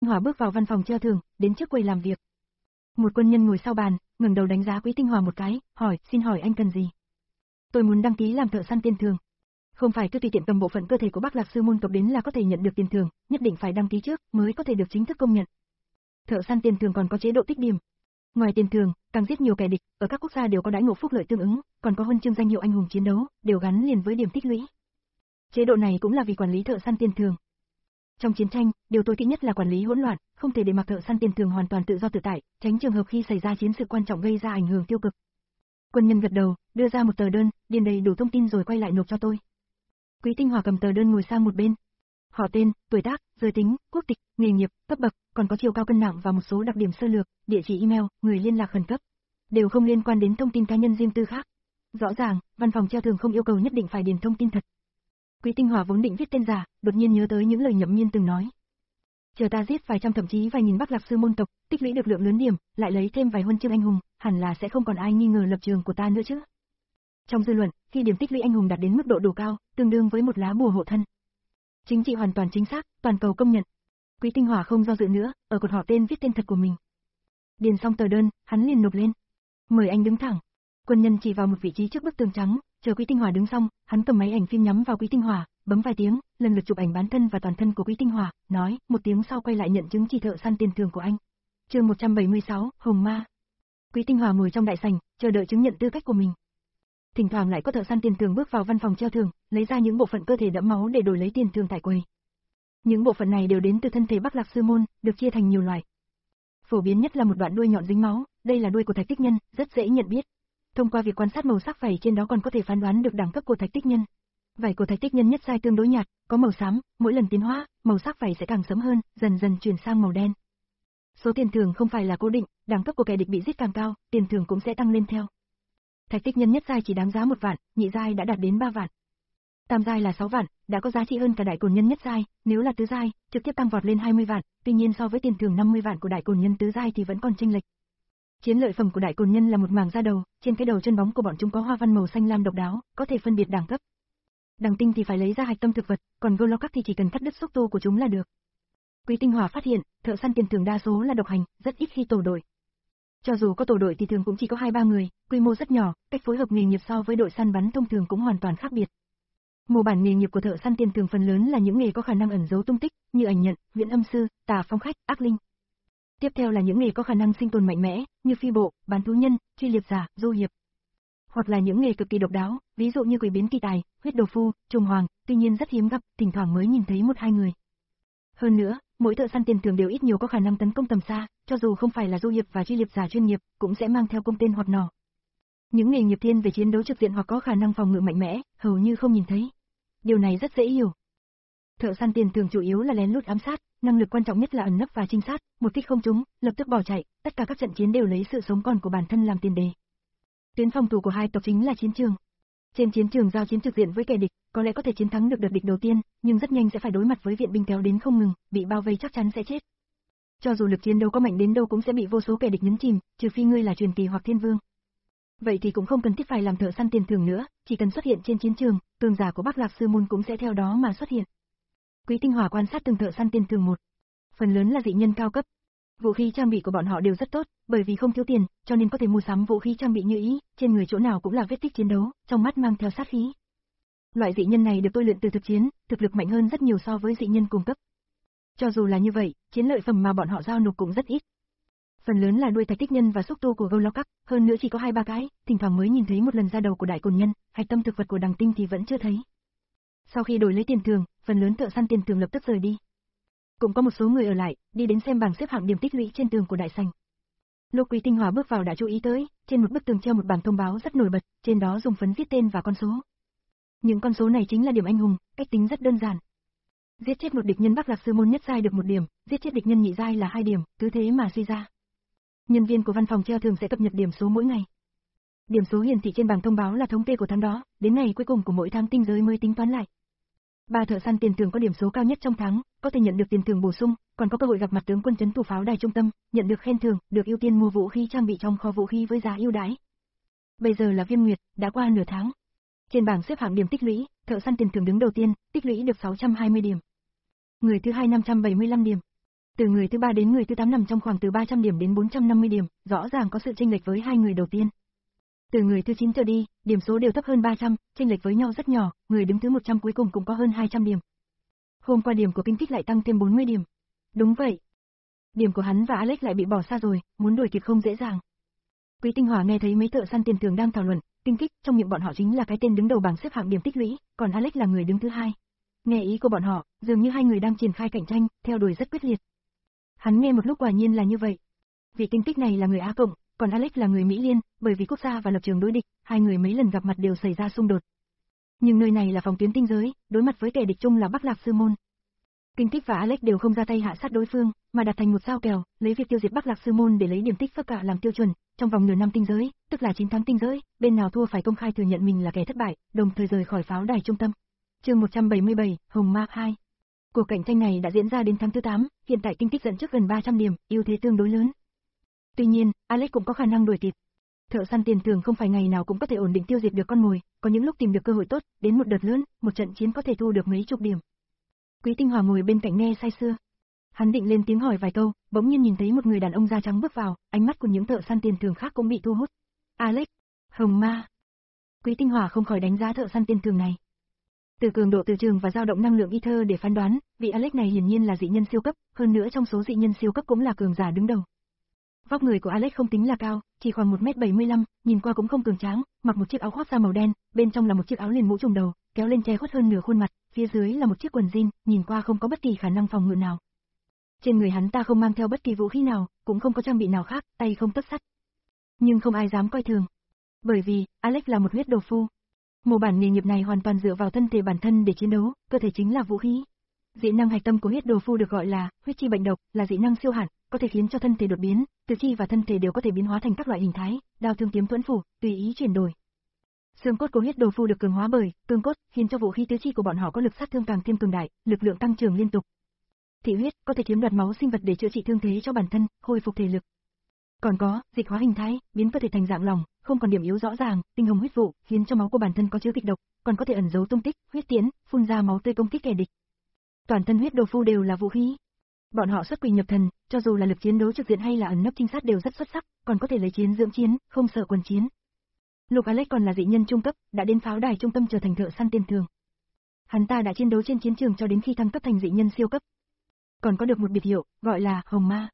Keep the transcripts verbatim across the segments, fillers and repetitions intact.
Hòa bước vào văn phòng treo thưởng, đến trước quầy làm việc. Một quân nhân ngồi sau bàn, ngẩng đầu đánh giá Quý Tinh Hòa một cái, hỏi, xin hỏi anh cần gì? Tôi muốn đăng ký làm thợ săn tiền thưởng. Không phải cứ tùy tiện cầm bộ phận cơ thể của Bắc Lạc Sư môn tộc đến là có thể nhận được tiền thưởng, nhất định phải đăng ký trước mới có thể được chính thức công nhận. Thợ săn tiền thưởng còn có chế độ tích điểm. Ngoài tiền thưởng, càng giết nhiều kẻ địch, ở các quốc gia đều có đãi ngộ phúc lợi tương ứng, còn có huân chương danh hiệu anh hùng chiến đấu, đều gắn liền với điểm tích lũy. Chế độ này cũng là vì quản lý thợ săn tiền thưởng. Trong chiến tranh, điều tối kỵ nhất là quản lý hỗn loạn, không thể để mặc thợ săn tiền thưởng hoàn toàn tự do tự tại, tránh trường hợp khi xảy ra chiến sự quan trọng gây ra ảnh hưởng tiêu cực. Quân nhân gật đầu, đưa ra một tờ đơn, điền đầy đủ thông tin rồi quay lại nộp cho tôi. Quý Tinh Hòa cầm tờ đơn ngồi sang một bên. Họ tên, tuổi tác, giới tính, quốc tịch, nghề nghiệp, cấp bậc, còn có chiều cao cân nặng và một số đặc điểm sơ lược, địa chỉ email, người liên lạc khẩn cấp, đều không liên quan đến thông tin cá nhân riêng tư khác. Rõ ràng, văn phòng treo thưởng không yêu cầu nhất định phải điền thông tin thật. Quý Tinh Hòa vốn định viết tên giả, đột nhiên nhớ tới những lời Nhậm Miên từng nói. Chờ ta giết vài trăm thậm chí vài nghìn Bắc Lạc Sư môn tộc, tích lũy được lượng lớn điểm, lại lấy thêm vài huân chương anh hùng, hẳn là sẽ không còn ai nghi ngờ lập trường của ta nữa chứ. Trong dư luận, khi điểm tích lũy anh hùng đạt đến mức độ đủ cao, tương đương với một lá bùa hộ thân. Chính trị hoàn toàn chính xác, toàn cầu công nhận. Quý Tinh Hòa không do dự nữa, ở cột họ tên viết tên thật của mình. Điền xong tờ đơn, hắn liền nộp lên. Mời anh đứng thẳng. Quân nhân chỉ vào một vị trí trước bức tường trắng, chờ Quý Tinh Hòa đứng xong, hắn cầm máy ảnh phim nhắm vào Quý Tinh Hòa, bấm vài tiếng, lần lượt chụp ảnh bán thân và toàn thân của Quý Tinh Hòa, nói, một tiếng sau quay lại nhận chứng chỉ thợ săn tiền thưởng của anh. Chương một trăm bảy mươi sáu, Hồng Ma. Quý Tinh Hòa ngồi trong đại sảnh, chờ đợi chứng nhận tư cách của mình. Thỉnh thoảng lại có thợ săn tiền thưởng bước vào văn phòng treo thưởng, lấy ra những bộ phận cơ thể đẫm máu để đổi lấy tiền thưởng tại quầy. Những bộ phận này đều đến từ thân thể Bắc Lạc Sư môn, được chia thành nhiều loại. Phổ biến nhất là một đoạn đuôi nhọn dính máu, đây là đuôi của Thạch Tích Nhân, rất dễ nhận biết. Thông qua việc quan sát màu sắc vảy trên đó còn có thể phán đoán được đẳng cấp của Thạch Tích Nhân. Vảy của Thạch Tích Nhân nhất giai tương đối nhạt, có màu xám, mỗi lần tiến hóa, màu sắc vảy sẽ càng sẫm hơn, dần dần chuyển sang màu đen. Số tiền thưởng không phải là cố định, đẳng cấp của kẻ địch bị giết càng cao, tiền thưởng cũng sẽ tăng lên theo. Thạch Tích Nhân nhất giai chỉ đáng giá một vạn, nhị giai đã đạt đến ba vạn. Tam giai là sáu vạn, đã có giá trị hơn cả đại cồn nhân nhất giai, nếu là tứ giai, trực tiếp tăng vọt lên hai mươi vạn, tuy nhiên so với tiền thưởng năm mươi vạn của đại cồn nhân tứ giai thì vẫn còn chênh lệch. Chiến lợi phẩm của đại cồn nhân là một mảng da đầu, trên cái đầu chân bóng của bọn chúng có hoa văn màu xanh lam độc đáo, có thể phân biệt đẳng cấp. Đằng tinh thì phải lấy ra hạch tâm thực vật, còn Golokak thì chỉ cần cắt đứt xúc tu của chúng là được. Quý Tinh Hòa phát hiện, thợ săn tiền thưởng đa số là độc hành, rất ít khi tổ đội. Cho dù có tổ đội thì thường cũng chỉ có hai ba người, quy mô rất nhỏ, cách phối hợp nghề nghiệp so với đội săn bắn thông thường cũng hoàn toàn khác biệt. Mô bản nghề nghiệp của thợ săn tiền thưởng phần lớn là những nghề có khả năng ẩn giấu tung tích, như ảnh nhận, viễn âm sư, tà phong khách, ác linh. Tiếp theo là những nghề có khả năng sinh tồn mạnh mẽ, như phi bộ, bán thú nhân, truy liệp giả, du hiệp. Hoặc là những nghề cực kỳ độc đáo, ví dụ như quỷ biến kỳ tài, huyết đầu phu, trùng hoàng, tuy nhiên rất hiếm gặp, thỉnh thoảng mới nhìn thấy một hai người. Hơn nữa, mỗi thợ săn tiền thưởng đều ít nhiều có khả năng tấn công tầm xa, cho dù không phải là du hiệp và truy liệp giả chuyên nghiệp, cũng sẽ mang theo cung tên hoặc nỏ. Những nghề nghiệp thiên về chiến đấu trực diện hoặc có khả năng phòng ngự mạnh mẽ, hầu như không nhìn thấy. Điều này rất dễ hiểu. Thợ săn tiền thưởng chủ yếu là lén lút ám sát, năng lực quan trọng nhất là ẩn nấp và trinh sát, một kích không trúng, lập tức bỏ chạy, tất cả các trận chiến đều lấy sự sống còn của bản thân làm tiền đề. Tuyến phòng thủ của hai tộc chính là chiến trường. Trên chiến trường giao chiến trực diện với kẻ địch, có lẽ có thể chiến thắng được đợt địch đầu tiên, nhưng rất nhanh sẽ phải đối mặt với viện binh kéo đến không ngừng, bị bao vây chắc chắn sẽ chết. Cho dù lực chiến đấu có mạnh đến đâu cũng sẽ bị vô số kẻ địch nhấn chìm, trừ phi ngươi là truyền kỳ hoặc thiên vương. Vậy thì cũng không cần thiết phải làm thợ săn tiền thưởng nữa, chỉ cần xuất hiện trên chiến trường, cường giả của Bắc Lạc Sư môn cũng sẽ theo đó mà xuất hiện. Quý Tinh Hòa quan sát từng thợ săn tiền thưởng một. Phần lớn là dị nhân cao cấp. Vũ khí trang bị của bọn họ đều rất tốt, bởi vì không thiếu tiền, cho nên có thể mua sắm vũ khí trang bị như ý, trên người chỗ nào cũng là vết tích chiến đấu, trong mắt mang theo sát khí. Loại dị nhân này được tôi luyện từ thực chiến, thực lực mạnh hơn rất nhiều so với dị nhân cùng cấp. Cho dù là như vậy, chiến lợi phẩm mà bọn họ giao nộp cũng rất ít. Phần lớn là đuôi Thạch Tích Nhân và xúc tu của Golokak, hơn nữa chỉ có hai ba cái, thỉnh thoảng mới nhìn thấy một lần da đầu của đại cồn nhân, hạch tâm thực vật của đằng tinh thì vẫn chưa thấy. Sau khi đổi lấy tiền thưởng, phần lớn thợ săn tiền thưởng lập tức rời đi. Cũng có một số người ở lại, đi đến xem bảng xếp hạng điểm tích lũy trên tường của đại sảnh. Lúc Quý Tinh Hòa bước vào đã chú ý tới, trên một bức tường treo một bảng thông báo rất nổi bật, trên đó dùng phấn viết tên và con số. Những con số này chính là điểm anh hùng, cách tính rất đơn giản. Giết chết một địch nhân Bắc Lạc Sư môn nhất giai được một điểm, giết chết địch nhân nhị giai là hai điểm, cứ thế mà suy ra. Nhân viên của văn phòng treo thường sẽ cập nhật điểm số mỗi ngày. Điểm số hiển thị trên bảng thông báo là thống kê của tháng đó, đến ngày cuối cùng của mỗi tháng tinh giới mới tính toán lại. Ba thợ săn tiền thưởng có điểm số cao nhất trong tháng, có thể nhận được tiền thưởng bổ sung, còn có cơ hội gặp mặt tướng quân trấn thủ pháo đài trung tâm, nhận được khen thưởng, được ưu tiên mua vũ khí trang bị trong kho vũ khí với giá ưu đãi. Bây giờ là Viêm Nguyệt, đã qua nửa tháng. Trên bảng xếp hạng điểm tích lũy, thợ săn tiền thưởng đứng đầu tiên, tích lũy được sáu trăm hai mươi điểm. Người thứ hai năm trăm bảy mươi lăm điểm. Từ người thứ ba đến người thứ tám nằm trong khoảng từ ba trăm điểm đến bốn trăm năm mươi điểm, rõ ràng có sự chênh lệch với hai người đầu tiên. Từ người thứ chín trở đi, điểm số đều thấp hơn ba trăm, chênh lệch với nhau rất nhỏ, người đứng thứ một trăm cuối cùng cũng có hơn hai trăm điểm. Hôm qua điểm của Kinh Tích lại tăng thêm bốn mươi điểm. Đúng vậy. Điểm của hắn và Alex lại bị bỏ xa rồi, muốn đuổi kịp không dễ dàng. Quý Tinh Hỏa nghe thấy mấy thợ săn tiền thưởng đang thảo luận, Kinh Kích trong miệng bọn họ chính là cái tên đứng đầu bảng xếp hạng điểm tích lũy, còn Alex là người đứng thứ hai. Nghe ý của bọn họ, dường như hai người đang triển khai cạnh tranh, theo đuổi rất quyết liệt. Hắn nghe một lúc quả nhiên là như vậy. Vị Kinh Tích này là người Á Cộng, còn Alex là người Mỹ Liên, bởi vì quốc gia và lập trường đối địch, hai người mấy lần gặp mặt đều xảy ra xung đột. Nhưng nơi này là phòng tuyến tinh giới, đối mặt với kẻ địch chung là Bắc Lạc Sư Môn. Kinh Tích và Alex đều không ra tay hạ sát đối phương, mà đặt thành một giao kèo, lấy việc tiêu diệt Bắc Lạc Sư Môn để lấy điểm tích phất cả làm tiêu chuẩn, trong vòng nửa năm tinh giới, tức là chín tháng tinh giới, bên nào thua phải công khai thừa nhận mình là kẻ thất bại, đồng thời rời khỏi pháo đài trung tâm. Chương một trăm bảy mươi bảy, Hồng Ma hai. Cuộc cạnh tranh này đã diễn ra đến tháng thứ tám, hiện tại Kinh Tích dẫn trước gần ba trăm điểm, ưu thế tương đối lớn. Tuy nhiên, Alex cũng có khả năng đuổi kịp. Thợ săn tiền thưởng không phải ngày nào cũng có thể ổn định tiêu diệt được con mồi, có những lúc tìm được cơ hội tốt, đến một đợt lớn, một trận chiến có thể thu được mấy chục điểm. Quý Tinh Hỏa ngồi bên cạnh nghe say sưa. Hắn định lên tiếng hỏi vài câu, bỗng nhiên nhìn thấy một người đàn ông da trắng bước vào, ánh mắt của những thợ săn tiền thưởng khác cũng bị thu hút. Alex, Hồng Ma. Quý Tinh Hỏa không khỏi đánh giá thợ săn tiền thưởng này. Từ cường độ từ trường và dao động năng lượng ether để phán đoán, vị Alex này hiển nhiên là dị nhân siêu cấp, hơn nữa trong số dị nhân siêu cấp cũng là cường giả đứng đầu. Vóc người của Alex không tính là cao, chỉ khoảng một mét bảy mươi lăm, nhìn qua cũng không cường tráng, mặc một chiếc áo khoác da màu đen, bên trong là một chiếc áo liền mũ trùm đầu, kéo lên che khuất hơn nửa khuôn mặt, phía dưới là một chiếc quần jean, nhìn qua không có bất kỳ khả năng phòng ngự nào. Trên người hắn ta không mang theo bất kỳ vũ khí nào, cũng không có trang bị nào khác, tay không tất sắt. Nhưng không ai dám coi thường, bởi vì Alex là một huyết đồ phu. Mô bản nghề nghiệp này hoàn toàn dựa vào thân thể bản thân để chiến đấu, cơ thể chính là vũ khí. Dị năng hạch tâm của huyết đồ phu được gọi là huyết chi bệnh độc, là dị năng siêu hạn, có thể khiến cho thân thể đột biến, tứ chi và thân thể đều có thể biến hóa thành các loại hình thái, đao thương kiếm thuẫn phủ, tùy ý chuyển đổi. Xương cốt của huyết đồ phu được cường hóa bởi cương cốt, khiến cho vũ khí tứ chi của bọn họ có lực sát thương càng thêm cường đại, lực lượng tăng trưởng liên tục. Thị huyết có thể chiếm đoạt máu sinh vật để chữa trị thương thế cho bản thân, khôi phục thể lực. Còn có dịch hóa hình thái, biến cơ thể thành dạng lỏng, không còn điểm yếu rõ ràng, tinh hồng huyết vụ, khiến cho máu của bản thân có chứa kịch độc, còn có thể ẩn giấu tung tích, huyết tiễn, phun ra máu tươi công kích kẻ địch. Toàn thân huyết đồ phu đều là vũ khí. Bọn họ xuất quỷ nhập thần, cho dù là lực chiến đấu trực diện hay là ẩn nấp trinh sát đều rất xuất sắc, còn có thể lấy chiến dưỡng chiến, không sợ quần chiến. Lục Alex còn là dị nhân trung cấp, đã đến pháo đài trung tâm trở thành thợ săn tiền thưởng. Hắn ta đã chiến đấu trên chiến trường cho đến khi thăng cấp thành dị nhân siêu cấp. Còn có được một biệt hiệu, gọi là Hồng Ma.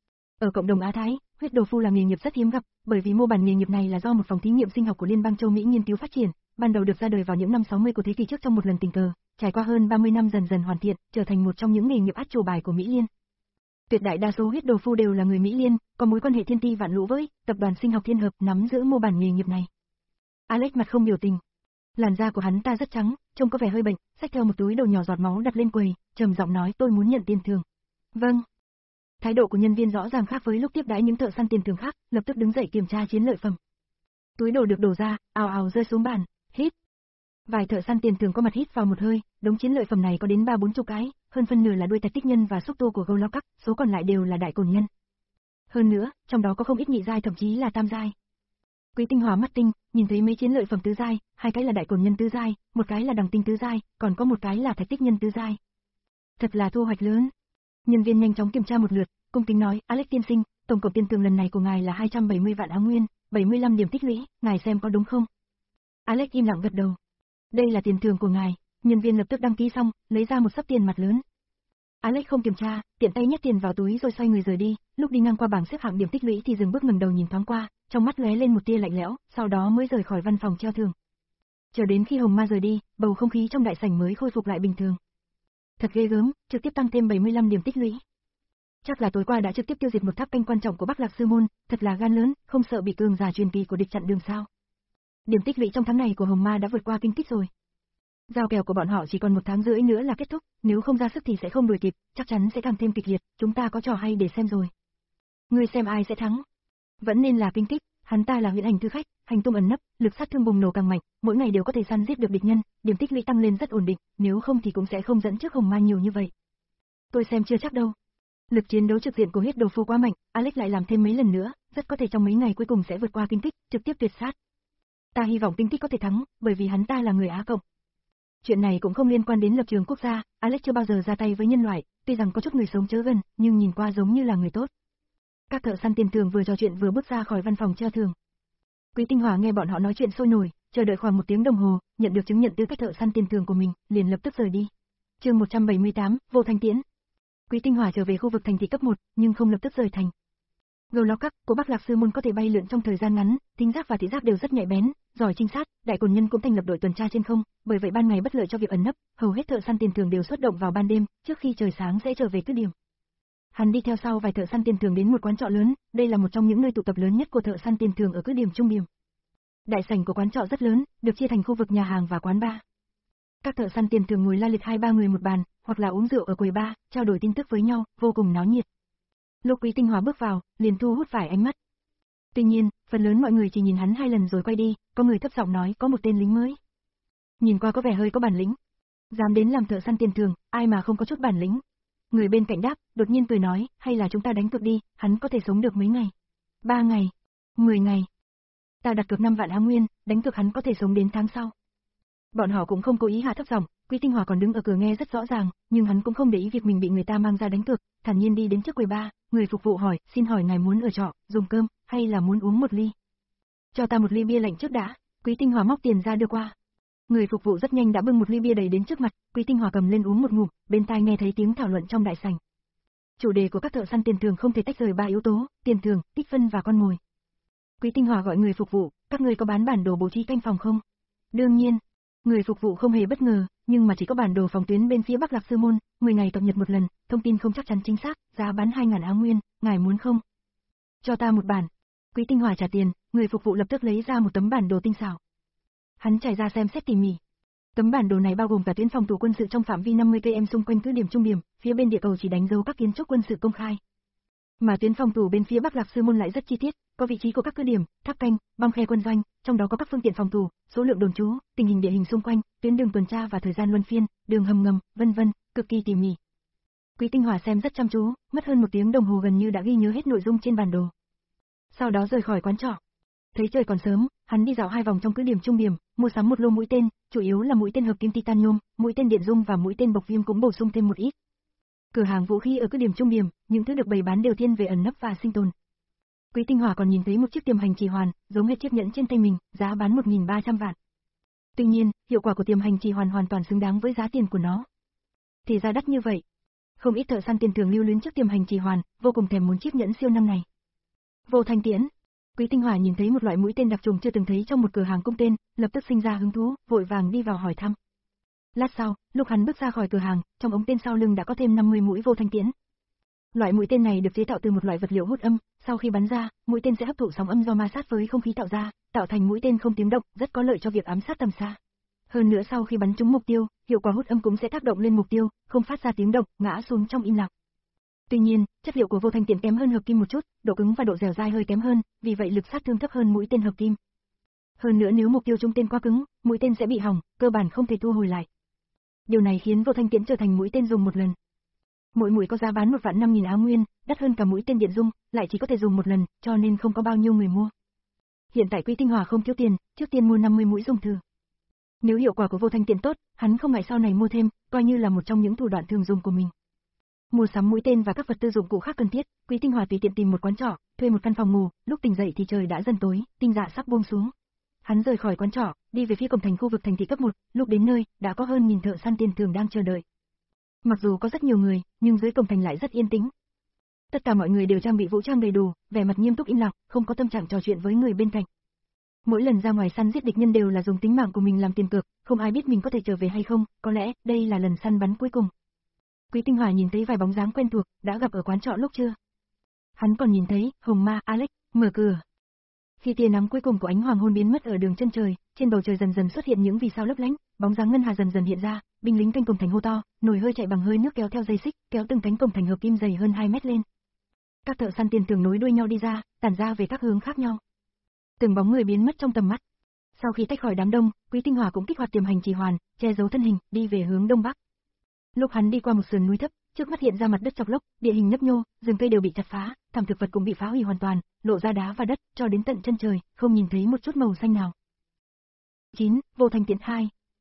Ở cộng đồng Á Thái, huyết đồ phu là nghề nghiệp rất hiếm gặp, bởi vì mô bản nghề nghiệp này là do một phòng thí nghiệm sinh học của Liên bang châu Mỹ nghiên cứu phát triển, ban đầu được ra đời vào những năm sáu mươi của thế kỷ trước trong một lần tình cờ, trải qua hơn ba mươi năm dần dần hoàn thiện, trở thành một trong những nghề nghiệp át chủ bài của Mỹ Liên. Tuyệt đại đa số huyết đồ phu đều là người Mỹ Liên, có mối quan hệ thiên ti vạn lũ với tập đoàn sinh học Thiên Hợp nắm giữ mô bản nghề nghiệp này. Alex mặt không biểu tình. Làn da của hắn ta rất trắng, trông có vẻ hơi bệnh, xách theo một túi đồ nhỏ giọt máu đặt lên quầy, trầm giọng nói tôi muốn nhận tiền thưởng. Vâng. Thái độ của nhân viên rõ ràng khác với lúc tiếp đãi những thợ săn tiền thưởng khác, lập tức đứng dậy kiểm tra chiến lợi phẩm. Túi đồ được đổ ra, ào ào rơi xuống bàn, hít. Vài thợ săn tiền thưởng có mặt hít vào một hơi, đống chiến lợi phẩm này có đến ba bốn chục cái, hơn phân nửa là đuôi tạch tích nhân và xúc tu của gấu lao cắc, số còn lại đều là đại cồn nhân. Hơn nữa, trong đó có không ít nhị giai thậm chí là tam giai. Quý Tinh Hỏa mắt tinh, nhìn thấy mấy chiến lợi phẩm tứ giai, hai cái là đại cồn nhân tứ giai, một cái là đằng tinh tứ giai, còn có một cái là thạch tích nhân tứ giai. Thật là thu hoạch lớn. Nhân viên nhanh chóng kiểm tra một lượt, cung kính nói, Alex tiên sinh, tổng cộng tiền thưởng lần này của ngài là hai trăm bảy mươi vạn Á Nguyên, bảy mươi lăm điểm tích lũy, ngài xem có đúng không? Alex im lặng gật đầu. Đây là tiền thưởng của ngài. Nhân viên lập tức đăng ký xong, lấy ra một xấp tiền mặt lớn. Alex không kiểm tra, tiện tay nhét tiền vào túi rồi xoay người rời đi, lúc đi ngang qua bảng xếp hạng điểm tích lũy thì dừng bước ngẩng đầu nhìn thoáng qua, trong mắt lóe lên một tia lạnh lẽo, sau đó mới rời khỏi văn phòng treo thưởng. Chờ đến khi Hồng Ma rời đi, bầu không khí trong đại sảnh mới khôi phục lại bình thường. Thật ghê gớm, trực tiếp tăng thêm bảy mươi lăm điểm tích lũy. Chắc là tối qua đã trực tiếp tiêu diệt một tháp canh quan trọng của Bắc Lạc Sư Môn, thật là gan lớn, không sợ bị cường giả truyền kỳ của địch chặn đường sao? Điểm tích lũy trong tháng này của Hồng Ma đã vượt qua Kinh Tích rồi. Giao kèo của bọn họ chỉ còn một tháng rưỡi nữa là kết thúc, nếu không ra sức thì sẽ không đuổi kịp, chắc chắn sẽ càng thêm kịch liệt, chúng ta có trò hay để xem rồi. Ngươi xem ai sẽ thắng? Vẫn nên là Kinh Tích, hắn ta là huyễn hành thư khách, hành tung ẩn nấp, lực sát thương bùng nổ càng mạnh, mỗi ngày đều có thể săn giết được địch nhân, điểm tích lũy tăng lên rất ổn định, nếu không thì cũng sẽ không dẫn trước Hồng Ma nhiều như vậy. Tôi xem chưa chắc đâu. Lực chiến đấu trực diện của huyết đồ phu quá mạnh, Alex lại làm thêm mấy lần nữa, rất có thể trong mấy ngày cuối cùng sẽ vượt qua Kinh Tích, trực tiếp tuyệt sát. Ta hy vọng Kinh Tích có thể thắng, bởi vì hắn ta là người Á Cộng. Chuyện này cũng không liên quan đến lập trường quốc gia, Alex chưa bao giờ ra tay với nhân loại, tuy rằng có chút người sống chớ gần, nhưng nhìn qua giống như là người tốt. Các thợ săn tiền thưởng vừa trò chuyện vừa bước ra khỏi văn phòng treo thưởng. Quý Tinh Hòa nghe bọn họ nói chuyện sôi nổi, chờ đợi khoảng một tiếng đồng hồ, nhận được chứng nhận tư cách thợ săn tiền thưởng của mình, liền lập tức rời đi. Chương một trăm bảy mươi tám, Vô Thanh Tiễn. Quý Tinh Hòa trở về khu vực thành thị cấp một, nhưng không lập tức rời thành. Gâu Ló Các, của Bắc Lạc Sư Môn có thể bay lượn trong thời gian ngắn, tính giác và thị giác đều rất nhạy bén, giỏi trinh sát, Đại Cồn Nhân cũng thành lập đội tuần tra trên không, bởi vậy ban ngày bất lợi cho việc ẩn nấp, hầu hết thợ săn tiền thưởng đều xuất động vào ban đêm, trước khi trời sáng sẽ trở về cứ điểm. Hắn đi theo sau vài thợ săn tiền thưởng đến một quán trọ lớn, đây là một trong những nơi tụ tập lớn nhất của thợ săn tiền thưởng ở cứ điểm trung điểm. Đại sảnh của quán trọ rất lớn, được chia thành khu vực nhà hàng và quán bar. Các thợ săn tiền thưởng ngồi la liệt hai ba người một bàn, hoặc là uống rượu ở quầy bar, trao đổi tin tức với nhau, vô cùng náo nhiệt. Lúc Quý Tinh Hòa bước vào, liền thu hút vài ánh mắt. Tuy nhiên, phần lớn mọi người chỉ nhìn hắn hai lần rồi quay đi, có người thấp giọng nói có một tên lính mới. Nhìn qua có vẻ hơi có bản lĩnh. Dám đến làm thợ săn tiền thưởng, ai mà không có chút bản lĩnh. Người bên cạnh đáp, đột nhiên cười nói, hay là chúng ta đánh cược đi, hắn có thể sống được mấy ngày? Ba ngày? Mười ngày? Ta đặt cược năm vạn á nguyên, đánh cược hắn có thể sống đến tháng sau. Bọn họ cũng không cố ý hạ thấp giọng, Quý Tinh Hòa còn đứng ở cửa nghe rất rõ ràng, nhưng hắn cũng không để ý việc mình bị người ta mang ra đánh cược, thản nhiên đi đến trước quầy bar, người phục vụ hỏi, xin hỏi ngài muốn ở trọ, dùng cơm, hay là muốn uống một ly? Cho ta một ly bia lạnh trước đã, Quý Tinh Hòa móc tiền ra đưa qua. Người phục vụ rất nhanh đã bưng một ly bia đầy đến trước mặt, Quý Tinh Hòa cầm lên uống một ngụm, bên tai nghe thấy tiếng thảo luận trong đại sảnh. Chủ đề của các thợ săn tiền thưởng không thể tách rời ba yếu tố, tiền thưởng, tích phân và con mồi. Quý Tinh Hòa gọi người phục vụ, các người có bán bản đồ bố trí canh phòng không? Đương nhiên. Người phục vụ không hề bất ngờ, nhưng mà chỉ có bản đồ phòng tuyến bên phía Bắc Lạc Sư Môn, mười ngày cập nhật một lần, thông tin không chắc chắn chính xác, giá bán hai ngàn á nguyên, ngài muốn không? Cho ta một bản. Quý Tinh Hòa trả tiền, người phục vụ lập tức lấy ra một tấm bản đồ tinh xảo. Hắn trải ra xem xét tỉ mỉ. Tấm bản đồ này bao gồm cả tuyến phòng thủ quân sự trong phạm vi năm mươi cây số xung quanh cứ điểm trung điểm, phía bên địa cầu chỉ đánh dấu các kiến trúc quân sự công khai. Mà tuyến phòng thủ bên phía Bắc Lạc Sư Môn lại rất chi tiết, có vị trí của các cứ điểm, tháp canh, băng khe quân doanh, trong đó có các phương tiện phòng thủ, số lượng đồn trú, tình hình địa hình xung quanh, tuyến đường tuần tra và thời gian luân phiên, đường hầm ngầm, vân vân, cực kỳ tỉ mỉ. Quý Tinh Hòa xem rất chăm chú, mất hơn một tiếng đồng hồ gần như đã ghi nhớ hết nội dung trên bản đồ. Sau đó rời khỏi quán trọ. Thấy trời còn sớm, hắn đi dạo hai vòng trong cứ điểm trung điểm, mua sắm một lô mũi tên, chủ yếu là mũi tên hợp kim titanium, mũi tên điện dung và mũi tên bộc viêm cũng bổ sung thêm một ít. Cửa hàng vũ khí ở cứ điểm trung điểm, những thứ được bày bán đều thiên về ẩn nấp và sinh tồn. Quý Tinh Hòa còn nhìn thấy một chiếc tiềm hành trì hoàn, giống hệt chiếc nhẫn trên tay mình, giá bán một nghìn ba trăm vạn. Tuy nhiên, hiệu quả của tiềm hành trì hoàn hoàn toàn xứng đáng với giá tiền của nó. Thì ra đắt như vậy. Không ít thợ săn tiền thưởng lưu luyến chiếc tiềm hành trì hoàn, vô cùng thèm muốn chiếc nhẫn siêu năm này. Vô Thanh Tiễn. Quý Tinh Hòa nhìn thấy một loại mũi tên đặc trùng chưa từng thấy trong một cửa hàng cung tên, lập tức sinh ra hứng thú, vội vàng đi vào hỏi thăm. Lát sau, lúc hắn bước ra khỏi cửa hàng, trong ống tên sau lưng đã có thêm năm mươi mũi Vô Thanh Tiễn. Loại mũi tên này được chế tạo từ một loại vật liệu hút âm, sau khi bắn ra, mũi tên sẽ hấp thụ sóng âm do ma sát với không khí tạo ra, tạo thành mũi tên không tiếng động, rất có lợi cho việc ám sát tầm xa. Hơn nữa sau khi bắn trúng mục tiêu, hiệu quả hút âm cũng sẽ tác động lên mục tiêu, không phát ra tiếng động, ngã xuống trong im lặng. Tuy nhiên, chất liệu của Vô Thanh Tiễn kém hơn hợp kim một chút, độ cứng và độ dẻo dai hơi kém hơn, vì vậy lực sát thương thấp hơn mũi tên hợp kim. Hơn nữa nếu mục tiêu trúng tên quá cứng, mũi tên sẽ bị hỏng, cơ bản không thể thu hồi lại. Điều này khiến Vô Thanh Tiễn trở thành mũi tên dùng một lần. Mỗi mũi có giá bán một vạn năm nghìn á nguyên, đắt hơn cả mũi tên điện dung, lại chỉ có thể dùng một lần, cho nên không có bao nhiêu người mua. Hiện tại Quý Tinh Hòa không thiếu tiền, trước tiên mua năm mươi mũi dùng thử. Nếu hiệu quả của Vô Thanh Tiễn tốt, hắn không ngại sau này mua thêm, coi như là một trong những thủ đoạn thường dùng của mình. Mua sắm mũi tên và các vật tư dụng cụ khác cần thiết, Quý Tinh Hòa tùy tiện tìm một quán trọ, thuê một căn phòng ngủ, lúc tỉnh dậy thì trời đã dần tối, tinh dạ sắp buông xuống. Hắn rời khỏi quán trọ, đi về phía cổng thành khu vực thành thị cấp một, lúc đến nơi, đã có hơn nghìn thợ săn tiền thưởng đang chờ đợi. Mặc dù có rất nhiều người, nhưng dưới cổng thành lại rất yên tĩnh. Tất cả mọi người đều trang bị vũ trang đầy đủ, vẻ mặt nghiêm túc im lặng, không có tâm trạng trò chuyện với người bên cạnh. Mỗi lần ra ngoài săn giết địch nhân đều là dùng tính mạng của mình làm tiền cược, không ai biết mình có thể trở về hay không, có lẽ đây là lần săn bắn cuối cùng. Quý Tinh Hòa nhìn thấy vài bóng dáng quen thuộc, đã gặp ở quán trọ lúc trưa. Hắn còn nhìn thấy Hồng Ma Alex mở cửa. Khi tia nắng cuối cùng của ánh hoàng hôn biến mất ở đường chân trời, trên bầu trời dần dần xuất hiện những vì sao lấp lánh, bóng dáng ngân hà dần dần hiện ra, binh lính canh cổng thành hô to, nồi hơi chạy bằng hơi nước kéo theo dây xích, kéo từng cánh cổng thành hợp kim dày hơn hai mét lên. Các thợ săn tiền thưởng nối đuôi nhau đi ra, tản ra về các hướng khác nhau. Từng bóng người biến mất trong tầm mắt. Sau khi tách khỏi đám đông, Quý Tinh Hòa cũng kích hoạt tiềm hành trì hoàn, che giấu thân hình, đi về hướng đông bắc. Lúc hắn đi qua một sườn núi thấp, trước mắt hiện ra mặt đất chọc lốc, địa hình nhấp nhô, rừng cây đều bị chặt phá, thảm thực vật cũng bị phá hủy hoàn toàn, lộ ra đá và đất, cho đến tận chân trời, không nhìn thấy một chút màu xanh nào. chín. Vô Thanh Tiễn hai.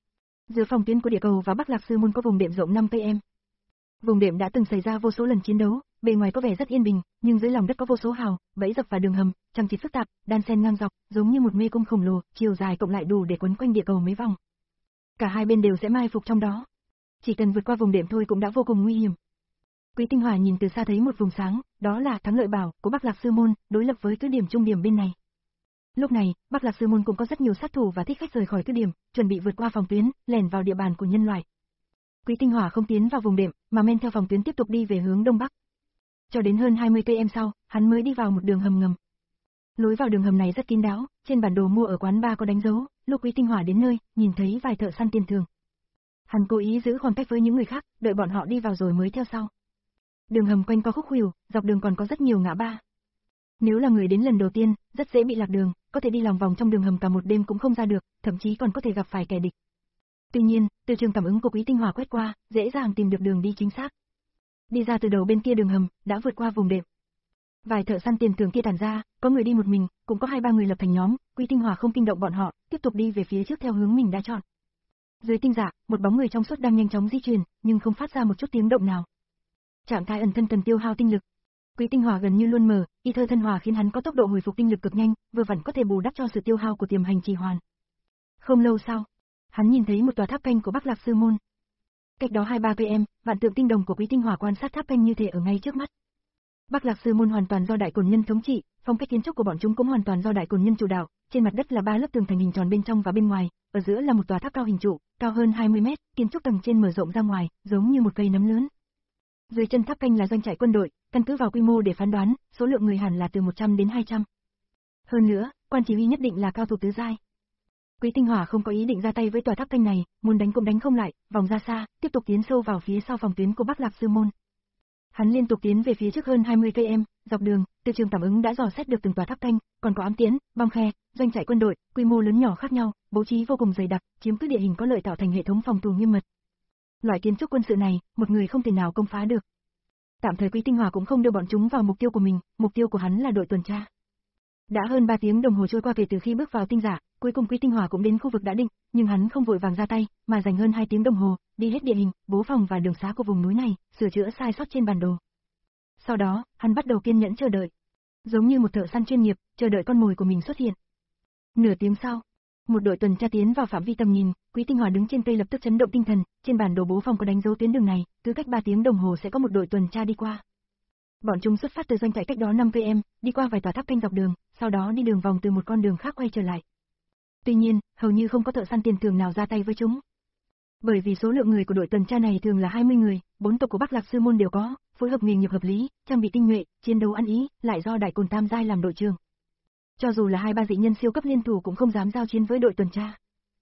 Giữa phòng tuyến của địa cầu và Bắc Lạc Sư Môn có vùng đệm rộng năm ki lô mét. Vùng đệm đã từng xảy ra vô số lần chiến đấu, bề ngoài có vẻ rất yên bình, nhưng dưới lòng đất có vô số hào, bẫy dập và đường hầm, chằng chịt phức tạp, đan xen ngang dọc, giống như một mê cung khổng lồ, chiều dài cộng lại đủ để quấn quanh địa cầu mấy vòng. Cả hai bên đều sẽ mai phục trong đó. Chỉ cần vượt qua vùng đệm thôi cũng đã vô cùng nguy hiểm. Quý Tinh Hỏa nhìn từ xa thấy một vùng sáng, đó là Thắng Lợi Bảo của Bắc Lạc Sư Môn, đối lập với cứ điểm trung điểm bên này. Lúc này, Bắc Lạc Sư Môn cũng có rất nhiều sát thủ và thích khách rời khỏi cứ điểm, chuẩn bị vượt qua phòng tuyến, lẻn vào địa bàn của nhân loại. Quý Tinh Hỏa không tiến vào vùng đệm, mà men theo phòng tuyến tiếp tục đi về hướng đông bắc. Cho đến hơn hai mươi ki lô mét sau, hắn mới đi vào một đường hầm ngầm. Lối vào đường hầm này rất kín đáo, trên bản đồ mua ở quán bar có đánh dấu, lúc Quý Tinh Hỏa đến nơi, nhìn thấy vài thợ săn tiền thường. Hắn cố ý giữ khoảng cách với những người khác, đợi bọn họ đi vào rồi mới theo sau. Đường hầm quanh co khúc khuỷu, dọc đường còn có rất nhiều ngã ba. Nếu là người đến lần đầu tiên, rất dễ bị lạc đường, có thể đi lòng vòng trong đường hầm cả một đêm cũng không ra được, thậm chí còn có thể gặp phải kẻ địch. Tuy nhiên, từ trường cảm ứng của Quý Tinh Hỏa quét qua, dễ dàng tìm được đường đi chính xác. Đi ra từ đầu bên kia đường hầm, đã vượt qua vùng đệm. Vài thợ săn tiền thường kia tản ra, có người đi một mình, cũng có hai ba người lập thành nhóm, Quý Tinh Hỏa không kinh động bọn họ, tiếp tục đi về phía trước theo hướng mình đã chọn. Dưới tinh dạ, một bóng người trong suốt đang nhanh chóng di chuyển, nhưng không phát ra một chút tiếng động nào. Trạng thái ẩn thân cần tiêu hao tinh lực. Quý Tinh Hỏa gần như luôn mở, y thơ thân hòa khiến hắn có tốc độ hồi phục tinh lực cực nhanh, vừa vặn có thể bù đắp cho sự tiêu hao của tiềm hành trì hoàn. Không lâu sau, hắn nhìn thấy một tòa tháp canh của Bắc Lạc Sư Môn. Cách đó hai ba ki lô mét, vạn tượng tinh đồng của Quý Tinh Hỏa quan sát tháp canh như thể ở ngay trước mắt. Bắc Lạc Sư Môn hoàn toàn do Đại Cổn Nhân thống trị, phong cách kiến trúc của bọn chúng cũng hoàn toàn do Đại Cổn Nhân chủ đạo, trên mặt đất là ba lớp tường thành hình tròn bên trong và bên ngoài, ở giữa là một tòa tháp cao hình trụ, cao hơn hai mươi mét, kiến trúc tầng trên mở rộng ra ngoài, giống như một cây nấm lớn. Dưới chân tháp canh là doanh trại quân đội, căn cứ vào quy mô để phán đoán, số lượng người hẳn là từ một trăm đến hai trăm. Hơn nữa, quan chỉ huy nhất định là cao thủ tứ giai. Quý Tinh Hỏa không có ý định ra tay với tòa tháp canh này, muốn đánh cũng đánh không lại, vòng ra xa, tiếp tục tiến sâu vào phía sau phòng tuyến của Bắc Lạc Sư Môn. Hắn liên tục tiến về phía trước hơn hai mươi ki lô mét, dọc đường, từ trường cảm ứng đã dò xét được từng tòa tháp canh, còn có ám tiến, bom khe, doanh trại quân đội, quy mô lớn nhỏ khác nhau, bố trí vô cùng dày đặc, chiếm cứ địa hình có lợi tạo thành hệ thống phòng thủ nghiêm mật. Loại kiến trúc quân sự này, một người không thể nào công phá được. Tạm thời Quý Tinh Hỏa cũng không đưa bọn chúng vào mục tiêu của mình, mục tiêu của hắn là đội tuần tra. Đã hơn ba tiếng đồng hồ trôi qua kể từ khi bước vào tinh giả, cuối cùng Quý Tinh Hỏa cũng đến khu vực đã định, nhưng hắn không vội vàng ra tay, mà dành hơn hai tiếng đồng hồ, đi hết địa hình, bố phòng và đường xá của vùng núi này, sửa chữa sai sót trên bản đồ. Sau đó, hắn bắt đầu kiên nhẫn chờ đợi. Giống như một thợ săn chuyên nghiệp, chờ đợi con mồi của mình xuất hiện. Nửa tiếng sau, một đội tuần tra tiến vào phạm vi tầm nhìn, Quý Tinh Hỏa đứng trên cây lập tức chấn động tinh thần, trên bản đồ bố phòng có đánh dấu tuyến đường này, cứ cách ba tiếng đồng hồ sẽ có một đội tuần tra đi qua. Bọn chúng xuất phát từ doanh trại cách đó năm ki lô mét, đi qua vài tòa tháp canh dọc đường, sau đó đi đường vòng từ một con đường khác quay trở lại. Tuy nhiên, hầu như không có thợ săn tiền thường nào ra tay với chúng. Bởi vì số lượng người của đội tuần tra này thường là hai mươi người, bốn tộc của Bắc Lạc Sư Môn đều có, phối hợp nghề nghiệp hợp lý, trang bị tinh nhuệ, chiến đấu ăn ý, lại do Đại Cổn Tam giai làm đội trưởng. Cho dù là hai ba dị nhân siêu cấp liên thủ cũng không dám giao chiến với đội tuần tra.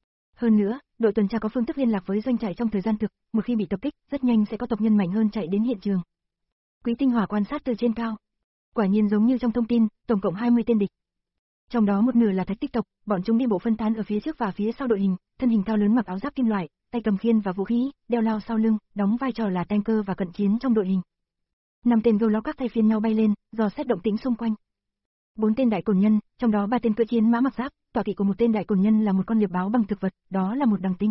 Hơn nữa, đội tuần tra có phương thức liên lạc với doanh trại trong thời gian thực, một khi bị tập kích, rất nhanh sẽ có tộc nhân mạnh hơn chạy đến hiện trường. Quý Tinh Hỏa quan sát từ trên cao. Quả nhiên giống như trong thông tin, tổng cộng hai mươi tên địch. Trong đó một nửa là Thạch Tích tộc, bọn chúng đi bộ phân tán ở phía trước và phía sau đội hình, thân hình cao lớn mặc áo giáp kim loại, tay cầm khiên và vũ khí, đeo lao sau lưng, đóng vai trò là tanker và cận chiến trong đội hình. Năm tên gâu láo các thay phiên nhau bay lên, dò xét động tĩnh xung quanh. Bốn tên đại cổn nhân, trong đó ba tên cưỡi chiến mã mặc giáp, tọa kỵ của một tên đại cổn nhân là một con liệp báo bằng thực vật, đó là một đằng tinh.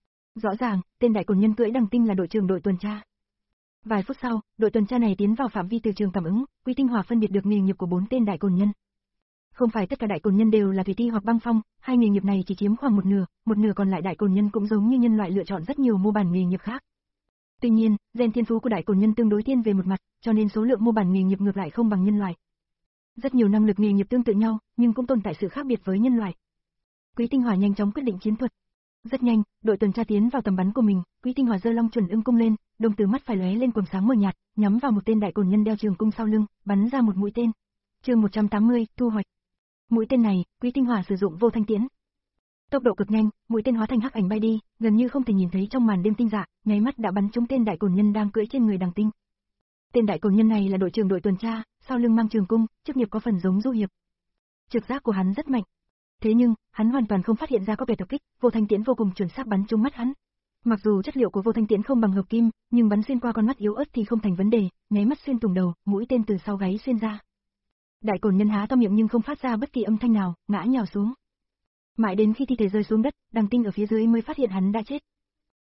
Rõ ràng, tên đại cổn nhân cưỡi đằng tinh là đội trưởng đội tuần tra. Vài phút sau, đội tuần tra này tiến vào phạm vi từ trường cảm ứng, Quý Tinh Hỏa phân biệt được nghề nghiệp của bốn tên đại cổn nhân. Không phải tất cả đại cổn nhân đều là thủy ti hoặc băng phong, hai nghề nghiệp này chỉ chiếm khoảng một nửa, một nửa còn lại đại cổn nhân cũng giống như nhân loại lựa chọn rất nhiều mô bản nghề nghiệp khác. Tuy nhiên, gen thiên phú của đại cổn nhân tương đối thiên về một mặt, cho nên số lượng mô bản nghề nghiệp ngược lại không bằng nhân loại. Rất nhiều năng lực nghề nghiệp tương tự nhau, nhưng cũng tồn tại sự khác biệt với nhân loại. Quý Tinh Hỏa nhanh chóng quyết định chiến thuật. Rất nhanh, đội tuần tra tiến vào tầm bắn của mình, Quý Tinh Hỏa giơ long chuẩn ưng cung lên, đồng tử mắt phải lóe lên quầng sáng mờ nhạt, nhắm vào một tên đại cổn nhân đeo trường cung sau lưng, bắn ra một mũi tên. Chương một trăm tám mươi, thu hoạch. Mũi tên này, Quý Tinh Hỏa sử dụng vô thanh tiễn. Tốc độ cực nhanh, mũi tên hóa thành hắc ảnh bay đi, gần như không thể nhìn thấy trong màn đêm tinh dạ, nháy mắt đã bắn trúng tên đại cổn nhân đang cưỡi trên người đằng tinh. Tên đại cổn nhân này là đội trưởng đội tuần tra, sau lưng mang trường cung, chức nghiệp có phần giống du hiệp. Trực giác của hắn rất mạnh. Thế nhưng, hắn hoàn toàn không phát hiện ra có kẻ tập kích, vô thanh tiễn vô cùng chuẩn xác bắn trúng mắt hắn. Mặc dù chất liệu của vô thanh tiễn không bằng hợp kim, nhưng bắn xuyên qua con mắt yếu ớt thì không thành vấn đề, nháy mắt xuyên thủng đầu, mũi tên từ sau gáy xuyên ra. Đại cổn nhân há to miệng nhưng không phát ra bất kỳ âm thanh nào, ngã nhào xuống. Mãi đến khi thi thể rơi xuống đất, đằng tinh ở phía dưới mới phát hiện hắn đã chết.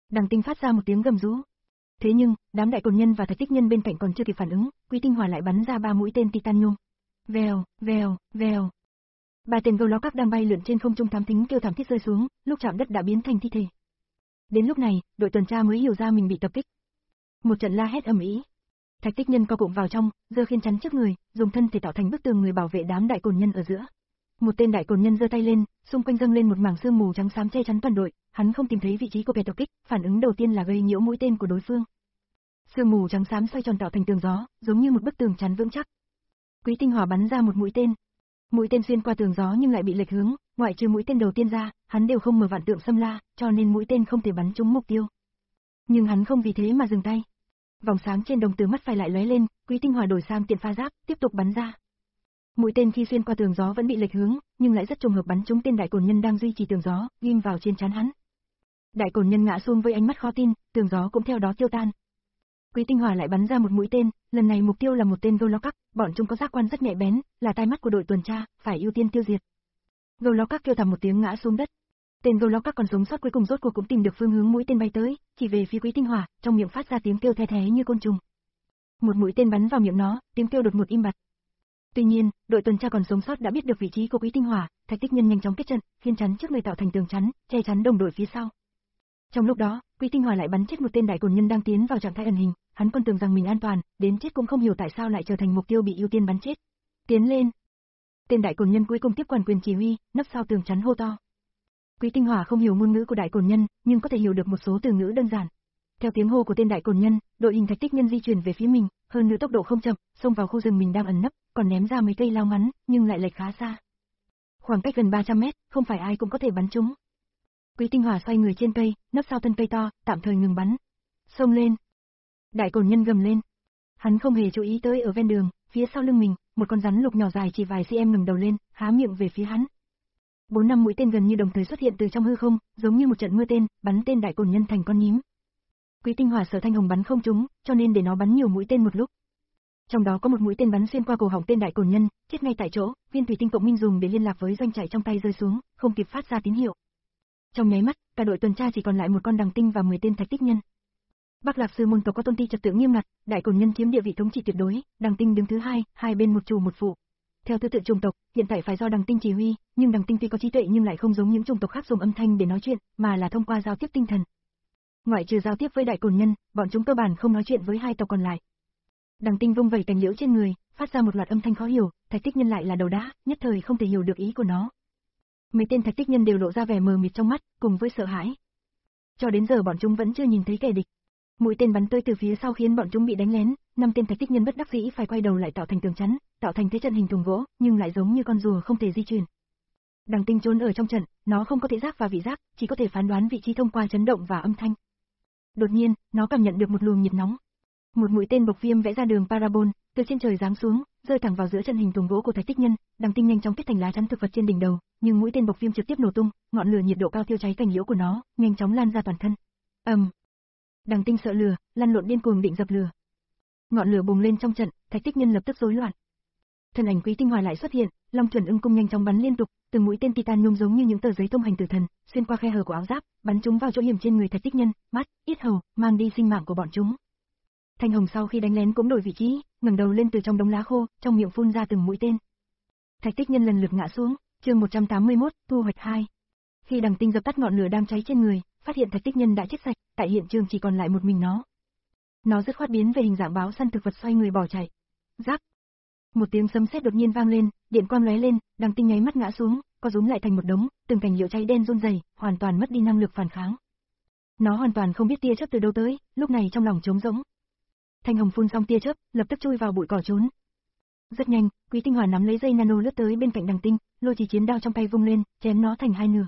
Đằng Tinh phát ra một tiếng gầm rú. Thế nhưng, đám đại cồn nhân và thạch tích nhân bên cạnh còn chưa kịp phản ứng, Quý Tinh Hỏa lại bắn ra ba mũi tên titanium. Vèo, vèo, vèo. Ba tên gâu ló các đang bay lượn trên không trung thám thính kêu thảm thiết rơi xuống, lúc chạm đất đã biến thành thi thể. Đến lúc này, đội tuần tra mới hiểu ra mình bị tập kích. Một trận la hét ầm ĩ. Thạch tích nhân co cụm vào trong, giơ khiên chắn trước người, dùng thân thể tạo thành bức tường người bảo vệ đám đại cồn nhân ở giữa. Một tên đại cồn nhân giơ tay lên, xung quanh dâng lên một mảng sương mù trắng xám che chắn toàn đội, hắn không tìm thấy vị trí của kẻ tập kích, phản ứng đầu tiên là gây nhiễu mũi tên của đối phương. Sương mù trắng xám xoay tròn tạo thành tường gió, giống như một bức tường chắn vững chắc. Quý Tinh Hỏa bắn ra một mũi tên. Mũi tên xuyên qua tường gió nhưng lại bị lệch hướng, ngoại trừ mũi tên đầu tiên ra, hắn đều không mở vạn tượng xâm la, cho nên mũi tên không thể bắn trúng mục tiêu. Nhưng hắn không vì thế mà dừng tay. Vòng sáng trên đồng tử mắt phải lại lóe lên, Quý Tinh Hỏa đổi sang tiện pha giáp, tiếp tục bắn ra. Mũi tên khi xuyên qua tường gió vẫn bị lệch hướng, nhưng lại rất trùng hợp bắn trúng tên đại cồn nhân đang duy trì tường gió, ghim vào trên trán hắn. Đại cồn nhân ngã xuống với ánh mắt khó tin, tường gió cũng theo đó tiêu tan. Quý Tinh Hỏa lại bắn ra một mũi tên, lần này mục tiêu là một tên gâu ló các, bọn chúng có giác quan rất nhạy bén, là tai mắt của đội tuần tra, phải ưu tiên tiêu diệt. Gâu ló các kêu thảm một tiếng ngã xuống đất. Tên gâu ló các còn sống sót cuối cùng rốt cuộc cũng tìm được phương hướng mũi tên bay tới, chỉ về phía Quý Tinh Hỏa, trong miệng phát ra tiếng kêu the thé như côn trùng. Một mũi tên bắn vào miệng nó, tiếng kêu đột ngột im bặt. Tuy nhiên, đội tuần tra còn sống sót đã biết được vị trí của Quý Tinh Hỏa, thạch tích nhân nhanh chóng kết trận, khiên chắn trước người tạo thành tường chắn, che chắn đồng đội phía sau. Trong lúc đó, Quý Tinh Hỏa lại bắn chết một tên đại cồn nhân đang tiến vào trạng thái ẩn hình, hắn còn tưởng rằng mình an toàn, đến chết cũng không hiểu tại sao lại trở thành mục tiêu bị ưu tiên bắn chết. Tiến lên. Tên đại cồn nhân cuối cùng tiếp quản quyền chỉ huy, nấp sau tường chắn hô to. Quý Tinh Hỏa không hiểu ngôn ngữ của đại cồn nhân, nhưng có thể hiểu được một số từ ngữ đơn giản. Theo tiếng hô của tên đại cồn nhân, đội hình thạch tích nhân di chuyển về phía mình, hơn nữa tốc độ không chậm, xông vào khu rừng mình đang ẩn nấp, còn ném ra mấy cây lao ngắn, nhưng lại lệch khá xa. Khoảng cách gần ba trăm mét, không phải ai cũng có thể bắn trúng. Quý Tinh Hỏa xoay người trên cây, nấp sau thân cây to, tạm thời ngừng bắn. Xông lên. Đại cồn nhân gầm lên. Hắn không hề chú ý tới ở ven đường, phía sau lưng mình, một con rắn lục nhỏ dài chỉ vài cm ngẩng đầu lên, há miệng về phía hắn. Bốn năm mũi tên gần như đồng thời xuất hiện từ trong hư không, giống như một trận mưa tên, bắn tên đại cồn nhân thành con nhím. Quý Tinh Hỏa sợ thanh hồng bắn không trúng, cho nên để nó bắn nhiều mũi tên một lúc. Trong đó có một mũi tên bắn xuyên qua cổ họng tên đại cồn nhân, chết ngay tại chỗ, viên thủy tinh cộng minh dùng để liên lạc với doanh trại trong tay rơi xuống, không kịp phát ra tín hiệu. Trong nháy mắt, cả đội tuần tra chỉ còn lại một con đằng tinh và mười tên thạch tích nhân. Bắc Lạc Sư môn tộc có tôn ti trật tự nghiêm ngặt, đại cồn nhân chiếm địa vị thống trị tuyệt đối, đằng tinh đứng thứ hai, hai bên một chủ một phụ. Theo thứ tự chủng tộc, hiện tại phải do đằng tinh chỉ huy, nhưng đằng tinh tuy có trí tuệ nhưng lại không giống những chủng tộc khác dùng âm thanh để nói chuyện, mà là thông qua giao tiếp tinh thần. Ngoại trừ giao tiếp với đại cồn nhân, bọn chúng cơ bản không nói chuyện với hai tộc còn lại. Đằng tinh vung vẩy cành liễu trên người, phát ra một loạt âm thanh khó hiểu, thạch tích nhân lại là đầu đá, nhất thời không thể hiểu được ý của nó. Mấy tên thạch tích nhân đều lộ ra vẻ mờ mịt trong mắt, cùng với sợ hãi. Cho đến giờ bọn chúng vẫn chưa nhìn thấy kẻ địch. Mũi tên bắn tới từ phía sau khiến bọn chúng bị đánh lén, năm tên thạch tích nhân bất đắc dĩ phải quay đầu lại tạo thành tường chắn, tạo thành thế trận hình thùng gỗ, nhưng lại giống như con rùa không thể di chuyển. Đằng tinh trốn ở trong trận, nó không có thị giác và vị giác, chỉ có thể phán đoán vị trí thông qua chấn động và âm thanh. Đột nhiên, nó cảm nhận được một luồng nhiệt nóng. Một mũi tên bộc viêm vẽ ra đường parabol, từ trên trời giáng xuống, rơi thẳng vào giữa chân hình thùng gỗ của thạch tích nhân, đằng tinh nhanh chóng kết thành lá chắn thực vật trên đỉnh đầu, nhưng mũi tên bộc viêm trực tiếp nổ tung, ngọn lửa nhiệt độ cao thiêu cháy cành liễu của nó, nhanh chóng lan ra toàn thân. ầm, um. Đằng tinh sợ lửa, lăn lộn điên cuồng định dập lửa. Ngọn lửa bùng lên trong trận, thạch tích nhân lập tức rối loạn. Thân ảnh Quý Tinh Hỏa lại xuất hiện, Long Chuẩn Ưng cung nhanh chóng bắn liên tục, từng mũi tên titanium giống như những tờ giấy thông hành tử thần, xuyên qua khe hở của áo giáp, bắn chúng vào chỗ hiểm trên người thạch tích nhân, mắt, yết hầu, mang đi sinh mạng của bọn chúng. Thanh hồng sau khi đánh lén cũng đổi vị trí, ngẩng đầu lên từ trong đống lá khô, trong miệng phun ra từng mũi tên. Thạch tích nhân lần lượt ngã xuống, chương một trăm tám mươi mốt, thu hoạch hai. Khi đằng tinh dập tắt ngọn lửa đang cháy trên người, phát hiện thạch tích nhân đã chết sạch, tại hiện trường chỉ còn lại một mình nó. Nó dứt khoát biến về hình dạng báo săn thực vật xoay người bỏ chạy. Rắc. Một tiếng sấm sét đột nhiên vang lên, điện quang lóe lên, đằng tinh nháy mắt ngã xuống, co rúm lại thành một đống, từng cành liễu cháy đen run rẩy, hoàn toàn mất đi năng lực phản kháng. Nó hoàn toàn không biết tia chớp từ đâu tới, lúc này trong lòng trống rỗng. Thanh hồng phun xong tia chớp, lập tức chui vào bụi cỏ trốn. Rất nhanh, Quý Tinh Hỏa nắm lấy dây nano lướt tới bên cạnh đằng tinh, lôi chỉ chiến đao trong tay vung lên, chém nó thành hai nửa.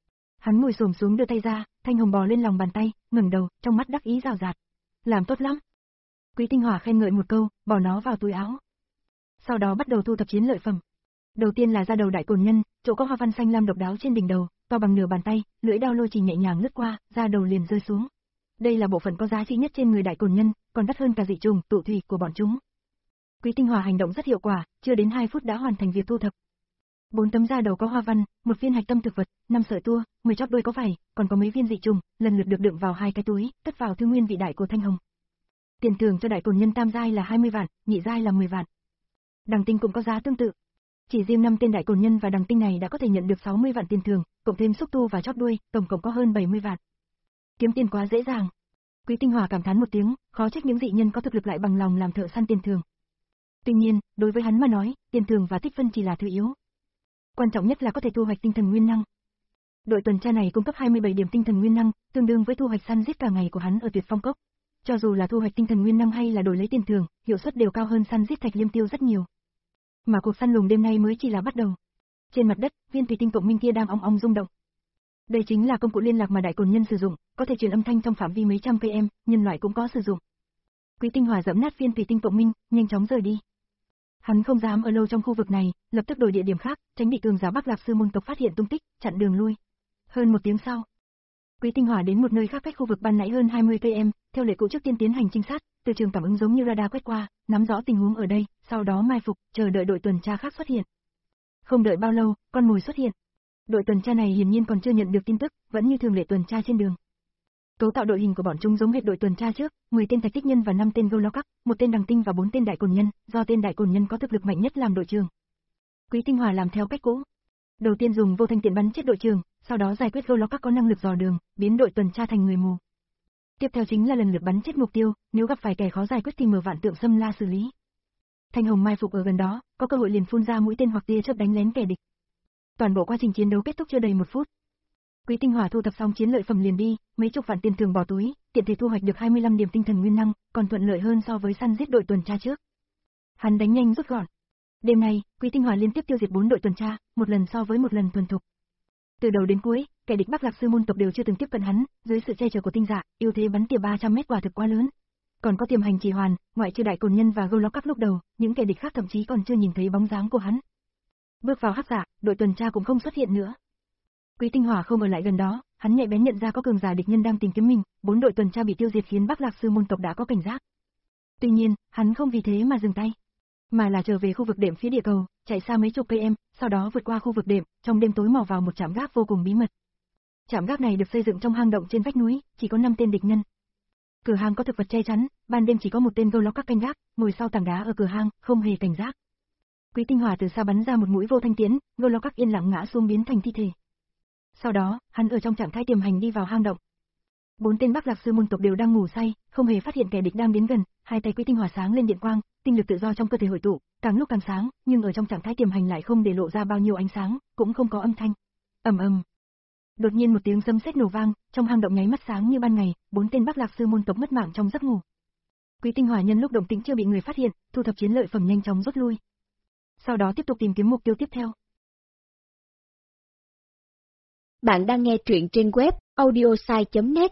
Hắn ngồi xổm xuống đưa tay ra, Thanh hồng bò lên lòng bàn tay, ngẩng đầu, trong mắt đắc ý rào rạt. Làm tốt lắm. Quý Tinh Hỏa khen ngợi một câu, bỏ nó vào túi áo. Sau đó bắt đầu thu thập chiến lợi phẩm. Đầu tiên là da đầu đại cồn nhân, chỗ có hoa văn xanh lam độc đáo trên đỉnh đầu, to bằng nửa bàn tay, lưỡi đao lôi chỉ nhẹ nhàng lướt qua, da đầu liền rơi xuống. Đây là bộ phận có giá trị nhất trên người đại cồn nhân, còn đắt hơn cả dị trùng, tụ thủy của bọn chúng. Quý Tinh Hỏa hành động rất hiệu quả, chưa đến hai phút đã hoàn thành việc thu thập. Bốn tấm da đầu có hoa văn, một viên hạch tâm thực vật, năm sợi tua, mười chóp đuôi có vảy, còn có mấy viên dị trùng, lần lượt được đựng vào hai cái túi, cất vào thư nguyên vị đại của Thanh Hồng. Tiền thưởng cho đại cổn nhân tam giai là hai mươi vạn, nhị giai là mười vạn. Đằng tinh cũng có giá tương tự. Chỉ riêng năm tên đại cổn nhân và đằng tinh này đã có thể nhận được sáu mươi vạn tiền thưởng, cộng thêm xúc tu và chóp đuôi, tổng cộng có hơn bảy mươi vạn. Kiếm tiền quá dễ dàng. Quý Tinh Hòa cảm thán một tiếng, khó trách những dị nhân có thực lực lại bằng lòng làm thợ săn tiền thưởng. Tuy nhiên, đối với hắn mà nói, tiền thưởng và tích phân chỉ là thứ yếu. Quan trọng nhất là có thể thu hoạch tinh thần nguyên năng. Đội tuần tra này cung cấp hai mươi bảy điểm tinh thần nguyên năng, tương đương với thu hoạch săn giết cả ngày của hắn ở Tuyệt Phong Cốc. Cho dù là thu hoạch tinh thần nguyên năng hay là đổi lấy tiền thưởng, hiệu suất đều cao hơn săn giết Thạch Liêm Tiêu rất nhiều. Mà cuộc săn lùng đêm nay mới chỉ là bắt đầu. Trên mặt đất, viên thủy tinh cộng minh kia đang ong ong rung động. Đây chính là công cụ liên lạc mà đại cổn nhân sử dụng, có thể truyền âm thanh trong phạm vi mấy trăm cây em, nhân loại cũng có sử dụng. Quý Tinh Hòa giẫm nát viên thủy tinh cộng minh, nhanh chóng rời đi. Hắn không dám ở lâu trong khu vực này, lập tức đổi địa điểm khác, tránh bị cường giả Bắc Lạc sư môn tộc phát hiện tung tích, chặn đường lui. Hơn một tiếng sau, Quý Tinh Hòa đến một nơi khác cách khu vực ban nãy hơn hai mươi cây em, theo lệ cũ trước tiên tiến hành trinh sát, từ trường cảm ứng giống như radar quét qua, nắm rõ tình huống ở đây, sau đó mai phục, chờ đợi đội tuần tra khác xuất hiện. Không đợi bao lâu, con mồi xuất hiện. Đội tuần tra này hiển nhiên còn chưa nhận được tin tức, vẫn như thường lệ tuần tra trên đường. Cấu tạo đội hình của bọn chúng giống hệt đội tuần tra trước, mười tên thạch tích nhân và năm tên Gâu Các, một tên đằng tinh và bốn tên đại cổn nhân, do tên đại cổn nhân có thực lực mạnh nhất làm đội trưởng. Quý Tinh Hòa làm theo cách cũ. Đầu tiên dùng vô thanh tiện bắn chết đội trưởng, sau đó giải quyết Gâu Các có năng lực dò đường, biến đội tuần tra thành người mù. Tiếp theo chính là lần lượt bắn chết mục tiêu, nếu gặp phải kẻ khó giải quyết thì mở vạn tượng xâm la xử lý. Thanh Hồng mai phục ở gần đó, có cơ hội liền phun ra mũi tên hoặc tia chớp đánh lén kẻ địch. Toàn bộ quá trình chiến đấu kết thúc chưa đầy một phút. Quý Tinh Hòa thu thập xong chiến lợi phẩm liền đi, mấy chục vạn tiền thưởng bỏ túi, tiện thể thu hoạch được hai mươi lăm điểm tinh thần nguyên năng, còn thuận lợi hơn so với săn giết đội tuần tra trước. Hắn đánh nhanh rút gọn. Đêm nay, Quý Tinh Hòa liên tiếp tiêu diệt bốn đội tuần tra, một lần so với một lần thuần thục. Từ đầu đến cuối, kẻ địch Bắc Lạc sư môn tộc đều chưa từng tiếp cận hắn, dưới sự che chở của tinh dạ, ưu thế bắn tỉa ba trăm mét quả thực quá lớn. Còn có tiềm hành trì hoàn, ngoại trừ đại cổn nhân và Gâu Các lúc đầu, những kẻ địch khác thậm chí còn chưa nhìn thấy bóng dáng của hắn. Bước vào hắc dạ, đội tuần tra cũng không xuất hiện nữa. Quý Tinh Hòa không ở lại gần đó, hắn nhạy bén nhận ra có cường giả địch nhân đang tìm kiếm mình, bốn đội tuần tra bị tiêu diệt khiến Bắc Lạc sư môn tộc đã có cảnh giác. Tuy nhiên, hắn không vì thế mà dừng tay, mà là trở về khu vực đệm phía địa cầu, chạy xa mấy chục cây em, sau đó vượt qua khu vực đệm, trong đêm tối mò vào một trạm gác vô cùng bí mật. Trạm gác này được xây dựng trong hang động trên vách núi, chỉ có năm tên địch nhân. Cửa hang có thực vật che chắn, ban đêm chỉ có một tên Gâu Các canh gác, ngồi sau tảng đá ở cửa hang, không hề cảnh giác. Quý Tinh Hòa từ xa bắn ra một mũi vô thanh tiễn, Gâu Các yên lặng ngã xuống biến thành thi thể. Sau đó, hắn ở trong trạng thái tiềm hành đi vào hang động. Bốn tên Bắc Lạc sư môn tộc đều đang ngủ say, không hề phát hiện kẻ địch đang đến gần, hai tay Quý Tinh Hòa sáng lên điện quang, tinh lực tự do trong cơ thể hội tụ, càng lúc càng sáng, nhưng ở trong trạng thái tiềm hành lại không để lộ ra bao nhiêu ánh sáng, cũng không có âm thanh. Ầm ầm. Đột nhiên một tiếng sấm sét nổ vang, trong hang động nháy mắt sáng như ban ngày, bốn tên Bắc Lạc sư môn tộc mất mạng trong giấc ngủ. Quý Tinh Hòa nhân lúc động tĩnh chưa bị người phát hiện, thu thập chiến lợi phẩm nhanh chóng rút lui. Sau đó tiếp tục tìm kiếm mục tiêu tiếp theo. Bạn đang nghe truyện trên web audiosai chấm net.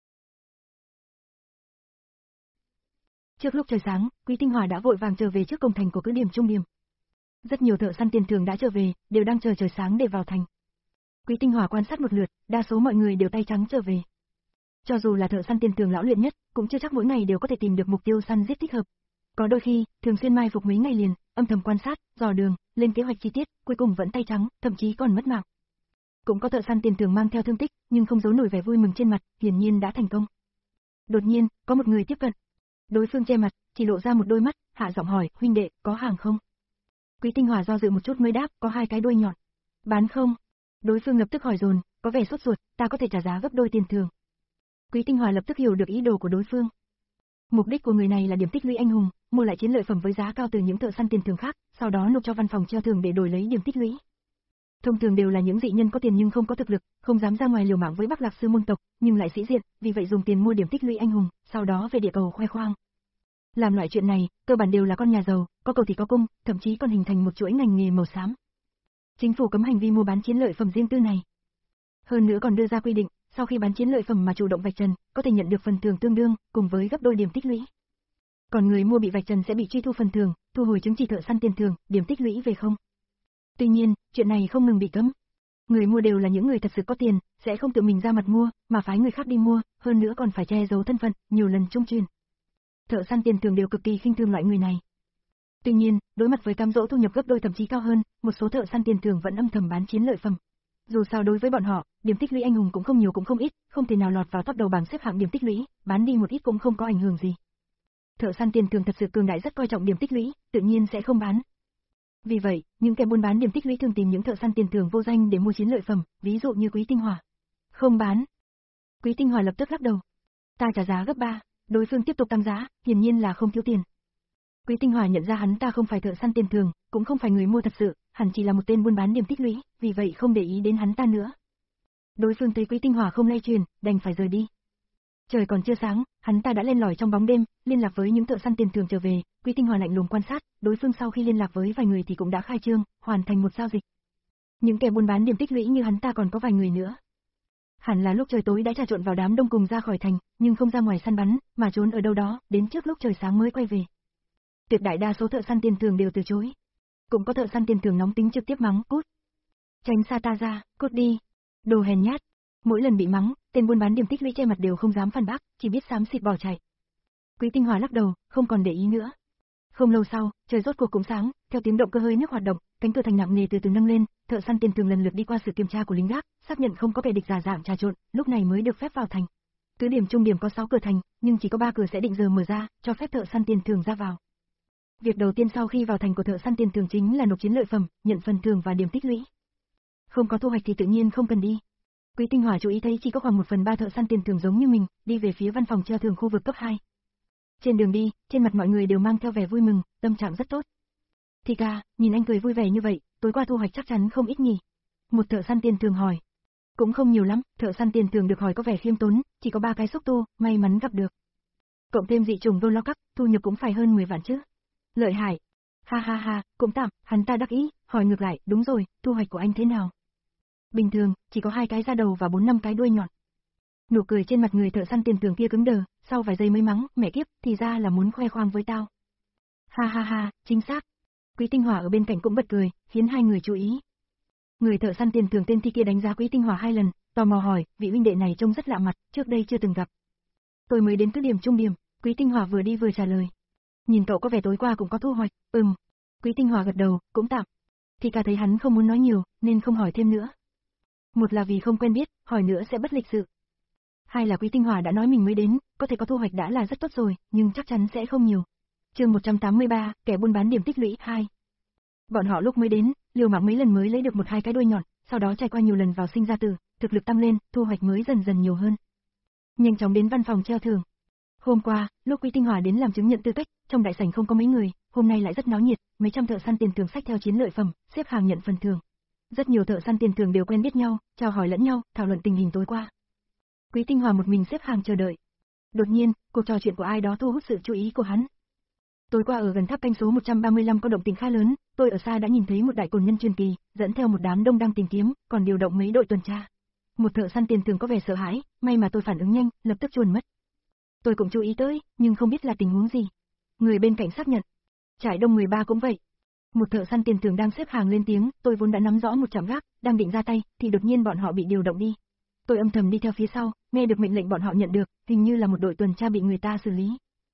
Trước lúc trời sáng, Quý Tinh Hòa đã vội vàng trở về trước cổng thành của cứ điểm trung điểm. Rất nhiều thợ săn tiền thưởng đã trở về, đều đang chờ trời sáng để vào thành. Quý Tinh Hòa quan sát một lượt, đa số mọi người đều tay trắng trở về. Cho dù là thợ săn tiền thưởng lão luyện nhất, cũng chưa chắc mỗi ngày đều có thể tìm được mục tiêu săn giết thích hợp. Có đôi khi, thường xuyên mai phục mấy ngày liền, âm thầm quan sát, dò đường, lên kế hoạch chi tiết, cuối cùng vẫn tay trắng, thậm chí còn mất mạng. Cũng có thợ săn tiền thưởng mang theo thương tích, nhưng không giấu nổi vẻ vui mừng trên mặt, hiển nhiên đã thành công. Đột nhiên, có một người tiếp cận. Đối phương che mặt, chỉ lộ ra một đôi mắt, hạ giọng hỏi, huynh đệ, có hàng không? Quý Tinh Hòa do dự một chút mới đáp, có hai cái đuôi nhọn. Bán không? Đối phương lập tức hỏi dồn, có vẻ sốt ruột, ta có thể trả giá gấp đôi tiền thưởng. Quý Tinh Hòa lập tức hiểu được ý đồ của đối phương. Mục đích của người này là điểm tích lũy anh hùng, mua lại chiến lợi phẩm với giá cao từ những thợ săn tiền thưởng khác, sau đó nộp cho văn phòng treo thưởng để đổi lấy điểm tích lũy. Thông thường đều là những dị nhân có tiền nhưng không có thực lực, không dám ra ngoài liều mạng với Bắc Lạc sư môn tộc, nhưng lại sĩ diện, vì vậy dùng tiền mua điểm tích lũy anh hùng, sau đó về địa cầu khoe khoang. Làm loại chuyện này, cơ bản đều là con nhà giàu, có cầu thì có cung, thậm chí còn hình thành một chuỗi ngành nghề màu xám. Chính phủ cấm hành vi mua bán chiến lợi phẩm riêng tư này. Hơn nữa còn đưa ra quy định, sau khi bán chiến lợi phẩm mà chủ động vạch trần, có thể nhận được phần thưởng tương đương, cùng với gấp đôi điểm tích lũy. Còn người mua bị vạch trần sẽ bị truy thu phần thưởng, thu hồi chứng chỉ thợ săn tiền thưởng, điểm tích lũy về không. Tuy nhiên, chuyện này không ngừng bị cấm. Người mua đều là những người thật sự có tiền, sẽ không tự mình ra mặt mua, mà phái người khác đi mua, hơn nữa còn phải che giấu thân phận, nhiều lần trung truyền. Thợ săn tiền thưởng đều cực kỳ khinh thường loại người này. Tuy nhiên, đối mặt với cám dỗ thu nhập gấp đôi thậm chí cao hơn, một số thợ săn tiền thưởng vẫn âm thầm bán chiến lợi phẩm. Dù sao đối với bọn họ, điểm tích lũy anh hùng cũng không nhiều cũng không ít, không thể nào lọt vào top đầu bảng xếp hạng điểm tích lũy, bán đi một ít cũng không có ảnh hưởng gì. Thợ săn tiền thưởng thật sự cường đại rất coi trọng điểm tích lũy, tự nhiên sẽ không bán. Vì vậy, những kẻ buôn bán điểm tích lũy thường tìm những thợ săn tiền thưởng vô danh để mua chiến lợi phẩm, ví dụ như Quý Tinh Hỏa. Không bán. Quý Tinh Hỏa lập tức lắc đầu. Ta trả giá gấp ba, đối phương tiếp tục tăng giá, hiển nhiên là không thiếu tiền. Quý Tinh Hỏa nhận ra hắn ta không phải thợ săn tiền thưởng, cũng không phải người mua thật sự, hẳn chỉ là một tên buôn bán điểm tích lũy, vì vậy không để ý đến hắn ta nữa. Đối phương thấy Quý Tinh Hỏa không lay truyền, đành phải rời đi. Trời còn chưa sáng, hắn ta đã len lỏi trong bóng đêm, liên lạc với những thợ săn tiền thưởng trở về, Quý Tinh Hỏa lạnh lùng quan sát, đối phương sau khi liên lạc với vài người thì cũng đã khai trương, hoàn thành một giao dịch. Những kẻ buôn bán điểm tích lũy như hắn ta còn có vài người nữa. Hẳn là lúc trời tối đã trà trộn vào đám đông cùng ra khỏi thành, nhưng không ra ngoài săn bắn, mà trốn ở đâu đó, đến trước lúc trời sáng mới quay về. Tuyệt đại đa số thợ săn tiền thưởng đều từ chối. Cũng có thợ săn tiền thưởng nóng tính trực tiếp mắng, cút. Tránh xa ta ra, cút đi. Đồ hèn nhát. Mỗi lần bị mắng, tên buôn bán điểm tích lũy che mặt đều không dám phản bác, chỉ biết xám xịt bỏ chạy. Quý Tinh Hỏa lắc đầu, không còn để ý nữa. Không lâu sau, trời rốt cuộc cũng sáng, theo tiếng động cơ hơi nước hoạt động, cánh cửa thành nặng nề từ từ nâng lên, thợ săn tiền thưởng lần lượt đi qua sự kiểm tra của lính gác, xác nhận không có kẻ địch giả dạng trà trộn, lúc này mới được phép vào thành. Cứ điểm trung điểm có sáu cửa thành, nhưng chỉ có ba cửa sẽ định giờ mở ra, cho phép thợ săn tiền thưởng ra vào. Việc đầu tiên sau khi vào thành của thợ săn tiền thưởng chính là nộp chiến lợi phẩm, nhận phần thưởng và điểm tích lũy. Không có thu hoạch thì tự nhiên không cần đi. Quý Tinh Hỏa chú ý thấy chỉ có khoảng một phần ba thợ săn tiền thưởng giống như mình, đi về phía văn phòng treo thưởng khu vực cấp hai. Trên đường đi, trên mặt mọi người đều mang theo vẻ vui mừng, tâm trạng rất tốt. Thì ca, nhìn anh cười vui vẻ như vậy, tối qua thu hoạch chắc chắn không ít nhỉ? Một thợ săn tiền thưởng hỏi. Cũng không nhiều lắm, thợ săn tiền thưởng được hỏi có vẻ khiêm tốn, chỉ có ba cái xúc tu, may mắn gặp được. Cộng thêm dị trùng Volocac, thu nhập cũng phải hơn mười vạn chứ. Lợi hại. Ha ha ha, cũng tạm, hắn ta đắc ý, hỏi ngược lại, đúng rồi, thu hoạch của anh thế nào? Bình thường, chỉ có hai cái da đầu và bốn năm cái đuôi nhọn. Nụ cười trên mặt người thợ săn tiền thưởng kia cứng đờ, sau vài giây mới mắng, mẹ kiếp, thì ra là muốn khoe khoang với tao. Ha ha ha, chính xác. Quý Tinh Hỏa ở bên cạnh cũng bật cười, khiến hai người chú ý. Người thợ săn tiền thưởng tên Thi kia đánh giá Quý Tinh Hỏa hai lần, tò mò hỏi, vị huynh đệ này trông rất lạ mặt, trước đây chưa từng gặp. Tôi mới đến cứ điểm trung điểm, Quý Tinh Hỏa vừa đi vừa trả lời. Nhìn cậu có vẻ tối qua cũng có thu hoạch, ừm. Quý Tinh Hỏa gật đầu, cũng tạm. Thì cả thấy hắn không muốn nói nhiều, nên không hỏi thêm nữa. Một là vì không quen biết, hỏi nữa sẽ bất lịch sự. Hai là Quý Tinh Hỏa đã nói mình mới đến, có thể có thu hoạch đã là rất tốt rồi, nhưng chắc chắn sẽ không nhiều. Chương một trăm tám mươi ba, kẻ buôn bán điểm tích lũy hai. Bọn họ lúc mới đến, liều mạng mấy lần mới lấy được một hai cái đuôi nhọn, sau đó trải qua nhiều lần vào sinh ra tử, thực lực tăng lên, thu hoạch mới dần dần nhiều hơn. Nhanh chóng đến văn phòng treo thưởng. Hôm qua, lúc Quý Tinh Hỏa đến làm chứng nhận tư cách, trong đại sảnh không có mấy người, hôm nay lại rất náo nhiệt, mấy trăm thợ săn tiền thưởng xách theo chiến lợi phẩm, xếp hàng nhận phần thưởng. Rất nhiều thợ săn tiền thưởng đều quen biết nhau, chào hỏi lẫn nhau, thảo luận tình hình tối qua. Quý Tinh Hỏa một mình xếp hàng chờ đợi. Đột nhiên, cuộc trò chuyện của ai đó thu hút sự chú ý của hắn. Tối qua ở gần tháp canh số một trăm ba mươi lăm có động tĩnh khá lớn, tôi ở xa đã nhìn thấy một đại cồn nhân truyền kỳ, dẫn theo một đám đông đang tìm kiếm, còn điều động mấy đội tuần tra. Một thợ săn tiền thưởng có vẻ sợ hãi, may mà tôi phản ứng nhanh, lập tức chuồn mất. Tôi cũng chú ý tới, nhưng không biết là tình huống gì. Người bên cạnh xác nhận. Trại đông mười ba cũng vậy. Một thợ săn tiền thưởng đang xếp hàng lên tiếng, tôi vốn đã nắm rõ một trạm gác, đang định ra tay, thì đột nhiên bọn họ bị điều động đi. Tôi âm thầm đi theo phía sau, nghe được mệnh lệnh bọn họ nhận được, hình như là một đội tuần tra bị người ta xử lý.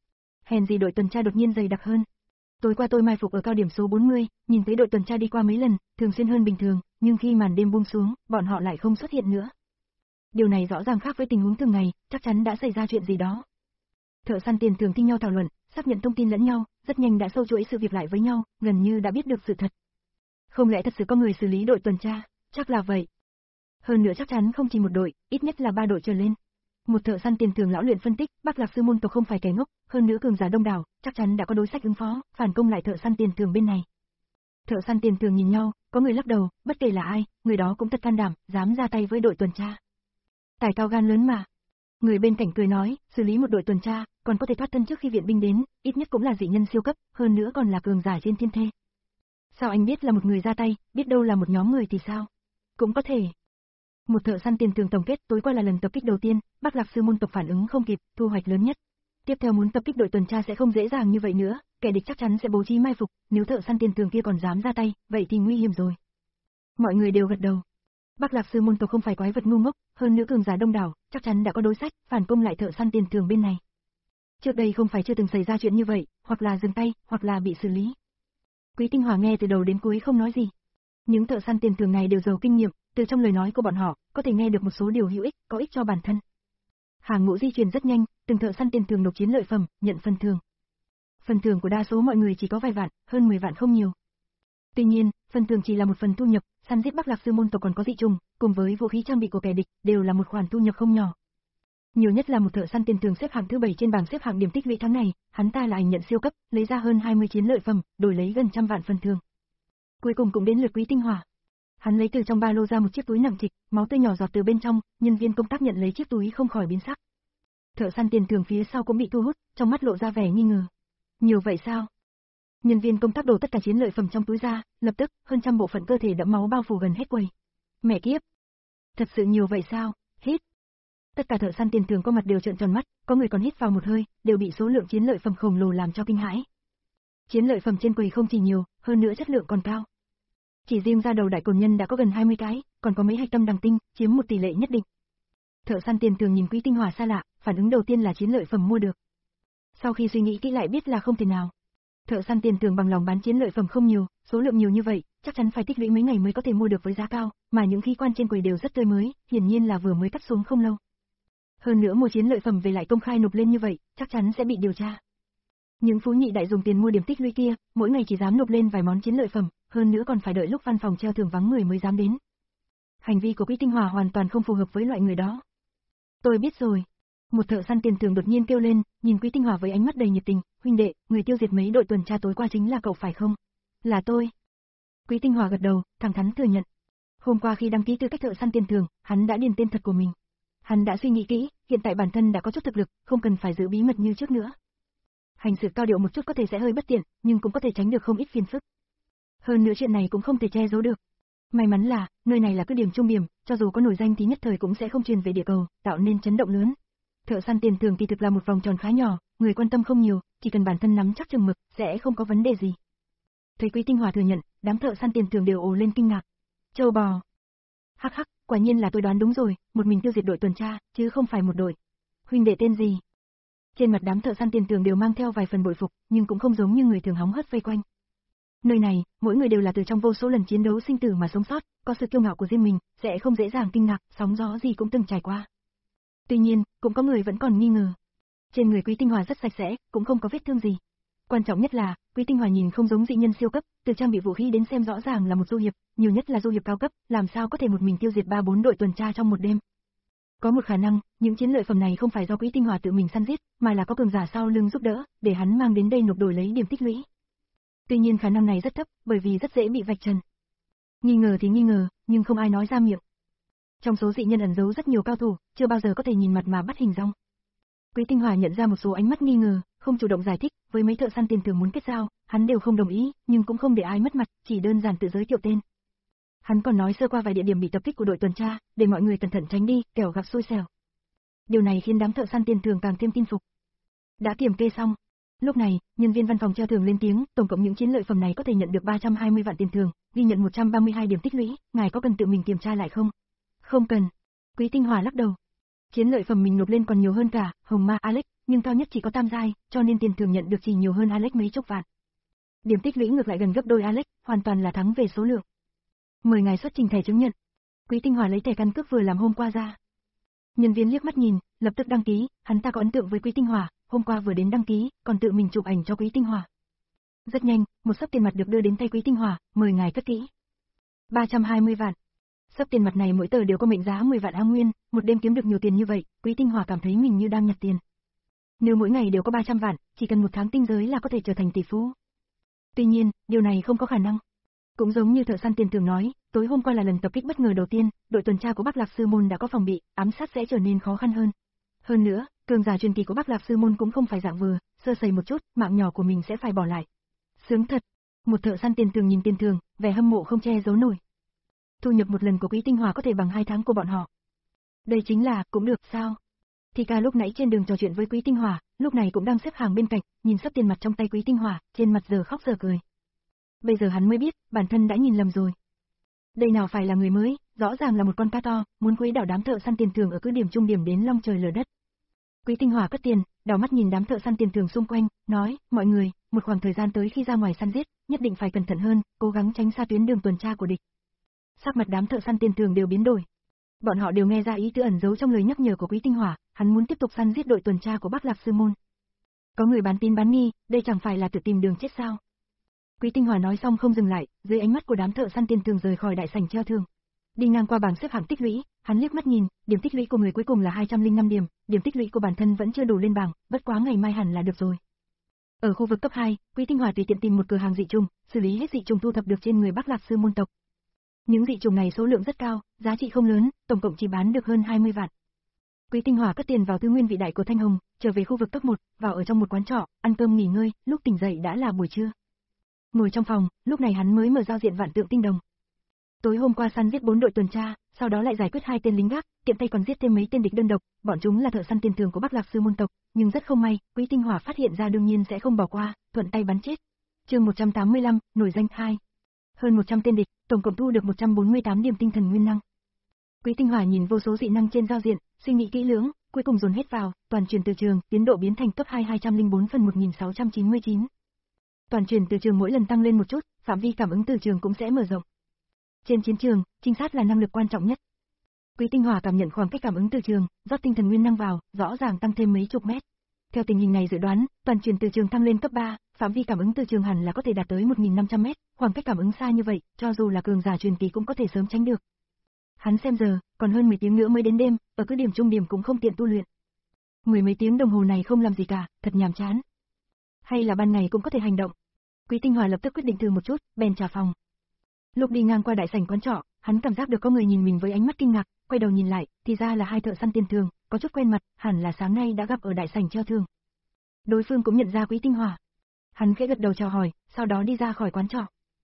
Hèn gì đội tuần tra đột nhiên dày đặc hơn. Tối qua tôi mai phục ở cao điểm số bốn mươi, nhìn thấy đội tuần tra đi qua mấy lần, thường xuyên hơn bình thường, nhưng khi màn đêm buông xuống, bọn họ lại không xuất hiện nữa. Điều này rõ ràng khác với tình huống thường ngày, chắc chắn đã xảy ra chuyện gì đó. Thợ săn tiền thưởng thi nhau thảo luận, xác nhận thông tin lẫn nhau, rất nhanh đã sâu chuỗi sự việc lại với nhau, gần như đã biết được sự thật. Không lẽ thật sự có người xử lý đội tuần tra? Chắc là vậy. Hơn nữa chắc chắn không chỉ một đội, ít nhất là ba đội trở lên. Một thợ săn tiền thưởng lão luyện phân tích, Bắc Lạc sư môn tộc không phải kẻ ngốc, hơn nữa cường giả đông đảo, chắc chắn đã có đối sách ứng phó, phản công lại thợ săn tiền thưởng bên này. Thợ săn tiền thưởng nhìn nhau, có người lắc đầu, bất kể là ai, người đó cũng thật can đảm, dám ra tay với đội tuần tra. Tài cao gan lớn mà. Người bên cạnh cười nói, xử lý một đội tuần tra, còn có thể thoát thân trước khi viện binh đến, ít nhất cũng là dị nhân siêu cấp, hơn nữa còn là cường giả trên thiên thê. Sao anh biết là một người ra tay, biết đâu là một nhóm người thì sao? Cũng có thể. Một thợ săn tiền thưởng tổng kết, tối qua là lần tập kích đầu tiên, Bắc Lạc sư môn tộc phản ứng không kịp, thu hoạch lớn nhất. Tiếp theo muốn tập kích đội tuần tra sẽ không dễ dàng như vậy nữa, kẻ địch chắc chắn sẽ bố trí mai phục, nếu thợ săn tiền thưởng kia còn dám ra tay, vậy thì nguy hiểm rồi. Mọi người đều gật đầu. Bắc Lạc sư môn tộc không phải quái vật ngu ngốc, hơn nữa cường giả đông đảo, chắc chắn đã có đối sách, phản công lại thợ săn tiền thưởng bên này. Trước đây không phải chưa từng xảy ra chuyện như vậy, hoặc là dừng tay, hoặc là bị xử lý. Quý Tinh Hòa nghe từ đầu đến cuối không nói gì. Những thợ săn tiền thưởng này đều giàu kinh nghiệm, từ trong lời nói của bọn họ, có thể nghe được một số điều hữu ích, có ích cho bản thân. Hàng ngũ di chuyển rất nhanh, từng thợ săn tiền thưởng nộp chiến lợi phẩm, nhận phần thưởng. Phần thưởng của đa số mọi người chỉ có vài vạn, hơn mười vạn không nhiều. Tuy nhiên, phần thưởng chỉ là một phần thu nhập, săn giết Bắc Lạc Sư môn tộc còn có dị trùng, cùng với vũ khí trang bị của kẻ địch, đều là một khoản thu nhập không nhỏ. Nhiều nhất là một thợ săn tiền thưởng xếp hạng thứ bảy trên bảng xếp hạng điểm tích lũy tháng này, hắn ta lại nhận siêu cấp, lấy ra hơn hai mươi chiến lợi phẩm, đổi lấy gần trăm vạn phần thưởng. Cuối cùng cũng đến lượt Quý Tinh Hòa. Hắn lấy từ trong ba lô ra một chiếc túi nặng trịch, máu tươi nhỏ giọt từ bên trong, nhân viên công tác nhận lấy chiếc túi không khỏi biến sắc. Thợ săn tiền thưởng phía sau cũng bị thu hút, trong mắt lộ ra vẻ nghi ngờ. Nhiều vậy sao? Nhân viên công tác đổ tất cả chiến lợi phẩm trong túi ra, lập tức, hơn trăm bộ phận cơ thể đẫm máu bao phủ gần hết quầy. Mẹ kiếp! Thật sự nhiều vậy sao? Hít! Tất cả thợ săn tiền thưởng có mặt đều trợn tròn mắt, có người còn hít vào một hơi, đều bị số lượng chiến lợi phẩm khổng lồ làm cho kinh hãi. Chiến lợi phẩm trên quầy không chỉ nhiều, hơn nữa chất lượng còn cao. Chỉ riêng ra đầu đại cồn nhân đã có gần hai mươi cái, còn có mấy hạch tâm đằng tinh, chiếm một tỷ lệ nhất định. Thợ săn tiền thưởng nhìn Quý Tinh Hòa xa lạ, phản ứng đầu tiên là chiến lợi phẩm mua được. Sau khi suy nghĩ kỹ lại biết là không thể nào. Thợ săn tiền thưởng bằng lòng bán chiến lợi phẩm không nhiều, số lượng nhiều như vậy, chắc chắn phải tích lũy mấy ngày mới có thể mua được với giá cao, mà những khí quan trên quầy đều rất tươi mới, hiển nhiên là vừa mới cắt xuống không lâu. Hơn nữa mua chiến lợi phẩm về lại công khai nộp lên như vậy, chắc chắn sẽ bị điều tra. Những phú nhị đại dùng tiền mua điểm tích lũy kia, mỗi ngày chỉ dám nộp lên vài món chiến lợi phẩm, hơn nữa còn phải đợi lúc văn phòng treo thưởng vắng người mới dám đến. Hành vi của Quý Tinh Hòa hoàn toàn không phù hợp với loại người đó. Tôi biết rồi. Một thợ săn tiền thưởng đột nhiên kêu lên, nhìn Quý Tinh Hòa với ánh mắt đầy nhiệt tình, huynh đệ, người tiêu diệt mấy đội tuần tra tối qua chính là cậu phải không? Là tôi. Quý Tinh Hòa gật đầu, thẳng thắn thừa nhận. Hôm qua khi đăng ký tư cách thợ săn tiền thưởng, hắn đã điền tên thật của mình. Hắn đã suy nghĩ kỹ, hiện tại bản thân đã có chút thực lực, không cần phải giữ bí mật như trước nữa. Hành sự cao điệu một chút có thể sẽ hơi bất tiện, nhưng cũng có thể tránh được không ít phiền phức. Hơn nữa chuyện này cũng không thể che giấu được. May mắn là, nơi này là cứ điểm trung điểm, cho dù có nổi danh thì nhất thời cũng sẽ không truyền về địa cầu, tạo nên chấn động lớn. Thợ săn tiền thưởng kỳ thực là một vòng tròn khá nhỏ, người quan tâm không nhiều, chỉ cần bản thân nắm chắc chừng mực, sẽ không có vấn đề gì. Thấy Quý Tinh Hòa thừa nhận, đám thợ săn tiền thưởng đều ồ lên kinh ngạc. Châu bò. Hắc hắc, quả nhiên là tôi đoán đúng rồi, một mình tiêu diệt đội tuần tra, chứ không phải một đội. Huynh đệ tên gì? Trên mặt đám thợ săn tiền thưởng đều mang theo vài phần bội phục, nhưng cũng không giống như người thường hóng hớt vây quanh. Nơi này, mỗi người đều là từ trong vô số lần chiến đấu sinh tử mà sống sót, có sự kiêu ngạo của riêng mình, sẽ không dễ dàng kinh ngạc, sóng gió gì cũng từng trải qua. Tuy nhiên, cũng có người vẫn còn nghi ngờ. Trên người Quý Tinh Hòa rất sạch sẽ, cũng không có vết thương gì. Quan trọng nhất là, Quý Tinh Hòa nhìn không giống dị nhân siêu cấp, từ trang bị vũ khí đến xem rõ ràng là một du hiệp, nhiều nhất là du hiệp cao cấp, làm sao có thể một mình tiêu diệt ba bốn đội tuần tra trong một đêm. Có một khả năng, những chiến lợi phẩm này không phải do Quý Tinh Hòa tự mình săn giết, mà là có cường giả sau lưng giúp đỡ, để hắn mang đến đây nộp đổi lấy điểm tích lũy. Tuy nhiên khả năng này rất thấp, bởi vì rất dễ bị vạch trần. Nghi ngờ thì nghi ngờ, nhưng không ai nói ra miệng. Trong số dị nhân ẩn giấu rất nhiều cao thủ, chưa bao giờ có thể nhìn mặt mà bắt hình dong. Quý Tinh Hòa nhận ra một số ánh mắt nghi ngờ, không chủ động giải thích, với mấy thợ săn tiền thưởng muốn kết giao, hắn đều không đồng ý, nhưng cũng không để ai mất mặt, chỉ đơn giản tự giới thiệu tên. Hắn còn nói sơ qua vài địa điểm bị tập kích của đội tuần tra, để mọi người cẩn thận tránh đi, kẻo gặp xui xẻo. Điều này khiến đám thợ săn tiền thưởng càng thêm tin phục. Đã kiểm kê xong. Lúc này, nhân viên văn phòng treo thưởng lên tiếng, tổng cộng những chiến lợi phẩm này có thể nhận được ba trăm hai mươi vạn tiền thưởng, ghi nhận một trăm ba mươi hai điểm tích lũy, ngài có cần tự mình kiểm tra lại không? Không cần. Quý Tinh Hòa lắc đầu. Chiến lợi phẩm mình nộp lên còn nhiều hơn cả Hồng Ma Alex, nhưng cao nhất chỉ có tam giai, cho nên tiền thưởng nhận được chỉ nhiều hơn Alex mấy chục vạn. Điểm tích lũy ngược lại gần gấp đôi Alex, hoàn toàn là thắng về số lượng. Mời ngài xuất trình thẻ chứng nhận. Quý Tinh Hòa lấy thẻ căn cước vừa làm hôm qua ra. Nhân viên liếc mắt nhìn, lập tức đăng ký, hắn ta có ấn tượng với Quý Tinh Hòa, hôm qua vừa đến đăng ký, còn tự mình chụp ảnh cho Quý Tinh Hòa. Rất nhanh, một xấp tiền mặt được đưa đến tay Quý Tinh Hòa, mời ngài cất kỹ. ba trăm hai mươi vạn. Xấp tiền mặt này mỗi tờ đều có mệnh giá mười vạn A nguyên, một đêm kiếm được nhiều tiền như vậy, Quý Tinh Hòa cảm thấy mình như đang nhặt tiền. Nếu mỗi ngày đều có ba trăm vạn, chỉ cần một tháng tinh giới là có thể trở thành tỷ phú. Tuy nhiên, điều này không có khả năng. Cũng giống như thợ săn tiền thưởng nói, tối hôm qua là lần tập kích bất ngờ đầu tiên, đội tuần tra của Bắc Lạc Sư môn đã có phòng bị, ám sát sẽ trở nên khó khăn hơn. Hơn nữa, cường giả truyền kỳ của Bắc Lạc Sư môn cũng không phải dạng vừa, sơ sẩy một chút, mạng nhỏ của mình sẽ phải bỏ lại. Sướng thật. Một thợ săn tiền thưởng nhìn tiền thưởng, vẻ hâm mộ không che giấu nổi. Thu nhập một lần của Quý Tinh Hòa có thể bằng hai tháng của bọn họ. Đây chính là, cũng được sao? Thì ca lúc nãy trên đường trò chuyện với Quý Tinh Hòa, lúc này cũng đang xếp hàng bên cạnh, nhìn sắp tiền mặt trong tay Quý Tinh Hòa, trên mặt giờ khóc giờ cười. Bây giờ hắn mới biết, bản thân đã nhìn lầm rồi. Đây nào phải là người mới, rõ ràng là một con cá to, muốn khuấy đảo đám thợ săn tiền thưởng ở cứ điểm trung điểm đến long trời lở đất. Quý Tinh Hòa cất tiền, đảo mắt nhìn đám thợ săn tiền thưởng xung quanh, nói, mọi người, một khoảng thời gian tới khi ra ngoài săn giết, nhất định phải cẩn thận hơn, cố gắng tránh xa tuyến đường tuần tra của địch. Sắc mặt đám thợ săn tiền thường đều biến đổi. Bọn họ đều nghe ra ý tứ ẩn giấu trong lời nhắc nhở của Quý Tinh Hỏa, hắn muốn tiếp tục săn giết đội tuần tra của Bắc Lạc Sư Môn. Có người bán tín bán nghi, đây chẳng phải là tự tìm đường chết sao? Quý Tinh Hỏa nói xong không dừng lại, dưới ánh mắt của đám thợ săn tiền thường rời khỏi đại sảnh treo thương. Đi ngang qua bảng xếp hạng tích lũy, hắn liếc mắt nhìn, điểm tích lũy của người cuối cùng là hai trăm lẻ năm điểm, điểm tích lũy của bản thân vẫn chưa đủ lên bảng, bất quá ngày mai hẳn là được rồi. Ở khu vực cấp hai, Quý Tinh Hỏa tùy tiện tìm một cửa hàng dị trùng, xử lý hết dị trùng thu thập được trên người Bắc Lạc Sư Môn tộc. Những dị trùng này số lượng rất cao, giá trị không lớn, tổng cộng chỉ bán được hơn hai mươi vạn. Quý Tinh Hỏa cất tiền vào thứ nguyên vị đại của Thanh Hồng, trở về khu vực cấp một, vào ở trong một quán trọ, ăn cơm nghỉ ngơi, lúc tỉnh dậy đã là buổi trưa. Ngồi trong phòng, lúc này hắn mới mở giao diện vạn tượng tinh đồng. Tối hôm qua săn giết bốn đội tuần tra, sau đó lại giải quyết hai tên lính gác, tiện tay còn giết thêm mấy tên địch đơn độc, bọn chúng là thợ săn tiền thường của Bắc Lạc Sư Môn tộc, nhưng rất không may, Quý Tinh Hỏa phát hiện ra đương nhiên sẽ không bỏ qua, thuận tay bắn chết. Chương một trăm tám mươi lăm, nổi danh hai. Hơn một trăm tên địch, tổng cộng thu được một trăm bốn mươi tám điểm tinh thần nguyên năng. Quý Tinh Hỏa nhìn vô số dị năng trên giao diện, suy nghĩ kỹ lưỡng, cuối cùng dồn hết vào, toàn truyền từ trường, tiến độ biến thành cấp hai hai trăm lẻ bốn phần một nghìn sáu trăm chín mươi chín. Toàn truyền từ trường mỗi lần tăng lên một chút, phạm vi cảm ứng từ trường cũng sẽ mở rộng. Trên chiến trường, trinh sát là năng lực quan trọng nhất. Quý Tinh Hỏa cảm nhận khoảng cách cảm ứng từ trường, rót tinh thần nguyên năng vào, rõ ràng tăng thêm mấy chục mét. Theo tình hình này dự đoán, toàn truyền từ trường tăng lên cấp ba, phạm vi cảm ứng từ trường hẳn là có thể đạt tới một nghìn năm trăm mét, khoảng cách cảm ứng xa như vậy, cho dù là cường giả truyền kỳ cũng có thể sớm tránh được. Hắn xem giờ, còn hơn mười tiếng nữa mới đến đêm, ở cứ điểm trung điểm cũng không tiện tu luyện. Mười mấy tiếng đồng hồ này không làm gì cả, thật nhàm chán. Hay là ban ngày cũng có thể hành động. Quý Tinh Hỏa lập tức quyết định thử một chút, bèn trả phòng. Lúc đi ngang qua đại sảnh quán trọ, hắn cảm giác được có người nhìn mình với ánh mắt kinh ngạc, quay đầu nhìn lại, thì ra là hai thợ săn tiền thường, có chút quen mặt, hẳn là sáng nay đã gặp ở đại sảnh treo thương. Đối phương cũng nhận ra Quý Tinh Hỏa. Hắn khẽ gật đầu chào hỏi, sau đó đi ra khỏi quán trọ.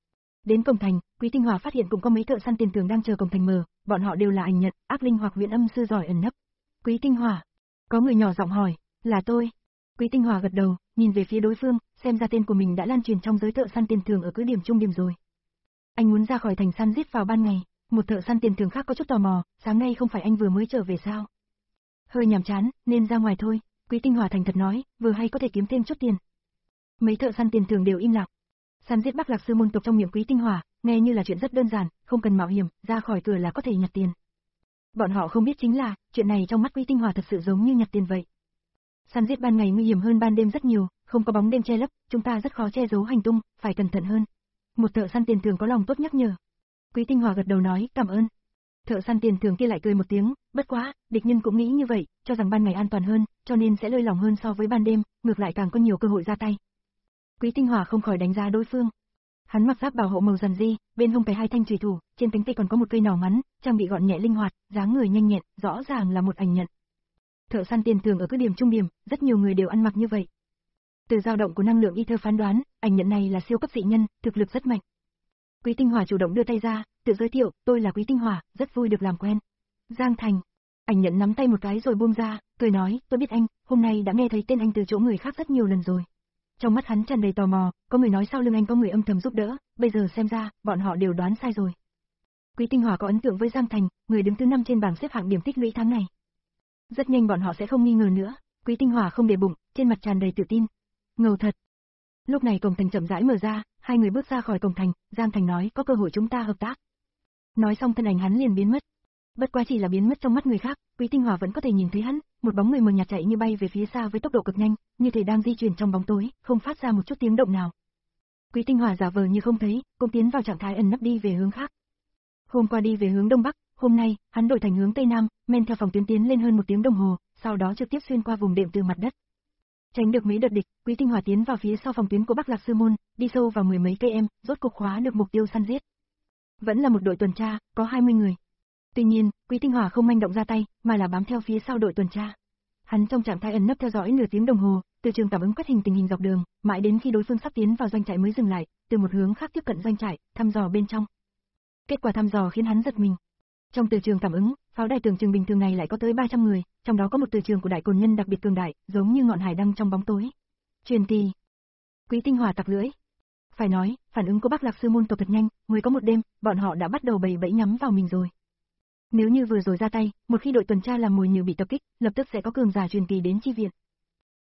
Đến cổng thành, Quý Tinh Hỏa phát hiện cũng có mấy thợ săn tiền thường đang chờ cổng thành mở, bọn họ đều là ảnh nhật, ác linh hoặc huyền âm sư giỏi ẩn nấp. Quý Tinh Hỏa, có người nhỏ giọng hỏi, là tôi. Quý Tinh Hỏa gật đầu, nhìn về phía đối phương, xem ra tên của mình đã lan truyền trong giới thợ săn tiền thường ở cứ điểm trung điểm rồi. Anh muốn ra khỏi thành săn giết vào ban ngày, một thợ săn tiền thường khác có chút tò mò, sáng nay không phải anh vừa mới trở về sao? Hơi nhàm chán, nên ra ngoài thôi, Quý Tinh Hỏa thành thật nói, vừa hay có thể kiếm thêm chút tiền. Mấy thợ săn tiền thường đều im lặng. Săn giết Bắc Lạc Sư Môn tộc trong miệng Quý Tinh Hỏa, nghe như là chuyện rất đơn giản, không cần mạo hiểm, ra khỏi cửa là có thể nhặt tiền. Bọn họ không biết chính là, chuyện này trong mắt Quý Tinh Hỏa thật sự giống như nhặt tiền vậy. Săn giết ban ngày nguy hiểm hơn ban đêm rất nhiều, không có bóng đêm che lấp, chúng ta rất khó che giấu hành tung, phải cẩn thận hơn. Một thợ săn tiền thường có lòng tốt nhắc nhở. Quý Tinh Hỏa gật đầu nói, cảm ơn. Thợ săn tiền thường kia lại cười một tiếng, bất quá, địch nhân cũng nghĩ như vậy, cho rằng ban ngày an toàn hơn, cho nên sẽ lơi lỏng hơn so với ban đêm, ngược lại càng có nhiều cơ hội ra tay. Quý Tinh Hỏa không khỏi đánh giá đối phương. Hắn mặc giáp bảo hộ màu rằn ri, bên hông cài hai thanh chùy thủ, trên cánh tay còn có một cây nỏ ngắn, trang bị gọn nhẹ linh hoạt, dáng người nhanh nhẹn, rõ ràng là một ảnh nhận. Thợ săn tiền thường ở cứ điểm trung điểm, rất nhiều người đều ăn mặc như vậy. Từ dao động của năng lượng ether phán đoán, ảnh nhận này là siêu cấp dị nhân, thực lực rất mạnh. Quý Tinh Hỏa chủ động đưa tay ra, tự giới thiệu, tôi là Quý Tinh Hỏa, rất vui được làm quen. Giang Thành. Ảnh nhận nắm tay một cái rồi buông ra, cười nói, tôi biết anh, hôm nay đã nghe thấy tên anh từ chỗ người khác rất nhiều lần rồi. Trong mắt hắn tràn đầy tò mò, có người nói sau lưng anh có người âm thầm giúp đỡ, bây giờ xem ra, bọn họ đều đoán sai rồi. Quý Tinh Hỏa có ấn tượng với Giang Thành, người đứng thứ năm trên bảng xếp hạng điểm tích lũy tháng này. Rất nhanh bọn họ sẽ không nghi ngờ nữa, Quý Tinh Hỏa không để bụng, trên mặt tràn đầy tự tin. Ngầu thật. Lúc này cổng thành chậm rãi mở ra, hai người bước ra khỏi cổng thành, Giang Thành nói có cơ hội chúng ta hợp tác. Nói xong thân ảnh hắn liền biến mất. Bất quá chỉ là biến mất trong mắt người khác, Quý Tinh Hỏa vẫn có thể nhìn thấy hắn, một bóng người mờ nhạt chạy như bay về phía xa với tốc độ cực nhanh, như thể đang di chuyển trong bóng tối, không phát ra một chút tiếng động nào. Quý Tinh Hỏa giả vờ như không thấy, cũng tiến vào trạng thái ẩn nấp đi về hướng khác. Hôm qua đi về hướng đông bắc, hôm nay, hắn đổi thành hướng tây nam, men theo phòng tuyến tiến lên hơn một tiếng đồng hồ, sau đó trực tiếp xuyên qua vùng đệm từ mặt đất. Tránh được mấy đợt địch, Quý Tinh Hỏa tiến vào phía sau phòng tuyến của Bắc Lạc Sư Môn, đi sâu vào mười mấy cây em, rốt cục khóa được mục tiêu săn giết. Vẫn là một đội tuần tra, có hai mươi người. Tuy nhiên, Quý Tinh Hỏa không manh động ra tay, mà là bám theo phía sau đội tuần tra. Hắn trong trạng thái ẩn nấp theo dõi nửa tiếng đồng hồ, từ trường cảm ứng quét hình tình hình dọc đường, mãi đến khi đối phương sắp tiến vào doanh trại mới dừng lại, từ một hướng khác tiếp cận doanh trại, thăm dò bên trong. Kết quả thăm dò khiến hắn giật mình. Trong từ trường cảm ứng, pháo đài tường trường bình thường này lại có tới ba trăm người, trong đó có một từ trường của đại cồn nhân đặc biệt cường đại, giống như ngọn hải đăng trong bóng tối. Truyền kỳ. Quý Tinh Hỏa tặc lưỡi. Phải nói, phản ứng của Bắc Lạc Sư Môn tộc thật nhanh, mới có một đêm, bọn họ đã bắt đầu bày bẫy nhắm vào mình rồi. Nếu như vừa rồi ra tay, một khi đội tuần tra làm mồi nhử bị tập kích, lập tức sẽ có cường giả truyền kỳ đến chi viện.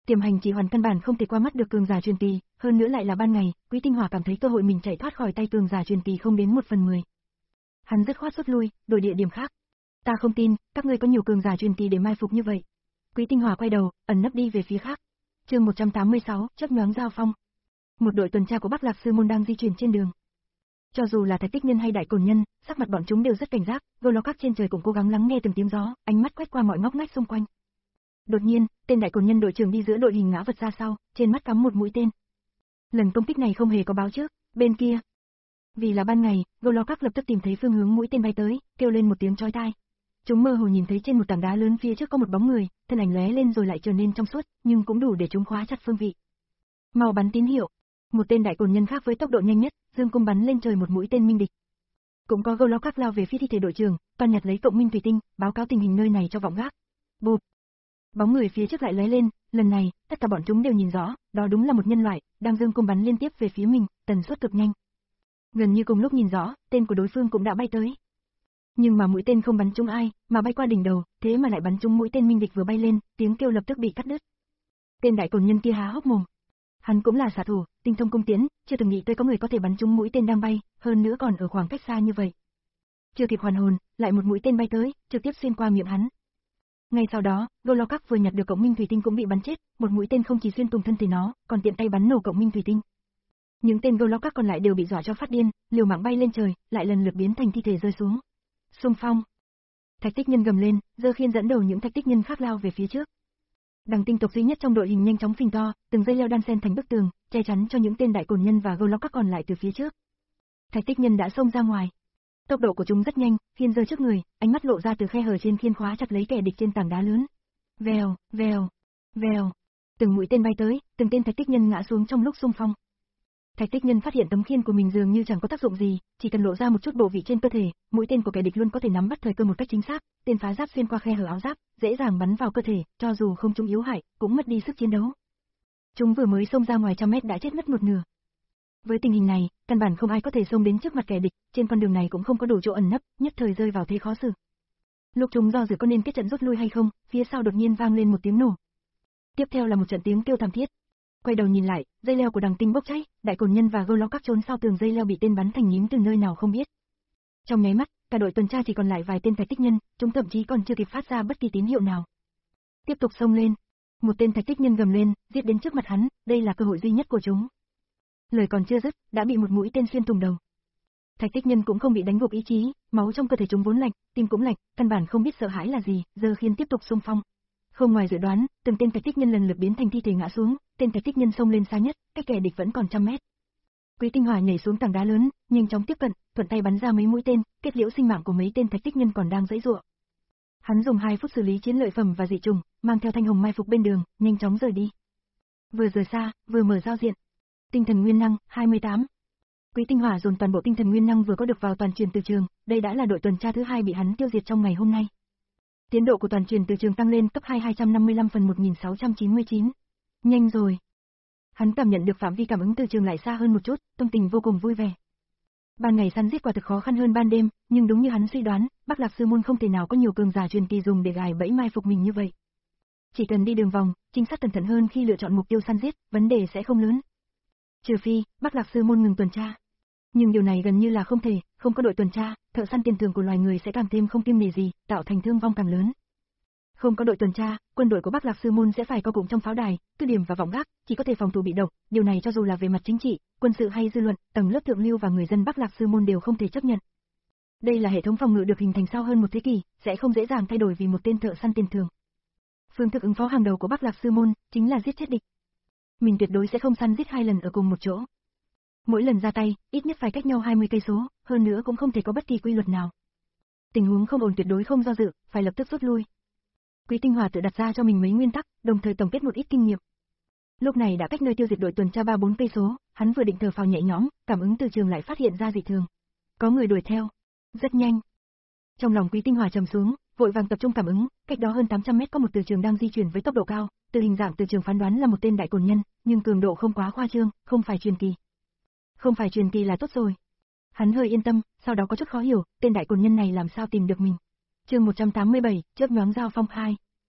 Tiềm hành chỉ hoàn căn bản không thể qua mắt được cường giả truyền kỳ, hơn nữa lại là ban ngày, Quý Tinh Hỏa cảm thấy cơ hội mình chạy thoát khỏi tay cường giả truyền kỳ không đến một phần mười. Hắn dứt khoát rút lui, đổi địa điểm khác. Ta không tin, các ngươi có nhiều cường giả truyền kỳ để mai phục như vậy. Quý Tinh Hỏa quay đầu, ẩn nấp đi về phía khác. Chương một trăm tám mươi sáu, chớp nhoáng giao phong. Một đội tuần tra của Bắc Lạc Sư môn đang di chuyển trên đường. Cho dù là Thạch Tích Nhân hay Đại Cổn Nhân, sắc mặt bọn chúng đều rất cảnh giác, gâu lo các trên trời cũng cố gắng lắng nghe từng tiếng gió, ánh mắt quét qua mọi ngóc ngách xung quanh. Đột nhiên, tên Đại Cổn Nhân đội trưởng đi giữa đội hình ngã vật ra sau, trên mắt cắm một mũi tên. Lần công kích này không hề có báo trước, bên kia. Vì là ban ngày, gâu lo các lập tức tìm thấy phương hướng mũi tên bay tới, kêu lên một tiếng chói tai. Chúng mơ hồ nhìn thấy trên một tảng đá lớn phía trước có một bóng người, thân ảnh lóe lên rồi lại trở nên trong suốt, nhưng cũng đủ để chúng khóa chặt phương vị. Mau bắn tín hiệu. Một tên Đại Cổn Nhân khác với tốc độ nhanh nhất, dương cung bắn lên trời một mũi tên minh địch. Cũng có gâu lo các lao về phía thi thể đội trưởng, toàn nhặt lấy cộng minh thủy tinh, báo cáo tình hình nơi này cho vọng gác. Bụp. Bóng người phía trước lại lóe lên, lần này, tất cả bọn chúng đều nhìn rõ, đó đúng là một nhân loại, đang dương cung bắn liên tiếp về phía mình, tần suất cực nhanh. Gần như cùng lúc nhìn rõ, tên của đối phương cũng đã bay tới. Nhưng mà mũi tên không bắn trúng ai, mà bay qua đỉnh đầu, thế mà lại bắn trúng mũi tên minh địch vừa bay lên, tiếng kêu lập tức bị cắt đứt. Tên Đại Cổn Nhân kia há hốc mồm. Hắn cũng là xạ thủ, tinh thông cung tiến, chưa từng nghĩ tới có người có thể bắn trúng mũi tên đang bay, hơn nữa còn ở khoảng cách xa như vậy. Chưa kịp hoàn hồn, lại một mũi tên bay tới, trực tiếp xuyên qua miệng hắn. Ngay sau đó, gâu lo các vừa nhặt được cộng minh thủy tinh cũng bị bắn chết, một mũi tên không chỉ xuyên tùng thân thể nó, còn tiện tay bắn nổ cộng minh thủy tinh. Những tên gâu lo các còn lại đều bị dọa cho phát điên, liều mạng bay lên trời, lại lần lượt biến thành thi thể rơi xuống. Xung phong. Thạch Tích Nhân gầm lên, giơ khiên dẫn đầu những Thạch Tích Nhân khác lao về phía trước. Đằng tinh tộc duy nhất trong đội hình nhanh chóng phình to, từng dây leo đan xen thành bức tường, che chắn cho những tên Đại Cổn Nhân và gâu lo các còn lại từ phía trước. Thạch Tích Nhân đã xông ra ngoài. Tốc độ của chúng rất nhanh, khiên giơ trước người, ánh mắt lộ ra từ khe hở trên khiên khóa chặt lấy kẻ địch trên tảng đá lớn. Vèo, vèo, vèo. Từng mũi tên bay tới, từng tên Thạch Tích Nhân ngã xuống trong lúc xung phong. Thạch Tích Nhân phát hiện tấm khiên của mình dường như chẳng có tác dụng gì, chỉ cần lộ ra một chút bộ vị trên cơ thể, mũi tên của kẻ địch luôn có thể nắm bắt thời cơ một cách chính xác, tên phá giáp xuyên qua khe hở áo giáp, dễ dàng bắn vào cơ thể, cho dù không trúng yếu hại, cũng mất đi sức chiến đấu. Chúng vừa mới xông ra ngoài trăm mét đã chết mất một nửa. Với tình hình này, căn bản không ai có thể xông đến trước mặt kẻ địch, trên con đường này cũng không có đủ chỗ ẩn nấp, nhất thời rơi vào thế khó xử. Lúc chúng do dự có nên kết trận rút lui hay không, phía sau đột nhiên vang lên một tiếng nổ. Tiếp theo là một trận tiếng kêu thảm thiết. Quay đầu nhìn lại, dây leo của đằng tinh bốc cháy, Đại Cổn Nhân và gâu lo các trốn sau tường dây leo bị tên bắn thành nhím từ nơi nào không biết. Trong nháy mắt, cả đội tuần tra chỉ còn lại vài tên Thạch Tích Nhân, chúng thậm chí còn chưa kịp phát ra bất kỳ tín hiệu nào. Tiếp tục xông lên. Một tên Thạch Tích Nhân gầm lên, giết đến trước mặt hắn, đây là cơ hội duy nhất của chúng. Lời còn chưa dứt, đã bị một mũi tên xuyên thủng đầu. Thạch Tích Nhân cũng không bị đánh gục ý chí, máu trong cơ thể chúng vốn lạnh, tim cũng lạnh, căn bản không biết sợ hãi là gì, giơ khiên tiếp tục xung phong. Không ngoài dự đoán, từng tên Thạch Tích Nhân lần lượt biến thành thi thể ngã xuống, tên Thạch Tích Nhân xông lên xa nhất, cách kẻ địch vẫn còn trăm mét. Quý Tinh Hỏa nhảy xuống tảng đá lớn, nhanh chóng tiếp cận, thuận tay bắn ra mấy mũi tên, kết liễu sinh mạng của mấy tên Thạch Tích Nhân còn đang giãy giụa. Hắn dùng hai phút xử lý chiến lợi phẩm và dị trùng, mang theo thanh hồng mai phục bên đường, nhanh chóng rời đi. Vừa rời xa, vừa mở giao diện. Tinh thần nguyên năng hai mươi tám. Quý Tinh Hỏa dồn toàn bộ tinh thần nguyên năng vừa có được vào toàn truyền từ trường, đây đã là đội tuần tra thứ hai bị hắn tiêu diệt trong ngày hôm nay. Tiến độ của toàn truyền từ trường tăng lên cấp hai hai trăm năm mươi lăm phần một nghìn sáu trăm chín mươi chín. Nhanh rồi. Hắn cảm nhận được phạm vi cảm ứng từ trường lại xa hơn một chút, tâm tình vô cùng vui vẻ. Ban ngày săn giết quả thực khó khăn hơn ban đêm, nhưng đúng như hắn suy đoán, Bắc Lạc Sư môn không thể nào có nhiều cường giả truyền kỳ dùng để gài bẫy mai phục mình như vậy. Chỉ cần đi đường vòng, chính xác cẩn thận hơn khi lựa chọn mục tiêu săn giết, vấn đề sẽ không lớn. Trừ phi, Bắc Lạc Sư môn ngừng tuần tra. Nhưng điều này gần như là không thể, không có đội tuần tra, thợ săn tiền thưởng của loài người sẽ càng thêm không kiêng nể gì, tạo thành thương vong càng lớn. Không có đội tuần tra, quân đội của Bắc Lạc Sư môn sẽ phải co cụm trong pháo đài, cứ điểm và vọng gác, chỉ có thể phòng thủ bị động, điều này cho dù là về mặt chính trị, quân sự hay dư luận, tầng lớp thượng lưu và người dân Bắc Lạc Sư môn đều không thể chấp nhận. Đây là hệ thống phòng ngự được hình thành sau hơn một thế kỷ, sẽ không dễ dàng thay đổi vì một tên thợ săn tiền thưởng. Phương thức ứng phó hàng đầu của Bắc Lạc Sư môn chính là giết chết địch. Mình tuyệt đối sẽ không săn giết hai lần ở cùng một chỗ. Mỗi lần ra tay, ít nhất phải cách nhau hai mươi cây số, hơn nữa cũng không thể có bất kỳ quy luật nào. Tình huống không ổn tuyệt đối không do dự, phải lập tức rút lui. Quý Tinh Hỏa tự đặt ra cho mình mấy nguyên tắc, đồng thời tổng kết một ít kinh nghiệm. Lúc này đã cách nơi tiêu diệt đội tuần tra ba bốn cây số, hắn vừa định thở phào nhẹ nhõm, cảm ứng từ trường lại phát hiện ra dị thường. Có người đuổi theo, rất nhanh. Trong lòng Quý Tinh Hỏa trầm xuống, vội vàng tập trung cảm ứng, cách đó hơn tám trăm mét có một từ trường đang di chuyển với tốc độ cao, từ hình dạng từ trường phán đoán là một tên Đại Cổn Nhân, nhưng cường độ không quá khoa trương, không phải truyền kỳ. Không phải truyền kỳ là tốt rồi. Hắn hơi yên tâm, sau đó có chút khó hiểu, tên Đại Cổn Nhân này làm sao tìm được mình. Chương một trăm tám mươi bảy, chớp nhoáng giao phong hai.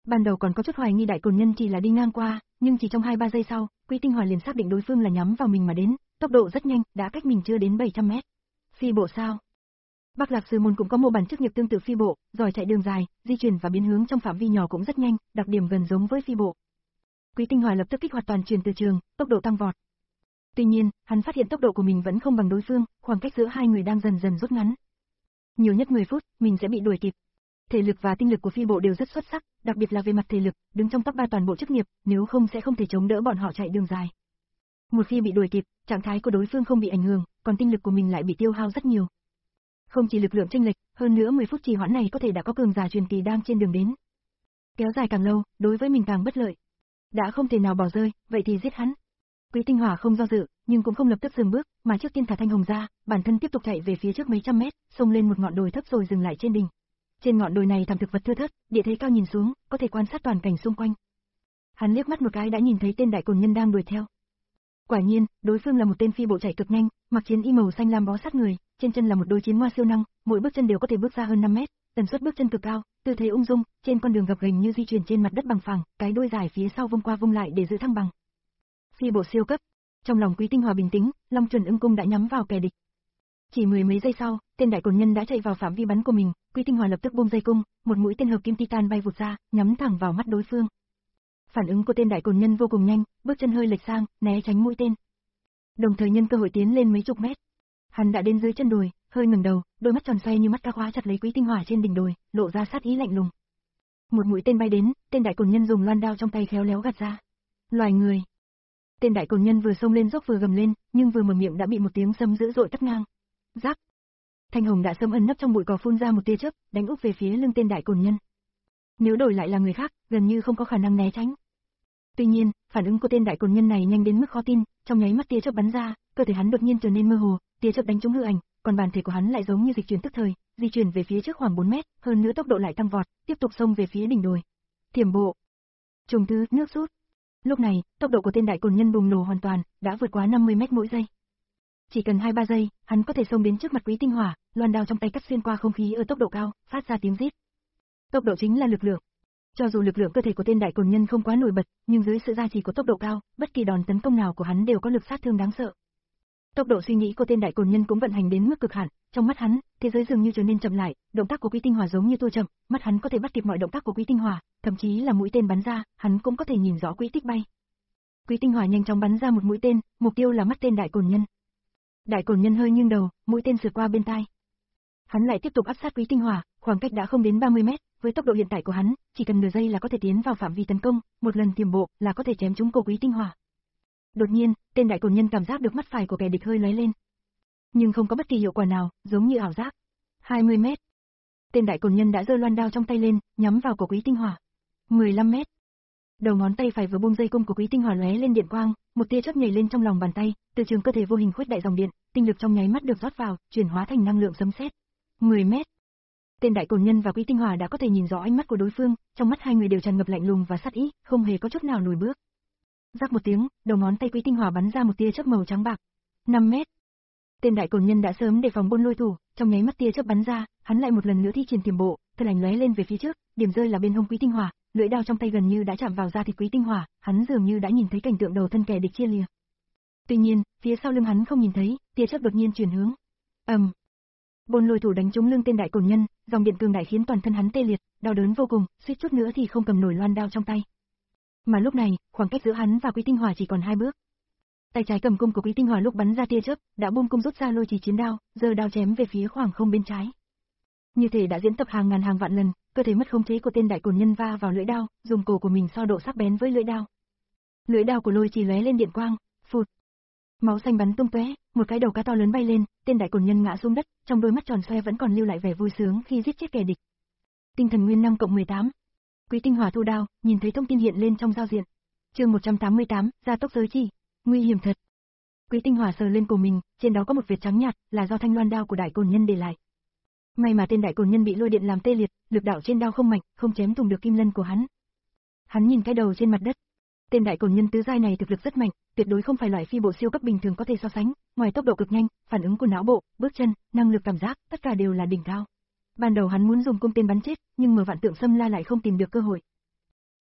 Ban đầu còn có chút hoài nghi đại cồn nhân chỉ là đi ngang qua, nhưng chỉ trong hai ba giây sau, Quý Tinh Hòa liền xác định đối phương là nhắm vào mình mà đến, tốc độ rất nhanh, đã cách mình chưa đến bảy trăm mét. Phi bộ sao? Bắc Lạc Sư Môn cũng có mô bản chức nghiệp tương tự phi bộ, giỏi chạy đường dài, di chuyển và biến hướng trong phạm vi nhỏ cũng rất nhanh, đặc điểm gần giống với phi bộ. Quý Tinh Hòa lập tức kích hoạt toàn truyền từ trường, tốc độ tăng vọt. Tuy nhiên, hắn phát hiện tốc độ của mình vẫn không bằng đối phương, khoảng cách giữa hai người đang dần dần rút ngắn. Nhiều nhất mười phút, mình sẽ bị đuổi kịp. Thể lực và tinh lực của phi bộ đều rất xuất sắc, đặc biệt là về mặt thể lực, đứng trong top ba toàn bộ chức nghiệp, nếu không sẽ không thể chống đỡ bọn họ chạy đường dài. Một khi bị đuổi kịp, trạng thái của đối phương không bị ảnh hưởng, còn tinh lực của mình lại bị tiêu hao rất nhiều. Không chỉ lực lượng chênh lệch, hơn nữa mười phút trì hoãn này có thể đã có cường giả truyền kỳ đang trên đường đến. Kéo dài càng lâu, đối với mình càng bất lợi. Đã không thể nào bỏ rơi, vậy thì giết hắn. Quý Tinh Hòa không do dự, nhưng cũng không lập tức dừng bước, mà trước tiên thả thanh hồng ra, bản thân tiếp tục chạy về phía trước mấy trăm mét, xông lên một ngọn đồi thấp rồi dừng lại trên đỉnh. Trên ngọn đồi này thảm thực vật thưa thớt, địa thế cao nhìn xuống, có thể quan sát toàn cảnh xung quanh. Hắn liếc mắt một cái đã nhìn thấy tên đại cồn nhân đang đuổi theo. Quả nhiên, đối phương là một tên phi bộ chạy cực nhanh, mặc chiến y màu xanh lam bó sát người, trên chân là một đôi chiến hoa siêu năng, mỗi bước chân đều có thể bước ra hơn năm mét, tần suất bước chân cực cao, tư thế ung dung, trên con đường gập ghềnh như di chuyển trên mặt đất bằng phẳng, cái đuôi dài phía sau vung qua vung lại để giữ thăng bằng. Phi bộ siêu cấp. Trong lòng Quý Tinh Hòa bình tĩnh, Long Chuẩn Ưng cung đã nhắm vào kẻ địch. Chỉ mười mấy giây sau, tên đại cồn nhân đã chạy vào phạm vi bắn của mình, Quý Tinh Hòa lập tức buông dây cung, một mũi tên hợp kim titan bay vụt ra, nhắm thẳng vào mắt đối phương. Phản ứng của tên đại cồn nhân vô cùng nhanh, bước chân hơi lệch sang, né tránh mũi tên. Đồng thời nhân cơ hội tiến lên mấy chục mét. Hắn đã đến dưới chân đồi, hơi ngẩng đầu, đôi mắt tròn xoe như mắt cá khóa chặt lấy Quý Tinh Hòa trên đỉnh đồi, lộ ra sát ý lạnh lùng. Một mũi tên bay đến, tên đại cồn nhân dùng loan đao trong tay khéo léo gạt ra. Loài người. Tên đại cồn nhân vừa xông lên dốc vừa gầm lên, nhưng vừa mở miệng đã bị một tiếng sấm dữ dội cắt ngang. Rắc. Thanh hồng đã sớm ẩn nấp trong bụi cỏ phun ra một tia chớp, đánh úp về phía lưng tên đại cồn nhân. Nếu đổi lại là người khác, gần như không có khả năng né tránh. Tuy nhiên, phản ứng của tên đại cồn nhân này nhanh đến mức khó tin, trong nháy mắt tia chớp bắn ra, cơ thể hắn đột nhiên trở nên mơ hồ, tia chớp đánh trúng hư ảnh, còn bản thể của hắn lại giống như dịch chuyển tức thời, di chuyển về phía trước khoảng bốn mét, hơn nữa tốc độ lại tăng vọt, tiếp tục xông về phía đỉnh đồi. Thiểm bộ. Trùng thứ, nước rút. Lúc này, tốc độ của tên đại cồn nhân bùng nổ hoàn toàn, đã vượt quá năm mươi mét mỗi giây. Chỉ cần hai ba giây, hắn có thể xông đến trước mặt Quý Tinh Hòa, loan đao trong tay cắt xuyên qua không khí ở tốc độ cao, phát ra tiếng rít. Tốc độ chính là lực lượng. Cho dù lực lượng cơ thể của tên đại cồn nhân không quá nổi bật, nhưng dưới sự gia trì của tốc độ cao, bất kỳ đòn tấn công nào của hắn đều có lực sát thương đáng sợ. Tốc độ suy nghĩ của tên đại cồn nhân cũng vận hành đến mức cực hạn, trong mắt hắn, thế giới dường như trở nên chậm lại, động tác của Quý Tinh Hòa giống như tua chậm, mắt hắn có thể bắt kịp mọi động tác của Quý Tinh Hòa, thậm chí là mũi tên bắn ra, hắn cũng có thể nhìn rõ quỹ tích bay. Quý Tinh Hòa nhanh chóng bắn ra một mũi tên, mục tiêu là mắt tên đại cồn nhân. Đại cồn nhân hơi nghiêng đầu, mũi tên sượt qua bên tai. Hắn lại tiếp tục áp sát Quý Tinh Hòa, khoảng cách đã không đến ba mươi mét, với tốc độ hiện tại của hắn, chỉ cần nửa giây là có thể tiến vào phạm vi tấn công, một lần tiềm bộ là có thể chém trúng cổ Quý Tinh Hòa. Đột nhiên, tên đại cồn nhân cảm giác được mắt phải của kẻ địch hơi lóe lên, nhưng không có bất kỳ hiệu quả nào, giống như ảo giác. hai mươi mét. Tên đại cồn nhân đã giơ loan đao trong tay lên, nhắm vào cổ Quý Tinh Hòa. mười lăm mét. Đầu ngón tay phải vừa buông dây cung của Quý Tinh Hòa lóe lên điện quang, một tia chớp nhảy lên trong lòng bàn tay, từ trường cơ thể vô hình khuếch đại dòng điện, tinh lực trong nháy mắt được rót vào, chuyển hóa thành năng lượng sấm sét. mười mét. Tên đại cồn nhân và Quý Tinh Hòa đã có thể nhìn rõ ánh mắt của đối phương, trong mắt hai người đều tràn ngập lạnh lùng và sát ý, không hề có chút nào lùi bước. Rắc một tiếng, đầu ngón tay Quý Tinh Hòa bắn ra một tia chớp màu trắng bạc. năm mét. Tên đại cồn nhân đã sớm đề phòng Bôn Lôi Thủ, trong nháy mắt tia chớp bắn ra, hắn lại một lần nữa thi triển tiềm bộ, thân ảnh lóe lên về phía trước, điểm rơi là bên hông Quý Tinh Hòa, lưỡi đao trong tay gần như đã chạm vào da thịt Quý Tinh Hòa, hắn dường như đã nhìn thấy cảnh tượng đầu thân kẻ địch chia lìa. Tuy nhiên, phía sau lưng hắn không nhìn thấy, tia chớp đột nhiên chuyển hướng. ầm. Um. Bôn Lôi Thủ đánh trúng lưng tên đại cồn nhân, dòng điện cường đại khiến toàn thân hắn tê liệt, đau đớn vô cùng, suýt chút nữa thì không cầm nổi loan đao trong tay. Mà lúc này, khoảng cách giữa hắn và Quý Tinh Hòa chỉ còn hai bước. Tay trái cầm cung của Quý Tinh Hòa lúc bắn ra tia chớp, đã buông cung rút ra lôi trì chiến đao, giơ đao chém về phía khoảng không bên trái. Như thể đã diễn tập hàng ngàn hàng vạn lần, cơ thể mất khống chế của tên đại cồn nhân va vào lưỡi đao, dùng cổ của mình so độ sắc bén với lưỡi đao. Lưỡi đao của lôi trì lóe lên điện quang, phụt. Máu xanh bắn tung tóe, một cái đầu cá to lớn bay lên, tên đại cồn nhân ngã xuống đất, trong đôi mắt tròn xoe vẫn còn lưu lại vẻ vui sướng khi giết chết kẻ địch. Tinh thần nguyên năm cộng mười tám. Quý Tinh Hòa thu đao, nhìn thấy thông tin hiện lên trong giao diện. Chương một trăm tám mươi tám, gia tốc giới chỉ. Nguy hiểm thật. Quý Tinh Hòa sờ lên cổ mình, trên đó có một vệt trắng nhạt, là do thanh loan đao của đại cồn nhân để lại. May mà tên đại cồn nhân bị lôi điện làm tê liệt, lực đạo trên đao không mạnh, không chém thủng được kim lân của hắn. Hắn nhìn cái đầu trên mặt đất. Tên đại cồn nhân tứ giai này thực lực rất mạnh, tuyệt đối không phải loại phi bộ siêu cấp bình thường có thể so sánh, ngoài tốc độ cực nhanh, phản ứng của não bộ, bước chân, năng lực cảm giác, tất cả đều là đỉnh cao. Ban đầu hắn muốn dùng cung tên bắn chết, nhưng Mở Vạn Tượng Xâm La lại không tìm được cơ hội.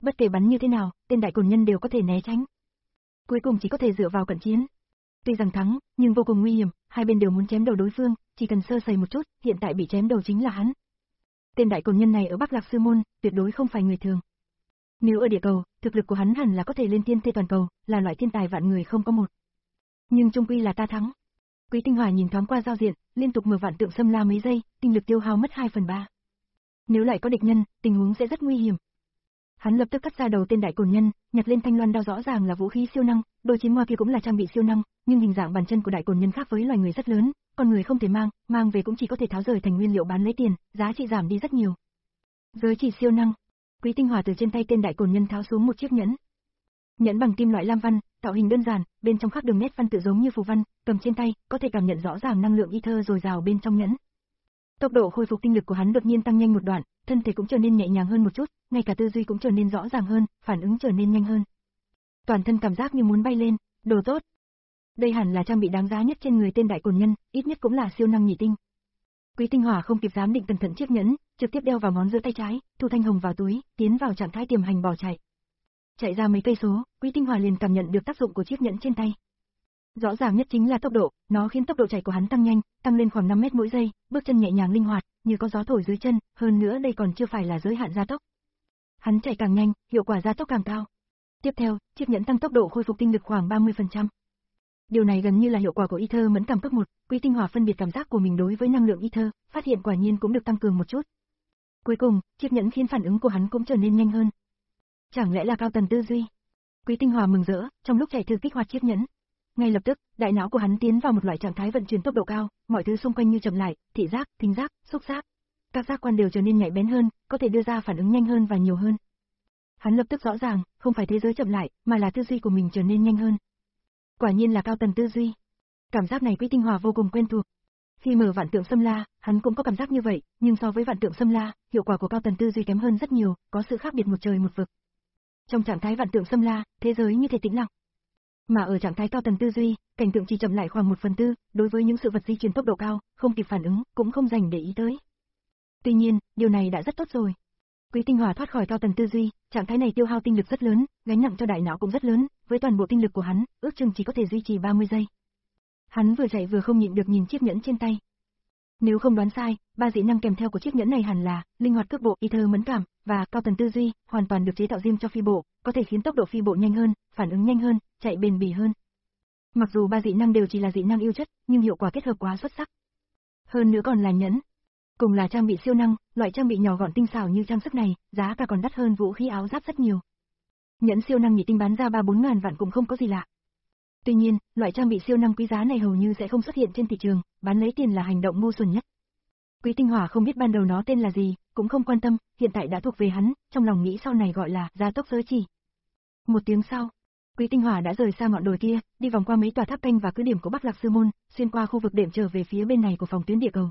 Bất kể bắn như thế nào, tên đại cồn nhân đều có thể né tránh. Cuối cùng chỉ có thể dựa vào cận chiến. Tuy rằng thắng, nhưng vô cùng nguy hiểm, hai bên đều muốn chém đầu đối phương, chỉ cần sơ sẩy một chút, hiện tại bị chém đầu chính là hắn. Tên đại cồn nhân này ở Bắc Lạc Sư Môn, tuyệt đối không phải người thường. Nếu ở địa cầu, thực lực của hắn hẳn là có thể lên thiên thê toàn cầu, là loại thiên tài vạn người không có một. Nhưng chung quy là ta thắng. Quý Tinh Hòa nhìn thoáng qua giao diện, liên tục mở vạn tượng xâm la mấy giây, tinh lực tiêu hao mất hai phần ba. Nếu lại có địch nhân, tình huống sẽ rất nguy hiểm. Hắn lập tức cắt ra đầu tên đại cồn nhân, nhặt lên thanh loan đao rõ ràng là vũ khí siêu năng, đôi chiến hoa kia cũng là trang bị siêu năng, nhưng hình dạng bàn chân của đại cồn nhân khác với loài người rất lớn, con người không thể mang, mang về cũng chỉ có thể tháo rời thành nguyên liệu bán lấy tiền, giá trị giảm đi rất nhiều. Giới chỉ siêu năng. Quý Tinh Hòa từ trên tay tên đại cồn nhân tháo xuống một chiếc nhẫn. Nhẫn bằng kim loại lam văn, tạo hình đơn giản, bên trong khắc đường nét văn tự giống như phù văn, cầm trên tay, có thể cảm nhận rõ ràng năng lượng ether dồi dào bên trong nhẫn. Tốc độ khôi phục tinh lực của hắn đột nhiên tăng nhanh một đoạn, thân thể cũng trở nên nhẹ nhàng hơn một chút, ngay cả tư duy cũng trở nên rõ ràng hơn, phản ứng trở nên nhanh hơn. Toàn thân cảm giác như muốn bay lên, đồ tốt. Đây hẳn là trang bị đáng giá nhất trên người tên đại cồn nhân, ít nhất cũng là siêu năng nhị tinh. Quý Tinh Hòa không kịp giám định cẩn thận chiếc nhẫn, trực tiếp đeo vào ngón giữa tay trái, thu thanh hồng vào túi, tiến vào trạng thái tiềm hành bỏ chạy. Chạy ra mấy cây số, Quý Tinh Hòa liền cảm nhận được tác dụng của chiếc nhẫn trên tay. Rõ ràng nhất chính là tốc độ, nó khiến tốc độ chạy của hắn tăng nhanh, tăng lên khoảng năm mét mỗi giây, bước chân nhẹ nhàng linh hoạt, như có gió thổi dưới chân, hơn nữa đây còn chưa phải là giới hạn gia tốc. Hắn chạy càng nhanh, hiệu quả gia tốc càng cao. Tiếp theo, chiếc nhẫn tăng tốc độ khôi phục tinh lực khoảng ba mươi phần trăm. Điều này gần như là hiệu quả của ether mẫn cảm cấp một, Quý Tinh Hòa phân biệt cảm giác của mình đối với năng lượng ether, phát hiện quả nhiên cũng được tăng cường một chút. Cuối cùng, chiếc nhẫn khiến phản ứng của hắn cũng trở nên nhanh hơn. Chẳng lẽ là cao tầng tư duy? Quý Tinh Hòa mừng rỡ, trong lúc chạy thử kích hoạt chiếc nhẫn. Ngay lập tức, đại não của hắn tiến vào một loại trạng thái vận chuyển tốc độ cao, mọi thứ xung quanh như chậm lại, thị giác, thính giác, xúc giác. Các giác quan đều trở nên nhạy bén hơn, có thể đưa ra phản ứng nhanh hơn và nhiều hơn. Hắn lập tức rõ ràng, không phải thế giới chậm lại, mà là tư duy của mình trở nên nhanh hơn. Quả nhiên là cao tầng tư duy. Cảm giác này Quý Tinh Hòa vô cùng quen thuộc. Khi mở vạn tượng xâm la, hắn cũng có cảm giác như vậy, nhưng so với vạn tượng xâm la, hiệu quả của cao tầng tư duy kém hơn rất nhiều, có sự khác biệt một trời một vực. Trong trạng thái vạn tượng xâm la, thế giới như thể tĩnh lặng. Mà ở trạng thái cao tầng tư duy, cảnh tượng chỉ chậm lại khoảng một phần tư, đối với những sự vật di chuyển tốc độ cao, không kịp phản ứng, cũng không dành để ý tới. Tuy nhiên, điều này đã rất tốt rồi. Quý Tinh Hòa thoát khỏi cao tầng tư duy, trạng thái này tiêu hao tinh lực rất lớn, gánh nặng cho đại não cũng rất lớn, với toàn bộ tinh lực của hắn, ước chừng chỉ có thể duy trì ba mươi giây. Hắn vừa chạy vừa không nhịn được nhìn chiếc nhẫn trên tay. Nếu không đoán sai, ba dị năng kèm theo của chiếc nhẫn này hẳn là linh hoạt cước bộ, ether mẫn cảm và cao tầng tư duy, hoàn toàn được chế tạo riêng cho phi bộ, có thể khiến tốc độ phi bộ nhanh hơn, phản ứng nhanh hơn, chạy bền bỉ hơn. Mặc dù ba dị năng đều chỉ là dị năng yêu chất, nhưng hiệu quả kết hợp quá xuất sắc. Hơn nữa còn là nhẫn, cùng là trang bị siêu năng, loại trang bị nhỏ gọn tinh xảo như trang sức này, giá cả còn đắt hơn vũ khí áo giáp rất nhiều. Nhẫn siêu năng nhị tinh bán ra ba bốn ngàn vạn cũng không có gì lạ. Tuy nhiên, loại trang bị siêu năng quý giá này hầu như sẽ không xuất hiện trên thị trường, bán lấy tiền là hành động ngu xuẩn nhất. Quý Tinh Hòa không biết ban đầu nó tên là gì, cũng không quan tâm, hiện tại đã thuộc về hắn, trong lòng nghĩ sau này gọi là gia tốc giới chỉ. Một tiếng sau, Quý Tinh Hòa đã rời xa ngọn đồi kia, đi vòng qua mấy tòa tháp canh và cứ điểm của Bắc Lạc Sư Môn, xuyên qua khu vực đệm trở về phía bên này của phòng tuyến địa cầu.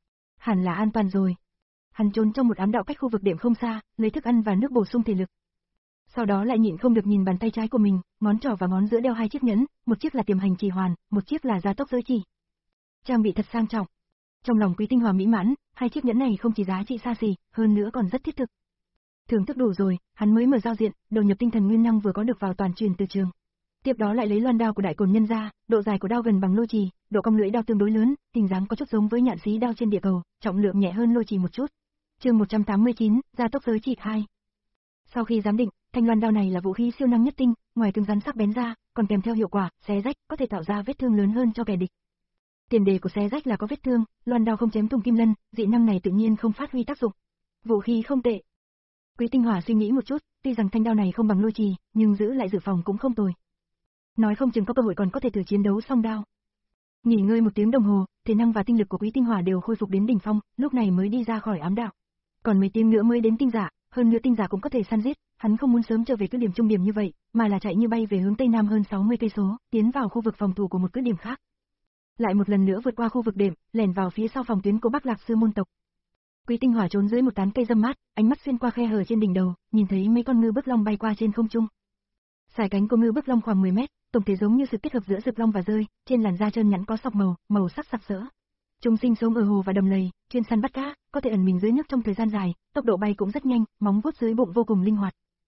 Hẳn là an toàn rồi. Hắn trốn trong một ám đạo cách khu vực đệm không xa, lấy thức ăn và nước bổ sung thể lực. Sau đó lại nhịn không được nhìn bàn tay trái của mình, ngón trỏ và ngón giữa đeo hai chiếc nhẫn, một chiếc là tiềm hành trì hoàn, một chiếc là gia tốc giới chỉ. Trang bị thật sang trọng. Trong lòng Quý Tinh Hòa mỹ mãn, hai chiếc nhẫn này không chỉ giá trị xa xỉ, hơn nữa còn rất thiết thực. Thưởng thức đủ rồi, hắn mới mở giao diện, đầu nhập tinh thần nguyên năng vừa có được vào toàn truyền từ trường. Tiếp đó lại lấy loan đao của đại cồn nhân ra, độ dài của đao gần bằng lôi trì, độ cong lưỡi đao tương đối lớn, hình dáng có chút giống với nhạn xí đao trên địa cầu, trọng lượng nhẹ hơn lôi trì một chút. Chương một trăm tám mươi chín, gia tốc giới chỉ hai. Sau khi giám định, thanh loan đao này là vũ khí siêu năng nhất tinh, ngoài cứng rắn sắc bén ra, còn kèm theo hiệu quả xé rách, có thể tạo ra vết thương lớn hơn cho kẻ địch. Tiền đề của xé rách là có vết thương, loan đao không chém thủng kim lân, dị năng này tự nhiên không phát huy tác dụng. Vũ khí không tệ. Quý Tinh Hòa suy nghĩ một chút, tuy rằng thanh đao này không bằng lôi trì, nhưng giữ lại dự phòng cũng không tồi. Nói không chừng có cơ hội còn có thể thử chiến đấu song đao. Nghỉ ngơi một tiếng đồng hồ, thể năng và tinh lực của Quý Tinh Hòa đều khôi phục đến đỉnh phong, lúc này mới đi ra khỏi ám đạo. Còn mấy tiếng nữa mới đến tinh giả, hơn nữa tinh giả cũng có thể săn giết, hắn không muốn sớm trở về cứ điểm trung điểm như vậy, mà là chạy như bay về hướng tây nam hơn sáu mươi cây số, tiến vào khu vực phòng thủ của một cứ điểm khác. Lại một lần nữa vượt qua khu vực đệm, lẻn vào phía sau phòng tuyến của Bắc Lạc Sư Môn tộc. Quý Tinh Hòa trốn dưới một tán cây râm mát, ánh mắt xuyên qua khe hở trên đỉnh đầu, nhìn thấy mấy con ngư bức long bay qua trên không trung. Sải cánh của ngư bức long khoảng mười mét, tổng thể giống như sự kết hợp giữa rực long và rơi, trên làn da trơn nhẵn có sọc màu, màu sắc sặc sỡ. Chúng sinh sống ở hồ và đầm lầy, chuyên săn bắt cá, có thể ẩn mình dưới nước trong thời gian dài, tốc độ bay cũng rất nhanh, móng vuốt dưới bụng vô cùng linh hoạt.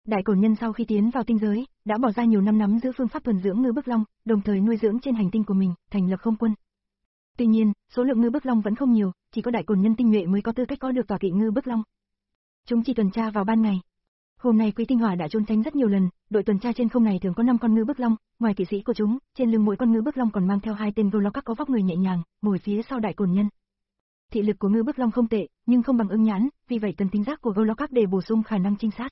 Đại cổn nhân sau khi tiến vào tinh giới, đã bỏ ra nhiều năm nắm giữ phương pháp thuần dưỡng ngư bức long, đồng thời nuôi dưỡng trên hành tinh của mình, thành lập không quân. Tuy nhiên, số lượng ngư bức long vẫn không nhiều, chỉ có đại cổn nhân tinh nhuệ mới có tư cách có được tọa kỵ ngư bức long. Chúng chỉ tuần tra vào ban ngày. Hôm nay Quý Tinh Hỏa đã trốn tránh rất nhiều lần, đội tuần tra trên không này thường có năm con ngư bức long, ngoài kỵ sĩ của chúng, trên lưng mỗi con ngư bức long còn mang theo hai tên Golocac có vóc người nhẹ nhàng, ngồi phía sau đại cổn nhân. Thị lực của ngư bức long không tệ, nhưng không bằng ưng nhãn, vì vậy cần tính giác của Golocac để bổ sung khả năng trinh sát.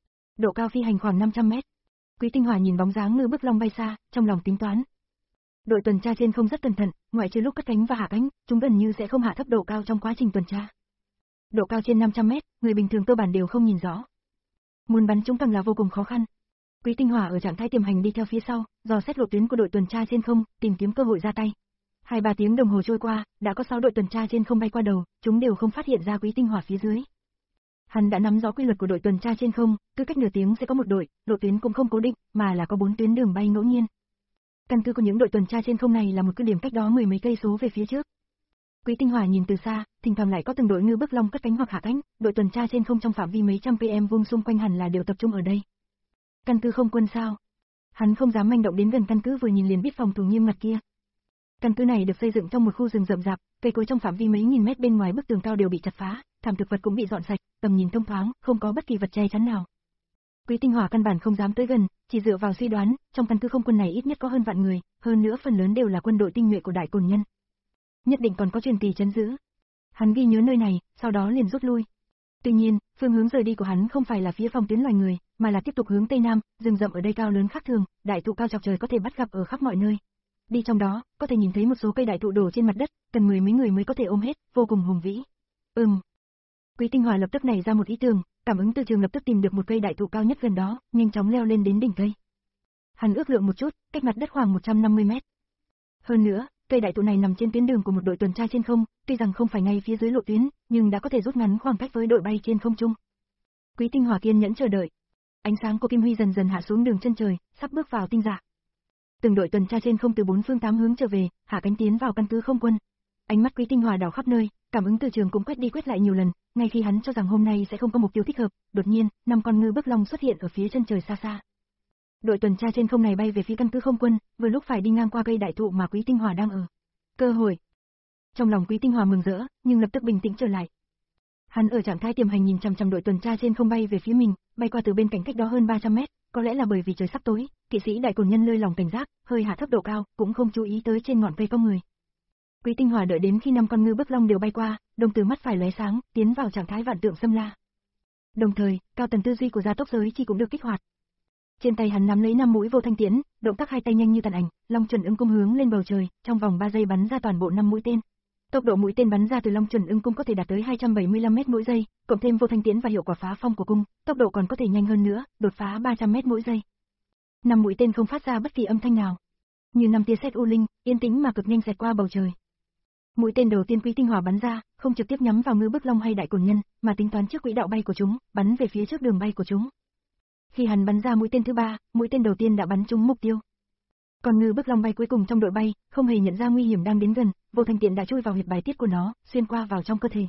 Độ cao phi hành khoảng năm trăm mét. Quý Tinh Hỏa nhìn bóng dáng ngư bức long bay xa, trong lòng tính toán. Đội tuần tra trên không rất cẩn thận, ngoại trừ lúc cất cánh và hạ cánh, chúng gần như sẽ không hạ thấp độ cao trong quá trình tuần tra. Độ cao trên năm trăm mét, người bình thường cơ bản đều không nhìn rõ. Muốn bắn chúng càng là vô cùng khó khăn. Quý Tinh Hỏa ở trạng thái tiềm hành đi theo phía sau, dò xét lộ tuyến của đội tuần tra trên không, tìm kiếm cơ hội ra tay. Hai ba tiếng đồng hồ trôi qua, đã có sáu đội tuần tra trên không bay qua đầu, chúng đều không phát hiện ra Quý Tinh Hỏa phía dưới. Hắn đã nắm rõ quy luật của đội tuần tra trên không, cứ cách nửa tiếng sẽ có một đội, lộ tuyến cũng không cố định, mà là có bốn tuyến đường bay ngẫu nhiên. Căn cứ của những đội tuần tra trên không này là một cứ điểm cách đó mười mấy cây số về phía trước. Quý Tinh Hỏa nhìn từ xa, thỉnh thoảng lại có từng đội ngư bức long cất cánh hoặc hạ cánh, đội tuần tra trên không trong phạm vi mấy trăm km vuông xung quanh hẳn là đều tập trung ở đây. Căn cứ không quân sao? Hắn không dám manh động đến gần căn cứ, vừa nhìn liền biết phòng thủ nghiêm ngặt kia. Căn cứ này được xây dựng trong một khu rừng rậm rạp, cây cối trong phạm vi mấy nghìn mét bên ngoài bức tường cao đều bị chặt phá, thảm thực vật cũng bị dọn sạch, tầm nhìn thông thoáng, không có bất kỳ vật che chắn nào. Quý Tinh Hỏa căn bản không dám tới gần, chỉ dựa vào suy đoán, trong căn cứ không quân này ít nhất có hơn vạn người, hơn nữa phần lớn đều là quân đội tinh nhuệ của đại cổn nhân. Nhất định còn có truyền kỳ trấn giữ. Hắn ghi nhớ nơi này, sau đó liền rút lui. Tuy nhiên, phương hướng rời đi của hắn không phải là phía phòng tuyến loài người, mà là tiếp tục hướng tây nam, rừng rậm ở đây cao lớn khác thường, đại thụ cao chọc trời có thể bắt gặp ở khắp mọi nơi. Đi trong đó, có thể nhìn thấy một số cây đại thụ đổ trên mặt đất, cần mười mấy người mới có thể ôm hết, vô cùng hùng vĩ. Ừm. Quý Tinh Hỏa lập tức nảy ra một ý tưởng, cảm ứng từ trường lập tức tìm được một cây đại thụ cao nhất gần đó, nhanh chóng leo lên đến đỉnh cây. Hắn ước lượng một chút, cách mặt đất khoảng một trăm năm mươi mét. Hơn nữa, cây đại thụ này nằm trên tuyến đường của một đội tuần tra trên không, tuy rằng không phải ngay phía dưới lộ tuyến, nhưng đã có thể rút ngắn khoảng cách với đội bay trên không trung. Quý Tinh Hỏa kiên nhẫn chờ đợi. Ánh sáng của Kim Huy dần dần hạ xuống đường chân trời, sắp bước vào tinh dạ. Từng đội tuần tra trên không từ bốn phương tám hướng trở về, hạ cánh tiến vào căn cứ không quân. Ánh mắt Quý Tinh Hỏa đảo khắp nơi, cảm ứng từ trường cũng quét đi quét lại nhiều lần, ngay khi hắn cho rằng hôm nay sẽ không có mục tiêu thích hợp, đột nhiên, năm con ngư bức long xuất hiện ở phía chân trời xa xa. Đội tuần tra trên không này bay về phía căn cứ không quân, vừa lúc phải đi ngang qua cây đại thụ mà Quý Tinh Hỏa đang ở. Cơ hội. Trong lòng Quý Tinh Hỏa mừng rỡ, nhưng lập tức bình tĩnh trở lại. Hắn ở trạng thái tiềm hành nhìn chằm chằm đội tuần tra trên không bay về phía mình, bay qua từ bên cạnh cách đó hơn ba trăm mét, có lẽ là bởi vì trời sắp tối, kỵ sĩ đại cổn nhân lơi lòng cảnh giác, hơi hạ thấp độ cao, cũng không chú ý tới trên ngọn cây có người. Quý Tinh Hỏa đợi đến khi năm con ngư bức long đều bay qua, đồng tử mắt phải lóe sáng, tiến vào trạng thái vạn tượng xâm la. Đồng thời, cao tần tư duy của gia tốc giới chi cũng được kích hoạt. Trên tay hắn nắm lấy năm mũi vô thanh tiễn, động tác hai tay nhanh như tàn ảnh, long chuẩn ưng cung hướng lên bầu trời, trong vòng ba giây bắn ra toàn bộ năm mũi tên. Tốc độ mũi tên bắn ra từ long chuẩn ưng cung có thể đạt tới hai trăm bảy mươi lăm mét mỗi giây, cộng thêm vô thanh tiễn và hiệu quả phá phong của cung, tốc độ còn có thể nhanh hơn nữa, đột phá ba trăm mét mỗi giây. Năm mũi tên không phát ra bất kỳ âm thanh nào, như năm tia sét u linh, yên tĩnh mà cực nhanh xẹt qua bầu trời. Mũi tên đầu tiên Quý Tinh Hỏa bắn ra, không trực tiếp nhắm vào ngư bức long hay đại cổn nhân, mà tính toán trước quỹ đạo bay của chúng, bắn về phía trước đường bay của chúng. Khi hắn bắn ra mũi tên thứ ba, mũi tên đầu tiên đã bắn trúng mục tiêu. Còn ngư bức long bay cuối cùng trong đội bay, không hề nhận ra nguy hiểm đang đến gần, vô thanh tiễn đã chui vào huyệt bài tiết của nó, xuyên qua vào trong cơ thể.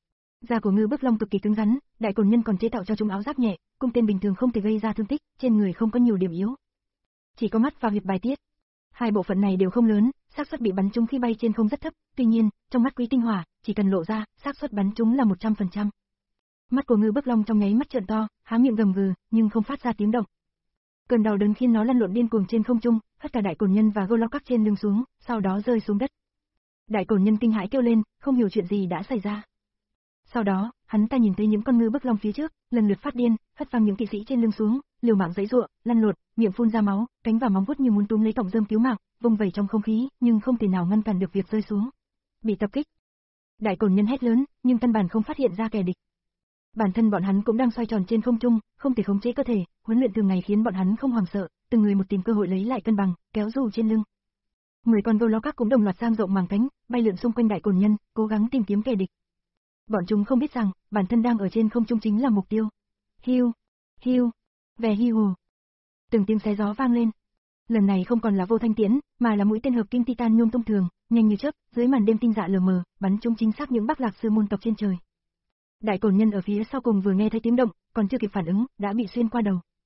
Da của ngư bức long cực kỳ cứng rắn, đại cổn nhân còn chế tạo cho chúng áo giáp nhẹ, cung tên bình thường không thể gây ra thương tích, trên người không có nhiều điểm yếu. Chỉ có mắt và huyệt bài tiết. Hai bộ phận này đều không lớn, xác suất bị bắn trúng khi bay trên không rất thấp, tuy nhiên, trong mắt Quý Tinh Hỏa, chỉ cần lộ ra, xác suất bắn trúng là một trăm phần trăm. Mắt của ngư bức long trong nháy mắt trợn to, há miệng gầm gừ, nhưng không phát ra tiếng động. Cơn đau đớn khiến nó lăn lộn điên cuồng trên không trung, hất cả đại cổn nhân và Golocac trên lưng xuống, sau đó rơi xuống đất. Đại cổn nhân kinh hãi kêu lên, không hiểu chuyện gì đã xảy ra. Sau đó, hắn ta nhìn thấy những con ngư bức long phía trước, lần lượt phát điên, hất văng những kỵ sĩ trên lưng xuống, liều mạng giãy giụa, lăn lộn, miệng phun ra máu, cánh và móng vuốt như muốn túm lấy cọng rơm cứu mạng, vung vẩy trong không khí, nhưng không thể nào ngăn cản được việc rơi xuống. Bị tập kích. Đại cổn nhân hét lớn, nhưng căn bản không phát hiện ra kẻ địch. Bản thân bọn hắn cũng đang xoay tròn trên không trung, không thể khống chế cơ thể, huấn luyện thường ngày khiến bọn hắn không hoảng sợ, từng người một tìm cơ hội lấy lại cân bằng, kéo dù trên lưng. Mười con Golocac cũng đồng loạt dang rộng màng cánh, bay lượn xung quanh đại cổn nhân, cố gắng tìm kiếm kẻ địch. Bọn chúng không biết rằng, bản thân đang ở trên không trung chính là mục tiêu. Hiu, hiu, ve hi hù. Từng tiếng xé gió vang lên. Lần này không còn là vô thanh tiễn, mà là mũi tên hợp kim titan nhôm thông thường, nhanh như chớp, dưới màn đêm tinh dạ lờ mờ, bắn trúng chính xác những Bắc Lạc sư môn tộc trên trời. Đại cổn nhân ở phía sau cùng vừa nghe thấy tiếng động, còn chưa kịp phản ứng, đã bị xuyên qua đầu.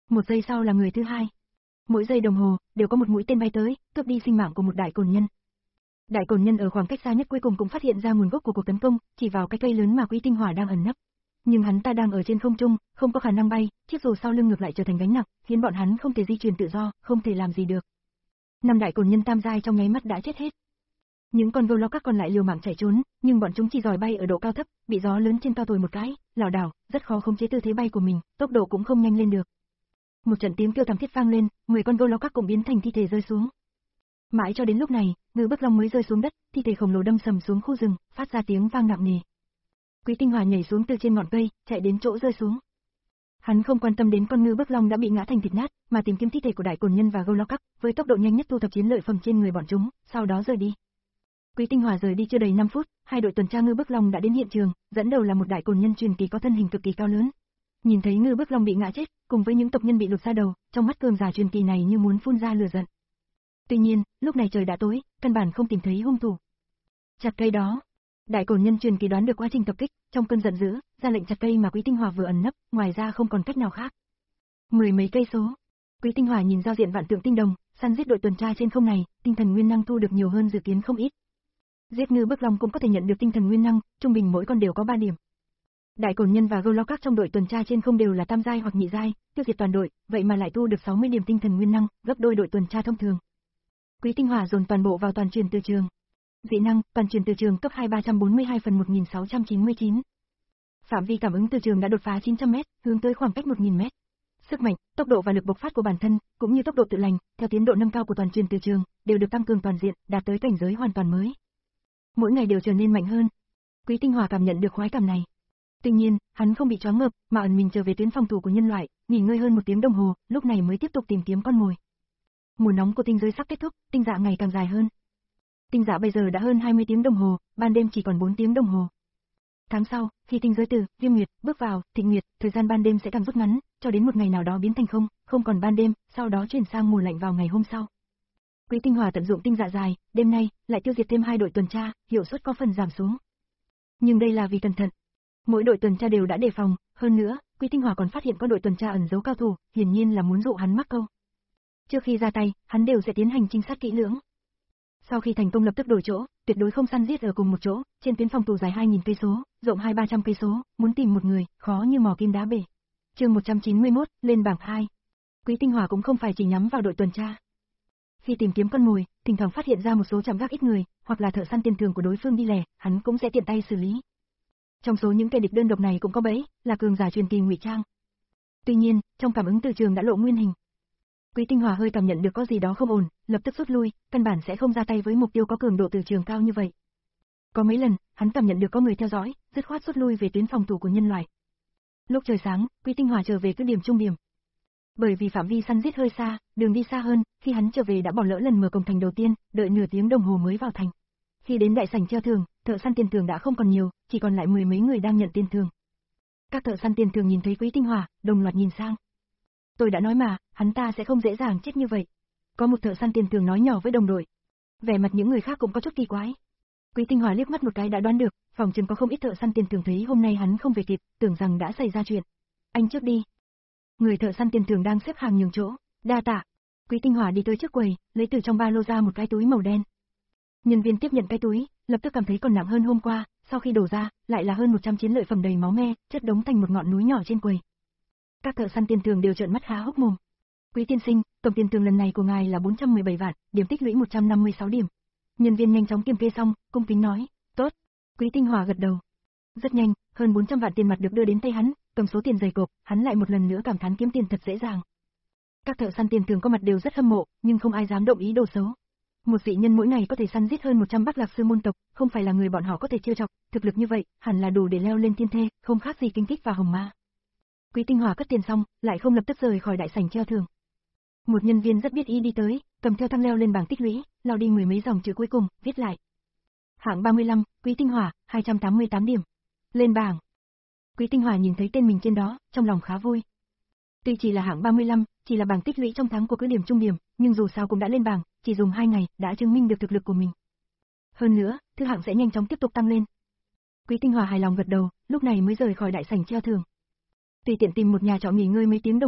Một giây sau là người thứ hai. Mỗi giây đồng hồ, đều có một mũi tên bay tới, cướp đi sinh mạng của một đại cồn nhân. Đại cồn nhân ở khoảng cách xa nhất cuối cùng cũng phát hiện ra nguồn gốc của cuộc tấn công, chỉ vào cái cây lớn mà Quý Tinh Hỏa đang ẩn nấp. Nhưng hắn ta đang ở trên không trung, không có khả năng bay, chiếc dù sau lưng ngược lại trở thành gánh nặng, khiến bọn hắn không thể di chuyển tự do, không thể làm gì được. Năm đại cồn nhân tam giai trong nháy mắt đã chết hết. Những con gấu các còn lại liều mạng chạy trốn, nhưng bọn chúng chỉ giỏi bay ở độ cao thấp, bị gió lớn trên cao thổi một cái, lảo đảo, rất khó khống chế tư thế bay của mình, tốc độ cũng không nhanh lên được. Một trận tiếng kêu thảm thiết vang lên, mười con gấu các cũng biến thành thi thể rơi xuống. Mãi cho đến lúc này, Ngư Bức Long mới rơi xuống đất, thi thể khổng lồ đâm sầm xuống khu rừng, phát ra tiếng vang nặng nề. Quý Tinh Hỏa nhảy xuống từ trên ngọn cây, chạy đến chỗ rơi xuống. Hắn không quan tâm đến con Ngư Bức Long đã bị ngã thành thịt nát, mà tìm kiếm thi thể của đại cồn nhân và gấu các, với tốc độ nhanh nhất thu thập chiến lợi phẩm trên người bọn chúng, sau đó rời đi. Quý Tinh Hỏa rời đi chưa đầy năm phút, hai đội tuần tra Ngư Bức Long đã đến hiện trường, dẫn đầu là một đại cồn nhân truyền kỳ có thân hình cực kỳ cao lớn. Nhìn thấy Ngư Bức Long bị ngã chết, cùng với những tộc nhân bị lột ra đầu, trong mắt cường giả truyền kỳ này như muốn phun ra lửa giận. Tuy nhiên, lúc này trời đã tối, căn bản không tìm thấy hung thủ. Chặt cây đó. Đại cồn nhân truyền kỳ đoán được quá trình tập kích, trong cơn giận dữ, ra lệnh chặt cây mà Quý Tinh Hỏa vừa ẩn nấp, ngoài ra không còn cách nào khác. Mười mấy cây số. Quý Tinh Hỏa nhìn giao diện vạn tượng tinh đồng, săn giết đội tuần tra trên không này, tinh thần nguyên năng thu được nhiều hơn dự kiến không ít. Giết Ngư Bức Long cũng có thể nhận được tinh thần nguyên năng, trung bình mỗi con đều có ba điểm. Đại cồn nhân và gấu các trong đội tuần tra trên không đều là tam giai hoặc nhị giai, tiêu diệt toàn đội, vậy mà lại thu được sáu mươi điểm tinh thần nguyên năng, gấp đôi đội tuần tra thông thường. Quý Tinh Hỏa dồn toàn bộ vào toàn truyền từ trường. Dị năng, toàn truyền từ trường cấp hai ba trăm bốn mươi hai phần một nghìn sáu trăm chín mươi chín. Phạm vi cảm ứng từ trường đã đột phá chín trăm mét, hướng tới khoảng cách một nghìn mét. Sức mạnh, tốc độ và lực bộc phát của bản thân, cũng như tốc độ tự lành, theo tiến độ nâng cao của toàn truyền từ trường, đều được tăng cường toàn diện, đạt tới cảnh giới hoàn toàn mới. Mỗi ngày đều trở nên mạnh hơn. Quý Tinh Hỏa cảm nhận được khoái cảm này. Tuy nhiên, hắn không bị choáng ngợp, mà ẩn mình trở về tuyến phòng thủ của nhân loại, nghỉ ngơi hơn một tiếng đồng hồ, lúc này mới tiếp tục tìm kiếm con mồi. Mùa nóng của tinh giới sắp kết thúc, tinh dạ ngày càng dài hơn. Tinh dạ bây giờ đã hơn hai mươi tiếng đồng hồ, ban đêm chỉ còn bốn tiếng đồng hồ. Tháng sau, khi tinh giới từ Viêm Nguyệt bước vào Thịnh Nguyệt, thời gian ban đêm sẽ càng rút ngắn, cho đến một ngày nào đó biến thành không, không còn ban đêm, sau đó chuyển sang mùa lạnh vào ngày hôm sau. Quý Tinh Hỏa tận dụng tinh dạ dài, đêm nay lại tiêu diệt thêm hai đội tuần tra, hiệu suất có phần giảm xuống. Nhưng đây là vì cẩn thận. Mỗi đội tuần tra đều đã đề phòng, hơn nữa, Quý Tinh Hỏa còn phát hiện có đội tuần tra ẩn giấu cao thủ, hiển nhiên là muốn dụ hắn mắc câu. Trước khi ra tay, hắn đều sẽ tiến hành trinh sát kỹ lưỡng. Sau khi thành công lập tức đổi chỗ, tuyệt đối không săn giết ở cùng một chỗ, trên tuyến phòng thủ dài hai nghìn cây số, rộng hai ba trăm cây số, muốn tìm một người, khó như mò kim đá bể. Chương một trăm chín mươi mốt, lên bảng hai. Quý Tinh Hỏa cũng không phải chỉ nhắm vào đội tuần tra. Khi tìm kiếm con mồi, thỉnh thoảng phát hiện ra một số trạm gác ít người, hoặc là thợ săn tiền thường của đối phương đi lẻ, hắn cũng sẽ tiện tay xử lý. Trong số những kẻ địch đơn độc này cũng có bẫy, là cường giả truyền kỳ ngụy trang. Tuy nhiên, trong cảm ứng từ trường đã lộ nguyên hình. Quý Tinh Hỏa hơi cảm nhận được có gì đó không ổn, lập tức rút lui, căn bản sẽ không ra tay với mục tiêu có cường độ từ trường cao như vậy. Có mấy lần, hắn cảm nhận được có người theo dõi, dứt khoát rút lui về tuyến phòng thủ của nhân loại. Lúc trời sáng, Quý Tinh Hỏa trở về cứ điểm trung điểm. Bởi vì phạm vi săn giết hơi xa, đường đi xa hơn, khi hắn trở về đã bỏ lỡ lần mở cổng thành đầu tiên, đợi nửa tiếng đồng hồ mới vào thành. Khi đến đại sảnh treo thưởng, thợ săn tiền thưởng đã không còn nhiều, chỉ còn lại mười mấy người đang nhận tiền thưởng. Các thợ săn tiền thưởng nhìn thấy Quý Tinh Hỏa, đồng loạt nhìn sang. Tôi đã nói mà, hắn ta sẽ không dễ dàng chết như vậy. Có một thợ săn tiền thưởng nói nhỏ với đồng đội. Vẻ mặt những người khác cũng có chút kỳ quái. Quý Tinh Hỏa liếc mắt một cái đã đoán được, phòng chừng có không ít thợ săn tiền thưởng thấy hôm nay hắn không về kịp, tưởng rằng đã xảy ra chuyện. Anh trước đi. Người thợ săn tiền thưởng đang xếp hàng nhường chỗ, đa tạ. Quý Tinh Hỏa đi tới trước quầy, lấy từ trong ba lô ra một cái túi màu đen. Nhân viên tiếp nhận cái túi, lập tức cảm thấy còn nặng hơn hôm qua, sau khi đổ ra, lại là hơn một trăm chiến lợi phẩm đầy máu me, chất đống thành một ngọn núi nhỏ trên quầy. Các thợ săn tiền thưởng đều trợn mắt há hốc mồm. Quý tiên sinh, tổng tiền thưởng lần này của ngài là bốn trăm mười bảy vạn, điểm tích lũy một trăm năm mươi sáu điểm. Nhân viên nhanh chóng kiểm kê xong, cung kính nói, tốt. Quý Tinh Hỏa gật đầu. Rất nhanh, hơn bốn trăm vạn tiền mặt được đưa đến tay hắn, cầm số tiền dày cộp, hắn lại một lần nữa cảm thán kiếm tiền thật dễ dàng. Các thợ săn tiền thưởng có mặt đều rất hâm mộ, nhưng không ai dám động ý đồ xấu. Một vị nhân mỗi ngày có thể săn giết hơn một trăm Bắc Lạc sư môn tộc, không phải là người bọn họ có thể trêu chọc, thực lực như vậy, hẳn là đủ để leo lên tiên thê, không khác gì Kinh Kích và Hồng Ma. Quý Tinh Hỏa cất tiền xong, lại không lập tức rời khỏi đại sảnh treo thưởng. Một nhân viên rất biết ý đi tới, cầm theo thang leo lên bảng tích lũy, lao đi mười mấy dòng chữ cuối cùng, viết lại. Hạng ba mươi lăm, Quý Tinh Hỏa, hai trăm tám mươi tám điểm. Lên bảng. Quý Tinh Hỏa nhìn thấy tên mình trên đó, trong lòng khá vui. Tuy chỉ là hạng ba mươi lăm, chỉ là bảng tích lũy trong tháng của cứ điểm trung điểm, nhưng dù sao cũng đã lên bảng, chỉ dùng hai ngày, đã chứng minh được thực lực của mình. Hơn nữa, thứ hạng sẽ nhanh chóng tiếp tục tăng lên. Quý Tinh Hỏa hài lòng gật đầu, lúc này mới rời khỏi đại sảnh treo thưởng. Tùy tiện tìm một nhà trọ nghỉ ngơi mấy tiếng đồng hồ,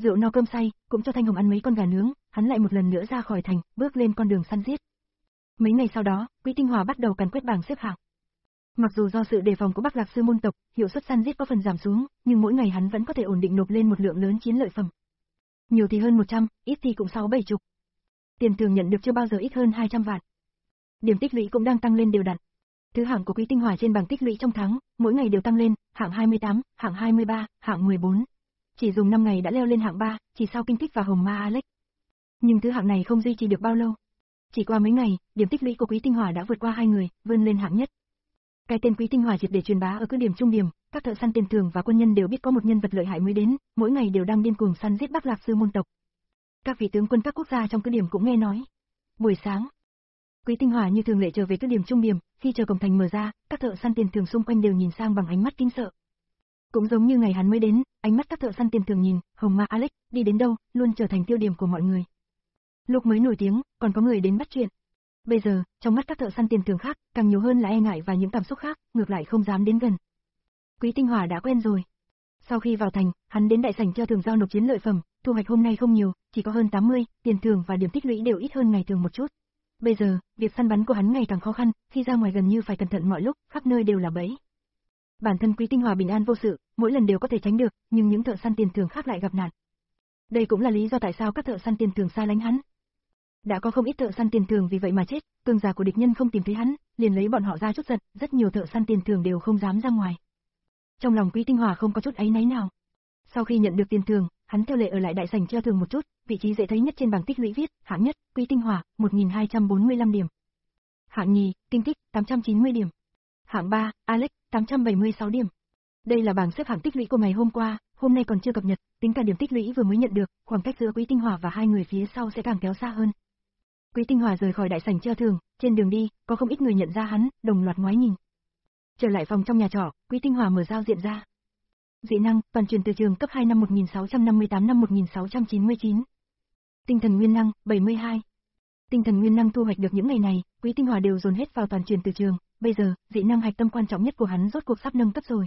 Rượu no cơm say, cũng cho Thanh Hồng ăn mấy con gà nướng, hắn lại một lần nữa ra khỏi thành, bước lên con đường săn giết. Mấy ngày sau đó, Quý Tinh Hòa bắt đầu càn quét bảng xếp hạng. Mặc dù do sự đề phòng của Bắc Lạc Sư môn tộc, hiệu suất săn giết có phần giảm xuống, nhưng mỗi ngày hắn vẫn có thể ổn định nộp lên một lượng lớn chiến lợi phẩm. Nhiều thì hơn một trăm, ít thì cũng sáu bảy chục. Tiền thưởng nhận được chưa bao giờ ít hơn hai trăm vạn. Điểm tích lũy cũng đang tăng lên đều đặn. Thứ hạng của Quý Tinh Hòa trên bảng tích lũy trong tháng, mỗi ngày đều tăng lên, hạng hai mươi tám, hạng hai mươi ba, hạng mười bốn. Chỉ dùng năm ngày đã leo lên hạng ba, chỉ sau Kinh Tích và Hồng Ma Alex. Nhưng thứ hạng này không duy trì được bao lâu. Chỉ qua mấy ngày, điểm tích lũy của Quý Tinh Hòa đã vượt qua hai người, vươn lên hạng nhất. Cái tên Quý Tinh Hòa triệt để truyền bá ở cứ điểm trung điểm, các thợ săn tiền thưởng và quân nhân đều biết có một nhân vật lợi hại mới đến, mỗi ngày đều đang điên cuồng săn giết Bắc Lạc Sư môn tộc. Các vị tướng quân các quốc gia trong cứ điểm cũng nghe nói. Buổi sáng, Quý Tinh Hòa như thường lệ trở về cứ điểm trung điểm, khi chờ cổng thành mở ra, các thợ săn tiền thưởng xung quanh đều nhìn sang bằng ánh mắt kinh sợ. Cũng giống như ngày hắn mới đến, ánh mắt các thợ săn tiền thưởng nhìn, Hồng Ma Alex đi đến đâu, luôn trở thành tiêu điểm của mọi người. Lúc mới nổi tiếng, còn có người đến bắt chuyện. Bây giờ, trong mắt các thợ săn tiền thưởng khác, càng nhiều hơn là e ngại và những cảm xúc khác, ngược lại không dám đến gần. Quý Tinh Hòa đã quen rồi. Sau khi vào thành, hắn đến đại sảnh cho thường giao nộp chiến lợi phẩm, thu hoạch hôm nay không nhiều, chỉ có hơn tám mươi, tiền thưởng và điểm tích lũy đều ít hơn ngày thường một chút. Bây giờ, việc săn bắn của hắn ngày càng khó khăn, khi ra ngoài gần như phải cẩn thận mọi lúc, khắp nơi đều là bẫy. Bản thân Quý Tinh Hòa bình an vô sự, mỗi lần đều có thể tránh được, nhưng những thợ săn tiền thưởng khác lại gặp nạn. Đây cũng là lý do tại sao các thợ săn tiền thưởng xa lánh hắn. Đã có không ít thợ săn tiền thưởng vì vậy mà chết, cường giả của địch nhân không tìm thấy hắn, liền lấy bọn họ ra chút giận, rất nhiều thợ săn tiền thưởng đều không dám ra ngoài. Trong lòng Quý Tinh Hòa không có chút áy náy nào. Sau khi nhận được tiền thưởng, hắn theo lệ ở lại đại sảnh treo thưởng một chút, vị trí dễ thấy nhất trên bảng tích lũy viết, hạng nhất, Quý Tinh Hòa, một nghìn hai trăm bốn mươi lăm điểm. Hạng nhì, Kinh Tích, tám trăm chín mươi điểm. Hạng ba, Alex, tám trăm bảy mươi sáu điểm. Đây là bảng xếp hạng tích lũy của ngày hôm qua, hôm nay còn chưa cập nhật, tính cả điểm tích lũy vừa mới nhận được, khoảng cách giữa Quý Tinh Hòa và hai người phía sau sẽ càng kéo xa hơn. Quý Tinh Hòa rời khỏi đại sảnh treo thưởng, trên đường đi, có không ít người nhận ra hắn, đồng loạt ngoái nhìn. Trở lại phòng trong nhà trọ, Quý Tinh Hòa mở giao diện ra. Dị năng, toàn truyền từ trường cấp hai năm một nghìn sáu trăm năm mươi tám năm một nghìn sáu trăm chín mươi chín. Tinh thần nguyên năng, bảy mươi hai. Tinh thần nguyên năng thu hoạch được những ngày này, Quý Tinh Hòa đều dồn hết vào toàn truyền từ trường, bây giờ, dị năng hạch tâm quan trọng nhất của hắn rốt cuộc sắp nâng cấp rồi.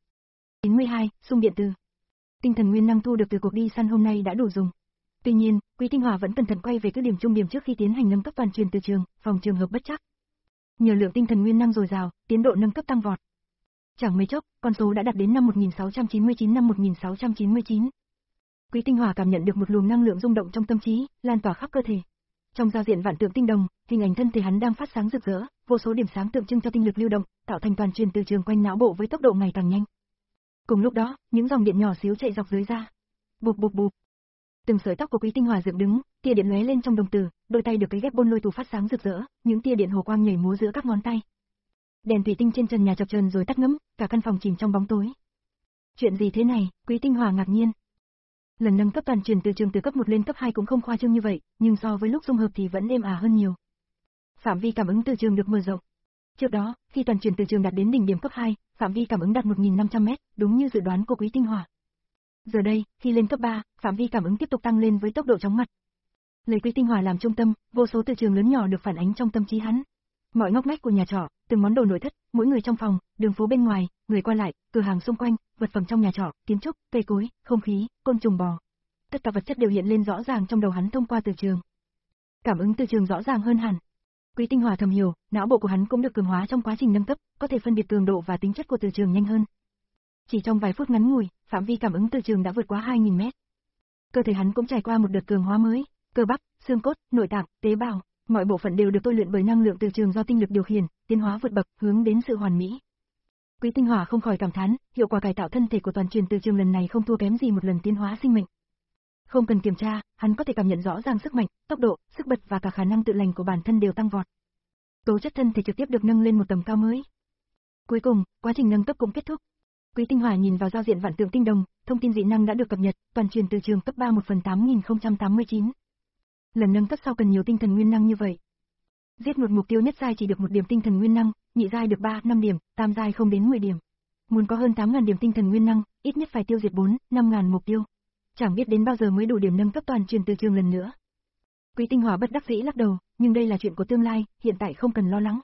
chín mươi hai, xung điện từ. Tinh thần nguyên năng thu được từ cuộc đi săn hôm nay đã đủ dùng. Tuy nhiên, Quý Tinh Hòa vẫn cẩn thận quay về cứ điểm trung điểm trước khi tiến hành nâng cấp toàn truyền từ trường, phòng trường hợp bất chắc. Nhờ lượng tinh thần nguyên năng dồi dào, tiến độ nâng cấp tăng vọt. Chẳng mấy chốc, con số đã đạt đến năm một nghìn sáu trăm chín mươi chín năm một nghìn sáu trăm chín mươi chín. Quý Tinh Hòa cảm nhận được một luồng năng lượng rung động trong tâm trí, lan tỏa khắp cơ thể. Trong giao diện vạn tượng tinh đồng, hình ảnh thân thể hắn đang phát sáng rực rỡ, vô số điểm sáng tượng trưng cho tinh lực lưu động, tạo thành toàn truyền từ trường quanh não bộ với tốc độ ngày càng nhanh. Cùng lúc đó, những dòng điện nhỏ xíu chạy dọc dưới da. Bụp bụp bụp. Từng sợi tóc của Quý Tinh Hòa dựng đứng, tia điện lóe lên trong đồng tử, đôi tay được cái ghép bôn lôi tù phát sáng rực rỡ, những tia điện hồ quang nhảy múa giữa các ngón tay. Đèn thủy tinh trên trần nhà chập chờn rồi tắt ngấm, cả căn phòng chìm trong bóng tối. Chuyện gì thế này? Quý Tinh Hòa ngạc nhiên. Lần nâng cấp toàn truyền từ trường từ cấp một lên cấp hai cũng không khoa trương như vậy, nhưng so với lúc dung hợp thì vẫn êm ả hơn nhiều. Phạm vi cảm ứng từ trường được mở rộng. Trước đó, khi toàn truyền từ trường đạt đến đỉnh điểm cấp hai, phạm vi cảm ứng đạt một nghìn năm trăm mét, đúng như dự đoán của Quý Tinh Hòa. Giờ đây, khi lên cấp ba, phạm vi cảm ứng tiếp tục tăng lên với tốc độ chóng mặt. Lấy Quý Tinh Hòa làm trung tâm, vô số từ trường lớn nhỏ được phản ánh trong tâm trí hắn. Mọi ngóc ngách của nhà trọ, từng món đồ nội thất, mỗi người trong phòng, đường phố bên ngoài, người qua lại, cửa hàng xung quanh, vật phẩm trong nhà trọ, kiến trúc, cây cối, không khí, côn trùng bò. Tất cả vật chất đều hiện lên rõ ràng trong đầu hắn thông qua từ trường. Cảm ứng từ trường rõ ràng hơn hẳn. Quý Tinh Hòa thầm hiểu, não bộ của hắn cũng được cường hóa trong quá trình nâng cấp, có thể phân biệt cường độ và tính chất của từ trường nhanh hơn. Chỉ trong vài phút ngắn ngủi, phạm vi cảm ứng từ trường đã vượt quá hai nghìn mét. Cơ thể hắn cũng trải qua một đợt cường hóa mới, cơ bắp, xương cốt, nội tạng, tế bào, mọi bộ phận đều được tôi luyện bởi năng lượng từ trường do tinh lực điều khiển, tiến hóa vượt bậc, hướng đến sự hoàn mỹ. Quý Tinh Hòa không khỏi cảm thán, hiệu quả cải tạo thân thể của toàn truyền từ trường lần này không thua kém gì một lần tiến hóa sinh mệnh. Không cần kiểm tra, hắn có thể cảm nhận rõ ràng sức mạnh, tốc độ, sức bật và cả khả năng tự lành của bản thân đều tăng vọt. Tố chất thân thể trực tiếp được nâng lên một tầm cao mới. Cuối cùng, quá trình nâng cấp cũng kết thúc. Quý Tinh Hòa nhìn vào giao diện vạn tượng tinh đồng, thông tin dị năng đã được cập nhật, toàn truyền từ trường cấp ba một phần tám nghìn không trăm tám mươi chín. Lần nâng cấp sau cần nhiều tinh thần nguyên năng như vậy. Giết một mục tiêu nhất giai chỉ được một điểm tinh thần nguyên năng, nhị giai được ba, năm điểm, tam giai không đến mười điểm. Muốn có hơn tám nghìn điểm tinh thần nguyên năng, ít nhất phải tiêu diệt bốn, năm nghìn mục tiêu. Chẳng biết đến bao giờ mới đủ điểm nâng cấp toàn truyền từ trường lần nữa. Quý Tinh Hòa bất đắc dĩ lắc đầu, nhưng đây là chuyện của tương lai, hiện tại không cần lo lắng.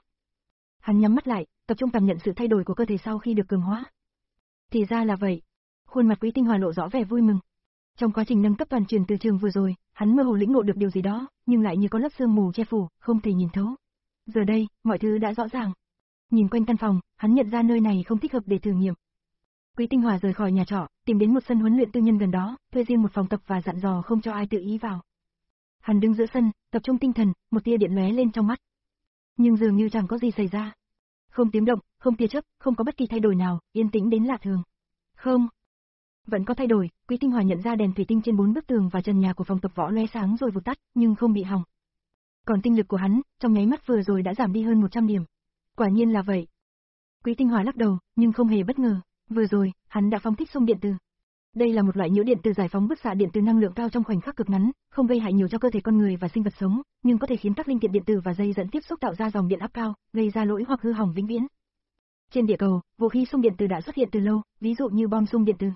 Hắn nhắm mắt lại, tập trung cảm nhận sự thay đổi của cơ thể sau khi được cường hóa. Thì ra là vậy. Khuôn mặt Quý Tinh Hòa lộ rõ vẻ vui mừng. Trong quá trình nâng cấp toàn truyền từ trường vừa rồi, hắn mơ hồ lĩnh ngộ được điều gì đó, nhưng lại như có lớp sương mù che phủ, không thể nhìn thấu. Giờ đây, mọi thứ đã rõ ràng. Nhìn quanh căn phòng, hắn nhận ra nơi này không thích hợp để thử nghiệm. Quý Tinh Hòa rời khỏi nhà trọ, tìm đến một sân huấn luyện tư nhân gần đó, thuê riêng một phòng tập và dặn dò không cho ai tự ý vào. Hắn đứng giữa sân, tập trung tinh thần, một tia điện lóe lên trong mắt. Nhưng dường như chẳng có gì xảy ra. Không tiếng động, không tia chớp, không có bất kỳ thay đổi nào, yên tĩnh đến lạ thường. Không, vẫn có thay đổi. Quý Tinh Hòa nhận ra đèn thủy tinh trên bốn bức tường và trần nhà của phòng tập võ lóe sáng rồi vụt tắt, nhưng không bị hỏng. Còn tinh lực của hắn, trong nháy mắt vừa rồi đã giảm đi hơn một trăm điểm. Quả nhiên là vậy. Quý Tinh Hòa lắc đầu, nhưng không hề bất ngờ. Vừa rồi, hắn đã phóng thích xung điện từ. Đây là một loại nhiễu điện từ giải phóng bức xạ điện từ năng lượng cao trong khoảnh khắc cực ngắn, không gây hại nhiều cho cơ thể con người và sinh vật sống, nhưng có thể khiến các linh kiện điện tử và dây dẫn tiếp xúc tạo ra dòng điện áp cao, gây ra lỗi hoặc hư hỏng vĩnh viễn. Trên địa cầu, vũ khí xung điện từ đã xuất hiện từ lâu, ví dụ như bom xung điện từ.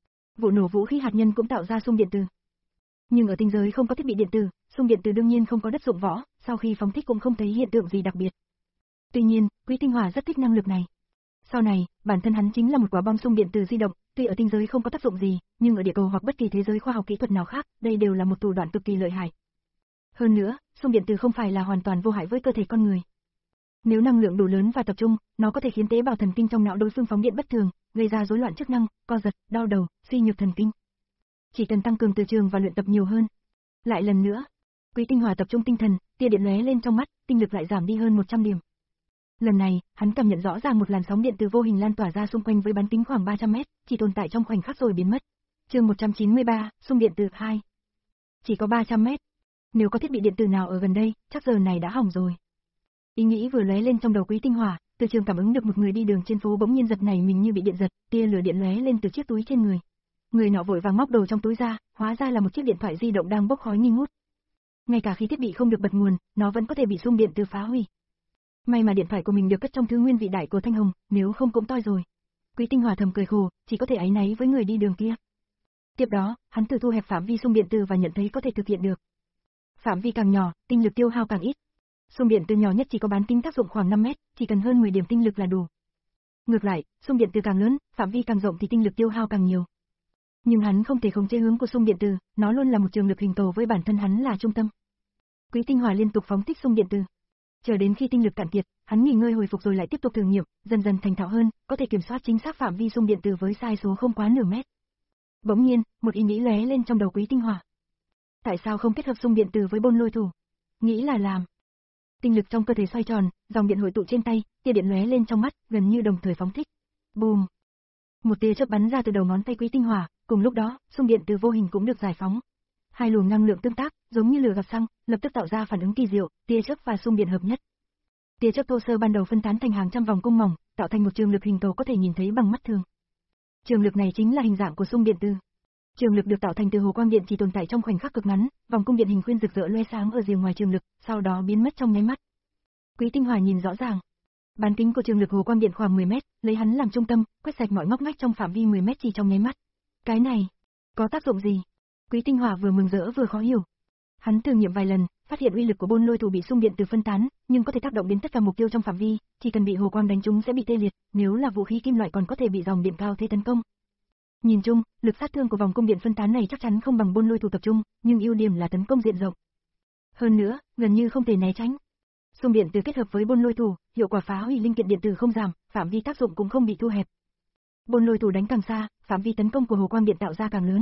Vụ nổ vũ khí hạt nhân cũng tạo ra xung điện từ. Nhưng ở tinh giới không có thiết bị điện tử, xung điện từ đương nhiên không có đất dụng võ, sau khi phóng thích cũng không thấy hiện tượng gì đặc biệt. Tuy nhiên, Quý Tinh Hòa rất thích năng lực này. Sau này, bản thân hắn chính là một quả bom xung điện từ di động, tuy ở tinh giới không có tác dụng gì, nhưng ở địa cầu hoặc bất kỳ thế giới khoa học kỹ thuật nào khác, đây đều là một thủ đoạn cực kỳ lợi hại. Hơn nữa, xung điện từ không phải là hoàn toàn vô hại với cơ thể con người. Nếu năng lượng đủ lớn và tập trung, nó có thể khiến tế bào thần kinh trong não đối phương phóng điện bất thường, gây ra rối loạn chức năng, co giật, đau đầu, suy nhược thần kinh. Chỉ cần tăng cường từ trường và luyện tập nhiều hơn. Lại lần nữa, Quý Tinh Hòa tập trung tinh thần, tia điện lóe lên trong mắt, tinh lực lại giảm đi hơn một trăm điểm. Lần này, hắn cảm nhận rõ ràng một làn sóng điện từ vô hình lan tỏa ra xung quanh với bán kính khoảng ba trăm mét, chỉ tồn tại trong khoảnh khắc rồi biến mất. Chương một trăm chín mươi ba, xung điện từ hai. Chỉ có ba trăm mét. Nếu có thiết bị điện tử nào ở gần đây, chắc giờ này đã hỏng rồi. Ý nghĩ vừa lóe lên trong đầu Quý Tinh Hòa, từ trường cảm ứng được một người đi đường trên phố bỗng nhiên giật nảy mình như bị điện giật, tia lửa điện lóe lên từ chiếc túi trên người. Người nọ vội vàng móc đồ trong túi ra, hóa ra là một chiếc điện thoại di động đang bốc khói nghi ngút. Ngay cả khi thiết bị không được bật nguồn, nó vẫn có thể bị xung điện từ phá hủy. May mà điện thoại của mình được cất trong thứ nguyên vị đại của Thanh Hồng, nếu không cũng toi rồi. Quý Tinh Hòa thầm cười khổ, chỉ có thể áy náy với người đi đường kia. Tiếp đó, hắn thử thu hẹp phạm vi xung điện từ và nhận thấy có thể thực hiện được. Phạm vi càng nhỏ, tinh lực tiêu hao càng ít. Xung điện từ nhỏ nhất chỉ có bán kính tác dụng khoảng năm mét, chỉ cần hơn mười điểm tinh lực là đủ. Ngược lại, xung điện từ càng lớn, phạm vi càng rộng thì tinh lực tiêu hao càng nhiều. Nhưng hắn không thể khống chế hướng của xung điện từ, nó luôn là một trường lực hình cầu với bản thân hắn là trung tâm. Quý Tinh Hòa liên tục phóng thích xung điện từ. Chờ đến khi tinh lực cạn kiệt, hắn nghỉ ngơi hồi phục rồi lại tiếp tục thử nghiệm, dần dần thành thạo hơn, có thể kiểm soát chính xác phạm vi xung điện từ với sai số không quá nửa mét. Bỗng nhiên, một ý nghĩ lóe lên trong đầu Quý Tinh Hòa. Tại sao không kết hợp xung điện từ với bôn lôi thủ? Nghĩ là làm. Tinh lực trong cơ thể xoay tròn, dòng điện hội tụ trên tay, tia điện lóe lên trong mắt, gần như đồng thời phóng thích. Bùm! Một tia chớp bắn ra từ đầu ngón tay Quý Tinh Hòa, cùng lúc đó, xung điện từ vô hình cũng được giải phóng. Hai luồng năng lượng tương tác, giống như lửa gặp xăng, lập tức tạo ra phản ứng kỳ diệu, tia chớp và xung điện hợp nhất. Tia chớp thô sơ ban đầu phân tán thành hàng trăm vòng cung mỏng, tạo thành một trường lực hình cầu có thể nhìn thấy bằng mắt thường. Trường lực này chính là hình dạng của xung điện từ. Trường lực được tạo thành từ hồ quang điện chỉ tồn tại trong khoảnh khắc cực ngắn, vòng cung điện hình khuyên rực rỡ loe sáng ở rìa ngoài trường lực, sau đó biến mất trong nháy mắt. Quý Tinh Hòa nhìn rõ ràng. Bán kính của trường lực hồ quang điện khoảng mười mét, lấy hắn làm trung tâm, quét sạch mọi ngóc ngách trong phạm vi mười mét chỉ trong nháy mắt. Cái này, có tác dụng gì? Quý Tinh Hòa vừa mừng rỡ vừa khó hiểu. Hắn thử nghiệm vài lần, phát hiện uy lực của bôn lôi thủ bị xung điện từ phân tán, nhưng có thể tác động đến tất cả mục tiêu trong phạm vi, chỉ cần bị hồ quang đánh trúng sẽ bị tê liệt, nếu là vũ khí kim loại còn có thể bị dòng điện cao thế tấn công. Nhìn chung, lực sát thương của vòng cung điện phân tán này chắc chắn không bằng bôn lôi thủ tập trung, nhưng ưu điểm là tấn công diện rộng. Hơn nữa, gần như không thể né tránh. Xung điện từ kết hợp với bôn lôi thủ, hiệu quả phá hủy linh kiện điện tử không giảm, phạm vi tác dụng cũng không bị thu hẹp. Bôn lôi thủ đánh càng xa, phạm vi tấn công của hồ quang điện tạo ra càng lớn.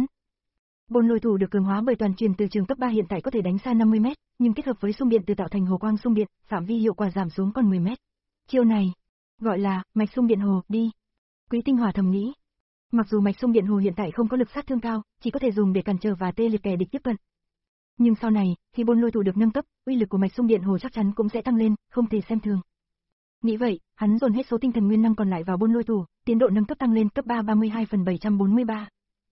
Bôn lôi thủ được cường hóa bởi toàn truyền từ trường cấp ba hiện tại có thể đánh xa năm mươi mét, nhưng kết hợp với xung điện từ tạo thành hồ quang xung điện, phạm vi hiệu quả giảm xuống còn mười mét. Chiêu này gọi là mạch xung điện hồ, đi. Quý Tinh Hòa thầm nghĩ. Mặc dù mạch xung điện hồ hiện tại không có lực sát thương cao, chỉ có thể dùng để cản trở và tê liệt kẻ địch tiếp cận. Nhưng sau này, khi bôn lôi thủ được nâng cấp, uy lực của mạch xung điện hồ chắc chắn cũng sẽ tăng lên, không thể xem thường. Nghĩ vậy, hắn dồn hết số tinh thần nguyên năng còn lại vào bôn lôi thủ, tiến độ nâng cấp tăng lên cấp ba ba mươi hai phần bảy trăm bốn mươi ba.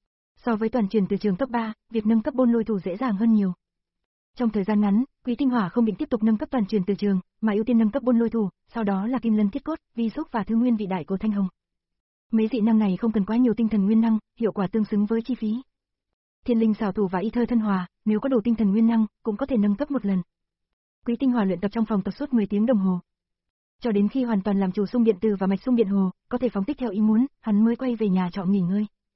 So với toàn truyền từ trường cấp ba, việc nâng cấp bôn lôi thủ dễ dàng hơn nhiều. Trong thời gian ngắn, Quý Tinh Hòa không định tiếp tục nâng cấp toàn truyền từ trường, mà ưu tiên nâng cấp bôn lôi thủ, sau đó là kim lân thiết cốt, vi xúc và thứ nguyên vị đại của Thanh Hồng. Mấy dị năng này không cần quá nhiều tinh thần nguyên năng, hiệu quả tương xứng với chi phí. Thiên linh xảo thủ và y thơ thân hòa, nếu có đủ tinh thần nguyên năng, cũng có thể nâng cấp một lần. Quý Tinh Hòa luyện tập trong phòng tập suốt mười tiếng đồng hồ. Cho đến khi hoàn toàn làm chủ xung điện từ và mạch xung điện hồ, có thể phóng thích theo ý muốn, hắn mới quay về nhà trọ nghỉ ngơi.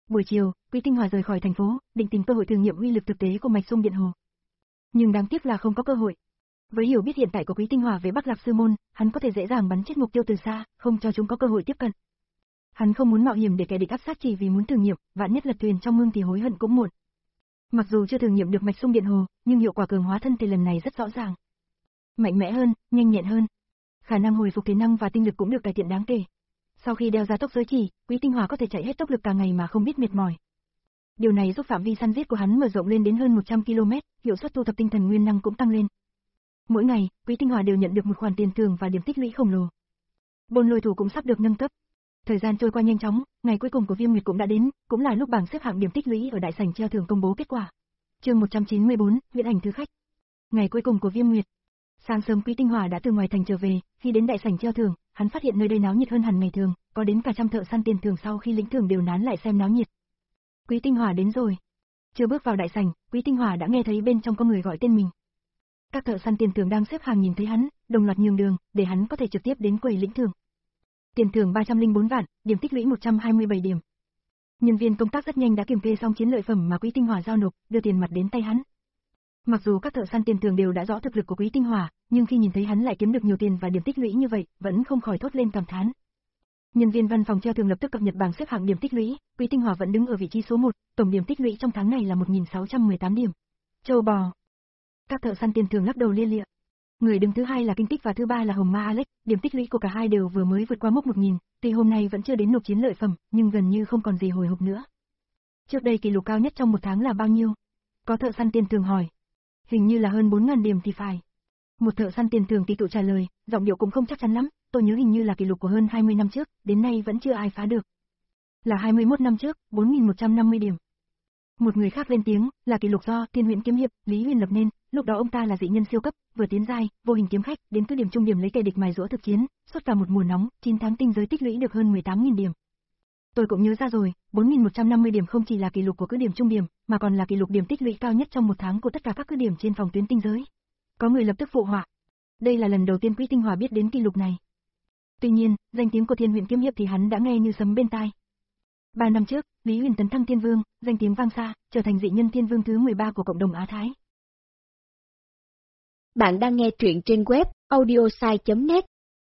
Buổi chiều, Quý Tinh Hòa rời khỏi thành phố, định tìm cơ hội thử nghiệm uy lực thực tế của mạch sung điện hồ. Nhưng đáng tiếc là không có cơ hội. Với hiểu biết hiện tại của Quý Tinh Hòa về Bắc Lạc Sư Môn, hắn có thể dễ dàng bắn chết mục tiêu từ xa, không cho chúng có cơ hội tiếp cận. Hắn không muốn mạo hiểm để kẻ địch áp sát chỉ vì muốn thử nghiệm, vạn nhất lật thuyền trong mương thì hối hận cũng muộn. Mặc dù chưa thử nghiệm được mạch sung điện hồ, nhưng hiệu quả cường hóa thân thể lần này rất rõ ràng. Mạnh mẽ hơn, nhanh nhẹn hơn. Khả năng hồi phục thể năng và tinh lực cũng được cải thiện đáng kể. Sau khi đeo ra tốc giới chỉ, Quý Tinh Hòa có thể chạy hết tốc lực cả ngày mà không biết mệt mỏi. Điều này giúp phạm vi săn giết của hắn mở rộng lên đến hơn một trăm ki lô mét, hiệu suất thu thập tinh thần nguyên năng cũng tăng lên. Mỗi ngày, Quý Tinh Hòa đều nhận được một khoản tiền thưởng và điểm tích lũy khổng lồ. Bôn lôi thủ cũng sắp được nâng cấp. Thời gian trôi qua nhanh chóng, ngày cuối cùng của Viêm Nguyệt cũng đã đến, cũng là lúc bảng xếp hạng điểm tích lũy ở đại sảnh treo thưởng công bố kết quả. Chương một trăm chín mươi bốn, Viễn ảnh thứ khách. Ngày cuối cùng của Viêm Nguyệt. Sáng sớm Quý Tinh Hòa đã từ ngoài thành trở về, khi đến đại sảnh treo thưởng, hắn phát hiện nơi đây náo nhiệt hơn hẳn ngày thường, có đến cả trăm thợ săn tiền thưởng sau khi lĩnh thưởng đều nán lại xem náo nhiệt. Quý Tinh Hòa đến rồi. Chưa bước vào đại sảnh, Quý Tinh Hòa đã nghe thấy bên trong có người gọi tên mình. Các thợ săn tiền thưởng đang xếp hàng nhìn thấy hắn, đồng loạt nhường đường, để hắn có thể trực tiếp đến quầy lĩnh thưởng. Tiền thưởng ba trăm lẻ bốn vạn, điểm tích lũy một trăm hai mươi bảy điểm. Nhân viên công tác rất nhanh đã kiểm kê xong chiến lợi phẩm mà Quý Tinh Hòa giao nộp, đưa tiền mặt đến tay hắn. Mặc dù các thợ săn tiền thưởng đều đã rõ thực lực của Quý Tinh Hòa, nhưng khi nhìn thấy hắn lại kiếm được nhiều tiền và điểm tích lũy như vậy, vẫn không khỏi thốt lên cảm thán. Nhân viên văn phòng treo thưởng lập tức cập nhật bảng xếp hạng điểm tích lũy, Quý Tinh Hòa vẫn đứng ở vị trí số một, tổng điểm tích lũy trong tháng này là một nghìn sáu trăm mười tám điểm. Châu bò. Các thợ săn tiền thưởng lắc đầu lia lịa. Người đứng thứ hai là Kinh Tích và thứ ba là Hồng Ma Alex, điểm tích lũy của cả hai đều vừa mới vượt qua mốc một nghìn, tuy hôm nay vẫn chưa đến nộp chiến lợi phẩm, nhưng gần như không còn gì hồi hộp nữa. Trước đây kỷ lục cao nhất trong một tháng là bao nhiêu? Có thợ săn tiền thưởng hỏi. Hình như là hơn bốn nghìn điểm thì phải. Một thợ săn tiền thưởng kỳ cựu trả lời, giọng điệu cũng không chắc chắn lắm, tôi nhớ hình như là kỷ lục của hơn hai mươi năm trước, đến nay vẫn chưa ai phá được. Là hai mươi mốt năm trước, bốn nghìn một trăm năm mươi điểm. Một người khác lên tiếng, là kỷ lục do Thiên Huyễn Kiếm Hiệp, Lý Huyền lập nên, lúc đó ông ta là dị nhân siêu cấp, vừa tiến giai, vô hình kiếm khách, đến cứ điểm trung điểm lấy kẻ địch mài giũa thực chiến, suốt cả một mùa nóng, chín tháng tinh giới tích lũy được hơn mười tám nghìn điểm. Tôi cũng nhớ ra rồi, bốn nghìn một trăm năm mươi điểm không chỉ là kỷ lục của cứ điểm trung điểm, mà còn là kỷ lục điểm tích lũy cao nhất trong một tháng của tất cả các cứ điểm trên phòng tuyến tinh giới. Có người lập tức phụ họa. Đây là lần đầu tiên Quý Tinh Hòa biết đến kỷ lục này. Tuy nhiên, danh tiếng của Thiên Huyễn Kiếm Hiệp thì hắn đã nghe như sấm bên tai. Ba năm trước, Lý Huyền tấn thăng Thiên Vương, danh tiếng vang xa, trở thành dị nhân Thiên Vương thứ mười ba của cộng đồng Á Thái. Bạn đang nghe truyện trên web audiosai chấm net.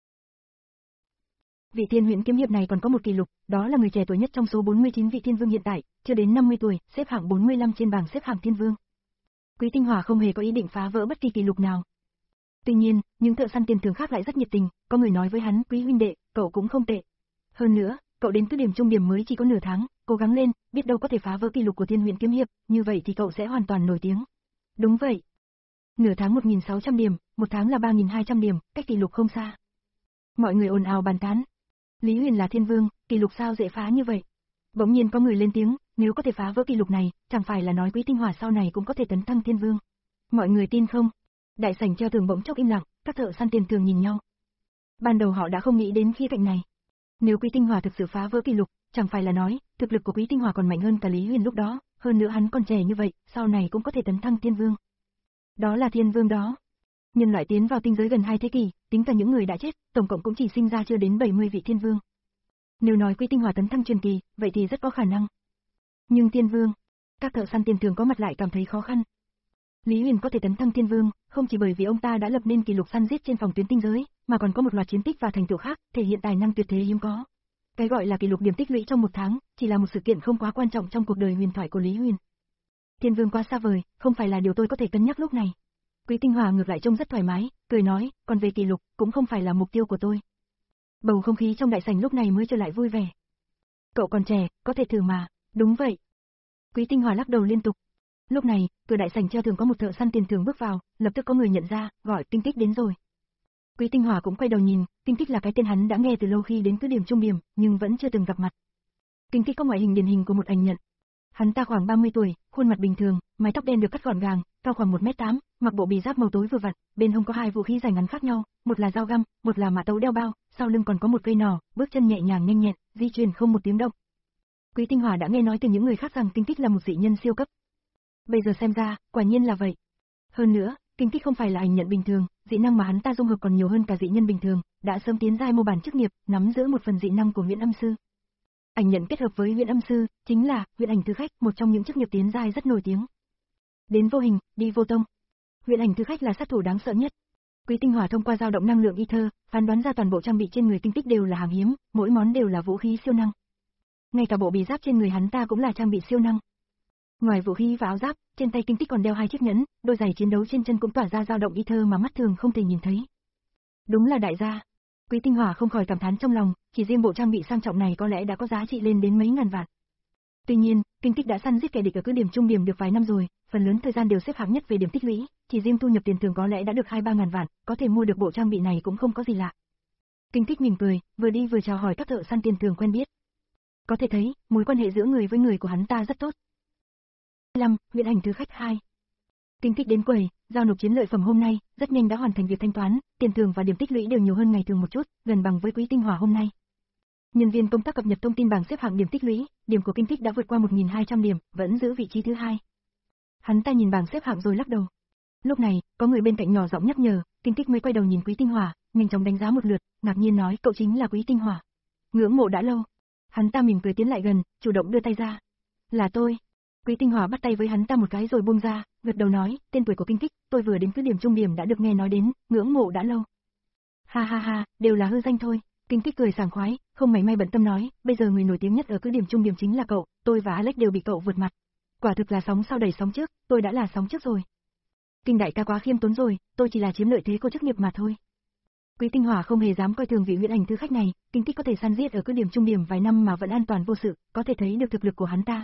Vị Thiên Huyễn Kiếm Hiệp này còn có một kỷ lục, đó là người trẻ tuổi nhất trong số bốn mươi chín vị Thiên Vương hiện tại, chưa đến năm mươi tuổi, xếp hạng bốn mươi lăm trên bảng xếp hạng Thiên Vương. Quý Tinh Hòa không hề có ý định phá vỡ bất kỳ kỷ lục nào. Tuy nhiên, những thợ săn tiền thưởng khác lại rất nhiệt tình, có người nói với hắn, Quý huynh đệ, cậu cũng không tệ. Hơn nữa, cậu đến cứ điểm trung điểm mới chỉ có nửa tháng, cố gắng lên, biết đâu có thể phá vỡ kỷ lục của Thiên Huyễn Kiếm Hiệp, như vậy thì cậu sẽ hoàn toàn nổi tiếng. Đúng vậy. Nửa tháng một nghìn sáu trăm điểm, một tháng là ba nghìn hai trăm điểm, cách kỷ lục không xa. Mọi người ồn ào bàn tán. Lý Huyền là Thiên Vương, kỷ lục sao dễ phá như vậy? Bỗng nhiên có người lên tiếng, nếu có thể phá vỡ kỷ lục này, chẳng phải là nói Quý Tinh Hòa sau này cũng có thể tấn thăng Thiên Vương. Mọi người tin không? Đại sảnh treo thưởng bỗng chốc im lặng, các thợ săn tiền thưởng nhìn nhau. Ban đầu họ đã không nghĩ đến khía cạnh này. Nếu Quý Tinh Hòa thực sự phá vỡ kỷ lục, chẳng phải là nói, thực lực của Quý Tinh Hòa còn mạnh hơn cả Lý Huyền lúc đó, hơn nữa hắn còn trẻ như vậy, sau này cũng có thể tấn thăng Thiên Vương. Đó là Thiên Vương đó. Nhân loại tiến vào tinh giới gần hai thế kỷ, tính cả những người đã chết, tổng cộng cũng chỉ sinh ra chưa đến bảy mươi vị Thiên Vương. Nếu nói Quý Tinh Hòa tấn thăng truyền kỳ, vậy thì rất có khả năng. Nhưng Thiên Vương, các thợ săn tiền thưởng có mặt lại cảm thấy khó khăn. Lý Huyền có thể tấn thăng Thiên Vương, không chỉ bởi vì ông ta đã lập nên kỷ lục săn giết trên phòng tuyến tinh giới, mà còn có một loạt chiến tích và thành tựu khác, thể hiện tài năng tuyệt thế hiếm có. Cái gọi là kỷ lục điểm tích lũy trong một tháng, chỉ là một sự kiện không quá quan trọng trong cuộc đời huyền thoại của Lý Huyền. Thiên Vương quá xa vời, không phải là điều tôi có thể cân nhắc lúc này. Quý Tinh Hòa ngược lại trông rất thoải mái, cười nói, còn về kỷ lục, cũng không phải là mục tiêu của tôi. Bầu không khí trong đại sảnh lúc này mới trở lại vui vẻ. Cậu còn trẻ, có thể thử mà, đúng vậy. Quý Tinh Hòa lắc đầu liên tục. Lúc này, cửa đại sảnh treo thưởng có một thợ săn tiền thưởng bước vào, lập tức có người nhận ra, gọi Kinh Tích đến rồi. Quý Tinh Hòa cũng quay đầu nhìn, Kinh Tích là cái tên hắn đã nghe từ lâu khi đến cứ điểm trung điểm, nhưng vẫn chưa từng gặp mặt. Kinh Tích có ngoại hình điển hình của một ảnh nhận. Hắn ta khoảng ba mươi tuổi, khuôn mặt bình thường, mái tóc đen được cắt gọn gàng, cao khoảng một mét tám, mặc bộ bì giáp màu tối vừa vặn, bên hông có hai vũ khí dài ngắn khác nhau, một là dao găm, một là mã tấu đeo bao, sau lưng còn có một cây nỏ, bước chân nhẹ nhàng nhanh nhẹn, di chuyển không một tiếng động. Quý Tinh Hòa đã nghe nói từ những người khác rằng Kinh Tích là một dị nhân siêu cấp. Bây giờ xem ra, quả nhiên là vậy. Hơn nữa, Kinh Tích không phải là ảnh nhận bình thường, dị năng mà hắn ta dung hợp còn nhiều hơn cả dị nhân bình thường, đã sớm tiến giai mô bản chức nghiệp, nắm giữ một phần dị năng của Viễn Âm Sư. Ảnh nhận kết hợp với Huyền Âm Sư, chính là Huyền Ảnh Thứ Khách, một trong những chức nghiệp tiến giai rất nổi tiếng. Đến vô hình, đi vô tông. Huyền Ảnh Thứ Khách là sát thủ đáng sợ nhất. Quý Tinh Hỏa thông qua dao động năng lượng ether, phán đoán ra toàn bộ trang bị trên người Kinh Tích đều là hàng hiếm, mỗi món đều là vũ khí siêu năng. Ngay cả bộ bì giáp trên người hắn ta cũng là trang bị siêu năng. Ngoài vũ khí và áo giáp, trên tay Kinh Tích còn đeo hai chiếc nhẫn, đôi giày chiến đấu trên chân cũng tỏa ra dao động ether mà mắt thường không thể nhìn thấy. Đúng là đại gia. Quý Tinh Hỏa không khỏi cảm thán trong lòng, chỉ riêng bộ trang bị sang trọng này có lẽ đã có giá trị lên đến mấy ngàn vạn. Tuy nhiên, Kinh Tích đã săn giết kẻ địch ở cứ điểm trung điểm được vài năm rồi, phần lớn thời gian đều xếp hạng nhất về điểm tích lũy, chỉ riêng thu nhập tiền thưởng có lẽ đã được hai ba ngàn vạn, có thể mua được bộ trang bị này cũng không có gì lạ. Kinh Tích mỉm cười, vừa đi vừa chào hỏi các thợ săn tiền thưởng quen biết. Có thể thấy, mối quan hệ giữa người với người của hắn ta rất tốt. năm. Huyền Ảnh Thứ Khách hai. Kinh Tích đến quầy, giao nộp chiến lợi phẩm hôm nay, rất nhanh đã hoàn thành việc thanh toán, tiền thưởng và điểm tích lũy đều nhiều hơn ngày thường một chút, gần bằng với Quý Tinh Hỏa hôm nay. Nhân viên công tác cập nhật thông tin bảng xếp hạng điểm tích lũy, điểm của Kinh Tích đã vượt qua một nghìn hai trăm điểm, vẫn giữ vị trí thứ hai. Hắn ta nhìn bảng xếp hạng rồi lắc đầu. Lúc này, có người bên cạnh nhỏ giọng nhắc nhở, Kinh Tích mới quay đầu nhìn Quý Tinh Hỏa, nhanh chóng đánh giá một lượt, ngạc nhiên nói, cậu chính là Quý Tinh Hỏa. Ngưỡng mộ đã lâu. Hắn ta mỉm cười tiến lại gần, chủ động đưa tay ra. Là tôi. Quý Tinh Hỏa bắt tay với hắn ta một cái rồi buông ra, gật đầu nói, tên tuổi của Kinh Tích, tôi vừa đến cứ điểm trung điểm đã được nghe nói đến, ngưỡng mộ đã lâu. Ha ha ha, đều là hư danh thôi. Kinh Tích cười sảng khoái, không mảy may bận tâm nói, bây giờ người nổi tiếng nhất ở cứ điểm trung điểm chính là cậu, tôi và Alex đều bị cậu vượt mặt. Quả thực là sóng sau đẩy sóng trước, tôi đã là sóng trước rồi. Kinh đại ca quá khiêm tốn rồi, tôi chỉ là chiếm lợi thế của chức nghiệp mà thôi. Quý Tinh Hỏa không hề dám coi thường vị Huyền Ảnh Thứ Khách này, Kinh Tích có thể săn giết ở cứ điểm trung điểm vài năm mà vẫn an toàn vô sự, có thể thấy được thực lực của hắn ta.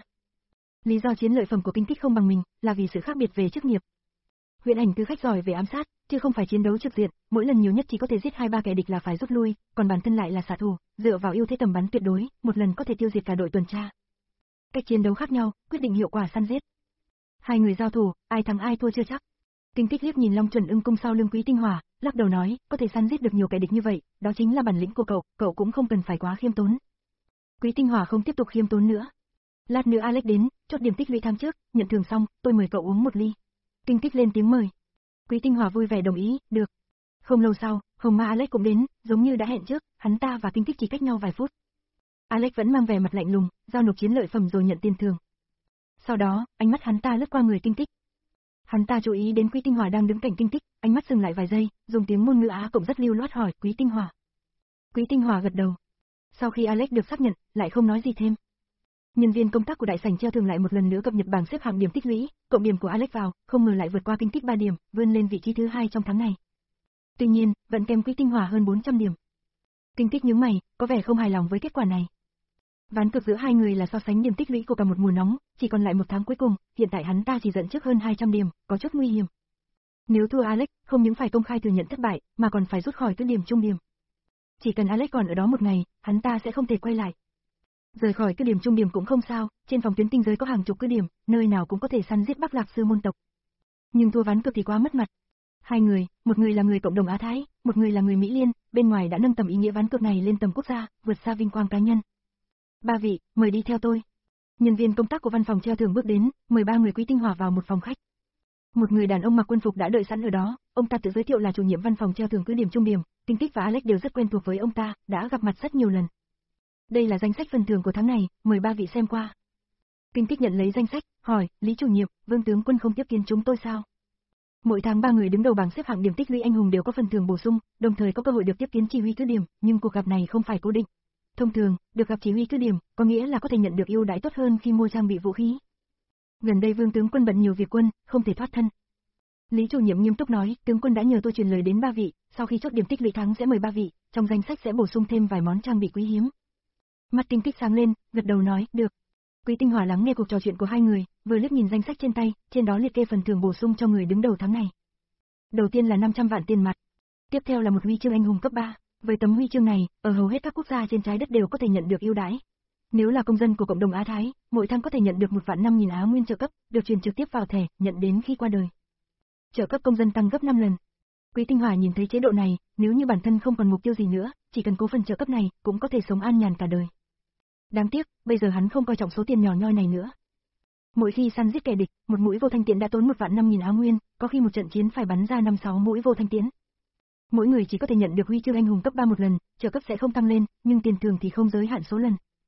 Lý do chiến lợi phẩm của Kinh Tích không bằng mình, là vì sự khác biệt về chức nghiệp. Huyền Ảnh Thứ Khách giỏi về ám sát, chứ không phải chiến đấu trực diện, mỗi lần nhiều nhất chỉ có thể giết hai ba kẻ địch là phải rút lui, còn bản thân lại là xạ thủ, dựa vào ưu thế tầm bắn tuyệt đối, một lần có thể tiêu diệt cả đội tuần tra. Cách chiến đấu khác nhau, quyết định hiệu quả săn giết. Hai người giao thủ, ai thắng ai thua chưa chắc. Kinh Tích liếc nhìn Long Chuẩn Ưng cung sau lưng Quý Tinh Hỏa, lắc đầu nói, có thể săn giết được nhiều kẻ địch như vậy, đó chính là bản lĩnh của cậu, cậu cũng không cần phải quá khiêm tốn. Quý Tinh Hỏa không tiếp tục khiêm tốn nữa. Lát nữa Alex đến, chốt điểm tích lũy tháng trước, nhận thưởng xong, tôi mời cậu uống một ly. Kinh Tích lên tiếng mời. Quý Tinh Hỏa vui vẻ đồng ý, được. Không lâu sau, Hồng Ma Alex cũng đến, giống như đã hẹn trước, hắn ta và Kinh Tích chỉ cách nhau vài phút. Alex vẫn mang vẻ mặt lạnh lùng, giao nộp chiến lợi phẩm rồi nhận tiền thưởng. Sau đó, ánh mắt hắn ta lướt qua người Kinh Tích. Hắn ta chú ý đến Quý Tinh Hỏa đang đứng cạnh Kinh Tích, ánh mắt dừng lại vài giây, dùng tiếng ngôn ngữ Á Cộng rất lưu loát hỏi, Quý Tinh Hỏa. Quý Tinh Hỏa gật đầu. Sau khi Alex được xác nhận, lại không nói gì thêm. Nhân viên công tác của đại sảnh treo thưởng lại một lần nữa cập nhật bảng xếp hạng điểm tích lũy, cộng điểm của Alex vào, không ngờ lại vượt qua Kinh Tích ba điểm, vươn lên vị trí thứ hai trong tháng này. Tuy nhiên, vẫn kém Quý Tinh Hỏa hơn bốn trăm điểm. Kinh Tích nhướng mày, có vẻ không hài lòng với kết quả này. Ván cược giữa hai người là so sánh điểm tích lũy của cả một mùa nóng, chỉ còn lại một tháng cuối cùng, hiện tại hắn ta chỉ dẫn trước hơn hai trăm điểm, có chút nguy hiểm. Nếu thua Alex, không những phải công khai thừa nhận thất bại, mà còn phải rút khỏi cứ điểm trung điểm. Chỉ cần Alex còn ở đó một ngày, hắn ta sẽ không thể quay lại. Rời khỏi cứ điểm trung điểm cũng không sao, trên phòng tuyến tinh giới có hàng chục cứ điểm, nơi nào cũng có thể săn giết Bắc Lạc sư môn tộc. Nhưng thua ván cược thì quá mất mặt. Hai người, một người là người cộng đồng Á Thái, một người là người Mỹ Liên, bên ngoài đã nâng tầm ý nghĩa ván cược này lên tầm quốc gia, vượt xa vinh quang cá nhân. Ba vị, mời đi theo tôi. Nhân viên công tác của văn phòng treo thưởng bước đến, mời ba người Quý Tinh Hỏa vào một phòng khách. Một người đàn ông mặc quân phục đã đợi sẵn ở đó, ông ta tự giới thiệu là chủ nhiệm văn phòng treo thưởng cứ điểm trung điểm, Kinh Tích và Alex đều rất quen thuộc với ông ta, đã gặp mặt rất nhiều lần. Đây là danh sách phần thưởng của tháng này, mời ba vị xem qua. Kinh Tích nhận lấy danh sách, hỏi, Lý chủ nhiệm, Vương tướng quân không tiếp kiến chúng tôi sao? Mỗi tháng ba người đứng đầu bảng xếp hạng điểm tích lũy anh hùng đều có phần thưởng bổ sung, đồng thời có cơ hội được tiếp kiến chỉ huy cứ điểm, nhưng cuộc gặp này không phải cố định. Thông thường, được gặp chỉ huy cứ điểm, có nghĩa là có thể nhận được ưu đãi tốt hơn khi mua trang bị vũ khí. Gần đây Vương tướng quân bận nhiều việc quân, không thể thoát thân. Lý chủ nhiệm nghiêm túc nói, tướng quân đã nhờ tôi truyền lời đến ba vị, sau khi chốt điểm tích lũy tháng sẽ mời ba vị, trong danh sách sẽ bổ sung thêm vài món trang bị quý hiếm. Mắt Kinh Tích sáng lên, gật đầu nói, được. Quý Tinh Hỏa lắng nghe cuộc trò chuyện của hai người, vừa liếc nhìn danh sách trên tay, trên đó liệt kê phần thưởng bổ sung cho người đứng đầu tháng này. Đầu tiên là năm trăm vạn tiền mặt. Tiếp theo là một huy chương anh hùng cấp ba. Với tấm huy chương này, ở hầu hết các quốc gia trên trái đất đều có thể nhận được ưu đãi. Nếu là công dân của cộng đồng Á Thái, mỗi tháng có thể nhận được một vạn năm nghìn Á Nguyên trợ cấp, được truyền trực tiếp vào thẻ, nhận đến khi qua đời. Trợ cấp công dân tăng gấp năm lần. Quý Tinh Hỏa nhìn thấy chế độ này, nếu như bản thân không còn mục tiêu gì nữa, chỉ cần cố phần trợ cấp này, cũng có thể sống an nhàn cả đời. Đáng tiếc, bây giờ hắn không coi trọng số tiền nhỏ nhoi này nữa. Mỗi khi săn giết kẻ địch, một mũi vô thanh tiễn đã tốn một vạn năm nghìn Á Nguyên, có khi một trận chiến phải bắn ra năm sáu mũi vô thanh tiễn. Mỗi người chỉ có thể nhận được huy chương anh hùng cấp ba một lần, trợ cấp sẽ không tăng lên, nhưng tiền thưởng thì không giới hạn số lần.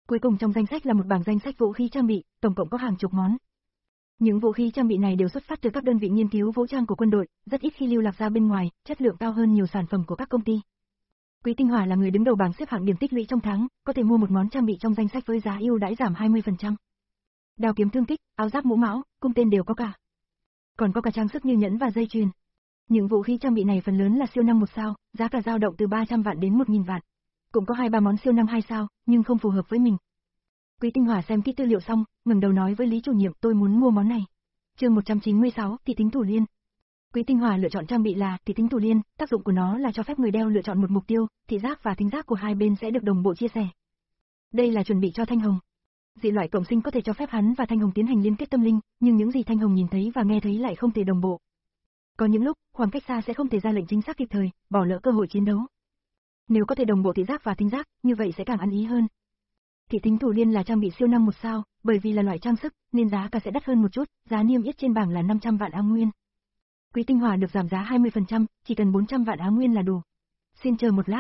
Cuối cùng trong danh sách là một bảng danh sách vũ khí trang bị, tổng cộng có hàng chục món. Những vũ khí trang bị này đều xuất phát từ các đơn vị nghiên cứu vũ trang của quân đội, rất ít khi lưu lạc ra bên ngoài, chất lượng cao hơn nhiều sản phẩm của các công ty. Quý Tinh Hòa là người đứng đầu bảng xếp hạng điểm tích lũy trong tháng, có thể mua một món trang bị trong danh sách với giá ưu đãi giảm hai mươi phần trăm. Đao kiếm thương kích, áo giáp mũ mão, cung tên đều có cả. Còn có cả trang sức như nhẫn và dây chuyền. Những vũ khí trang bị này phần lớn là siêu năm một sao, giá cả dao động từ ba trăm vạn đến một nghìn vạn. Cũng có hai ba món siêu năm hai sao, nhưng không phù hợp với mình. Quý Tinh Hòa xem kỹ tư liệu xong, ngẩng đầu nói với Lý chủ nhiệm, tôi muốn mua món này. Chương một trăm chín mươi sáu, Thị tính thủ liên. Quý Tinh Hòa lựa chọn trang bị là Thị tính thủ liên, tác dụng của nó là cho phép người đeo lựa chọn một mục tiêu, thị giác và thính giác của hai bên sẽ được đồng bộ chia sẻ. Đây là chuẩn bị cho Thanh Hồng. Dị loại cộng sinh có thể cho phép hắn và Thanh Hồng tiến hành liên kết tâm linh, nhưng những gì Thanh Hồng nhìn thấy và nghe thấy lại không thể đồng bộ. Có những lúc, khoảng cách xa sẽ không thể ra lệnh chính xác kịp thời, bỏ lỡ cơ hội chiến đấu. Nếu có thể đồng bộ thị giác và thính giác, như vậy sẽ càng ăn ý hơn. Thị tính thủ liên là trang bị siêu năm một sao, bởi vì là loại trang sức, nên giá cả sẽ đắt hơn một chút, giá niêm yết trên bảng là năm trăm vạn Á Nguyên. Quý Tinh Hòa được giảm giá hai mươi phần trăm, chỉ cần bốn trăm vạn Á Nguyên là đủ. Xin chờ một lát.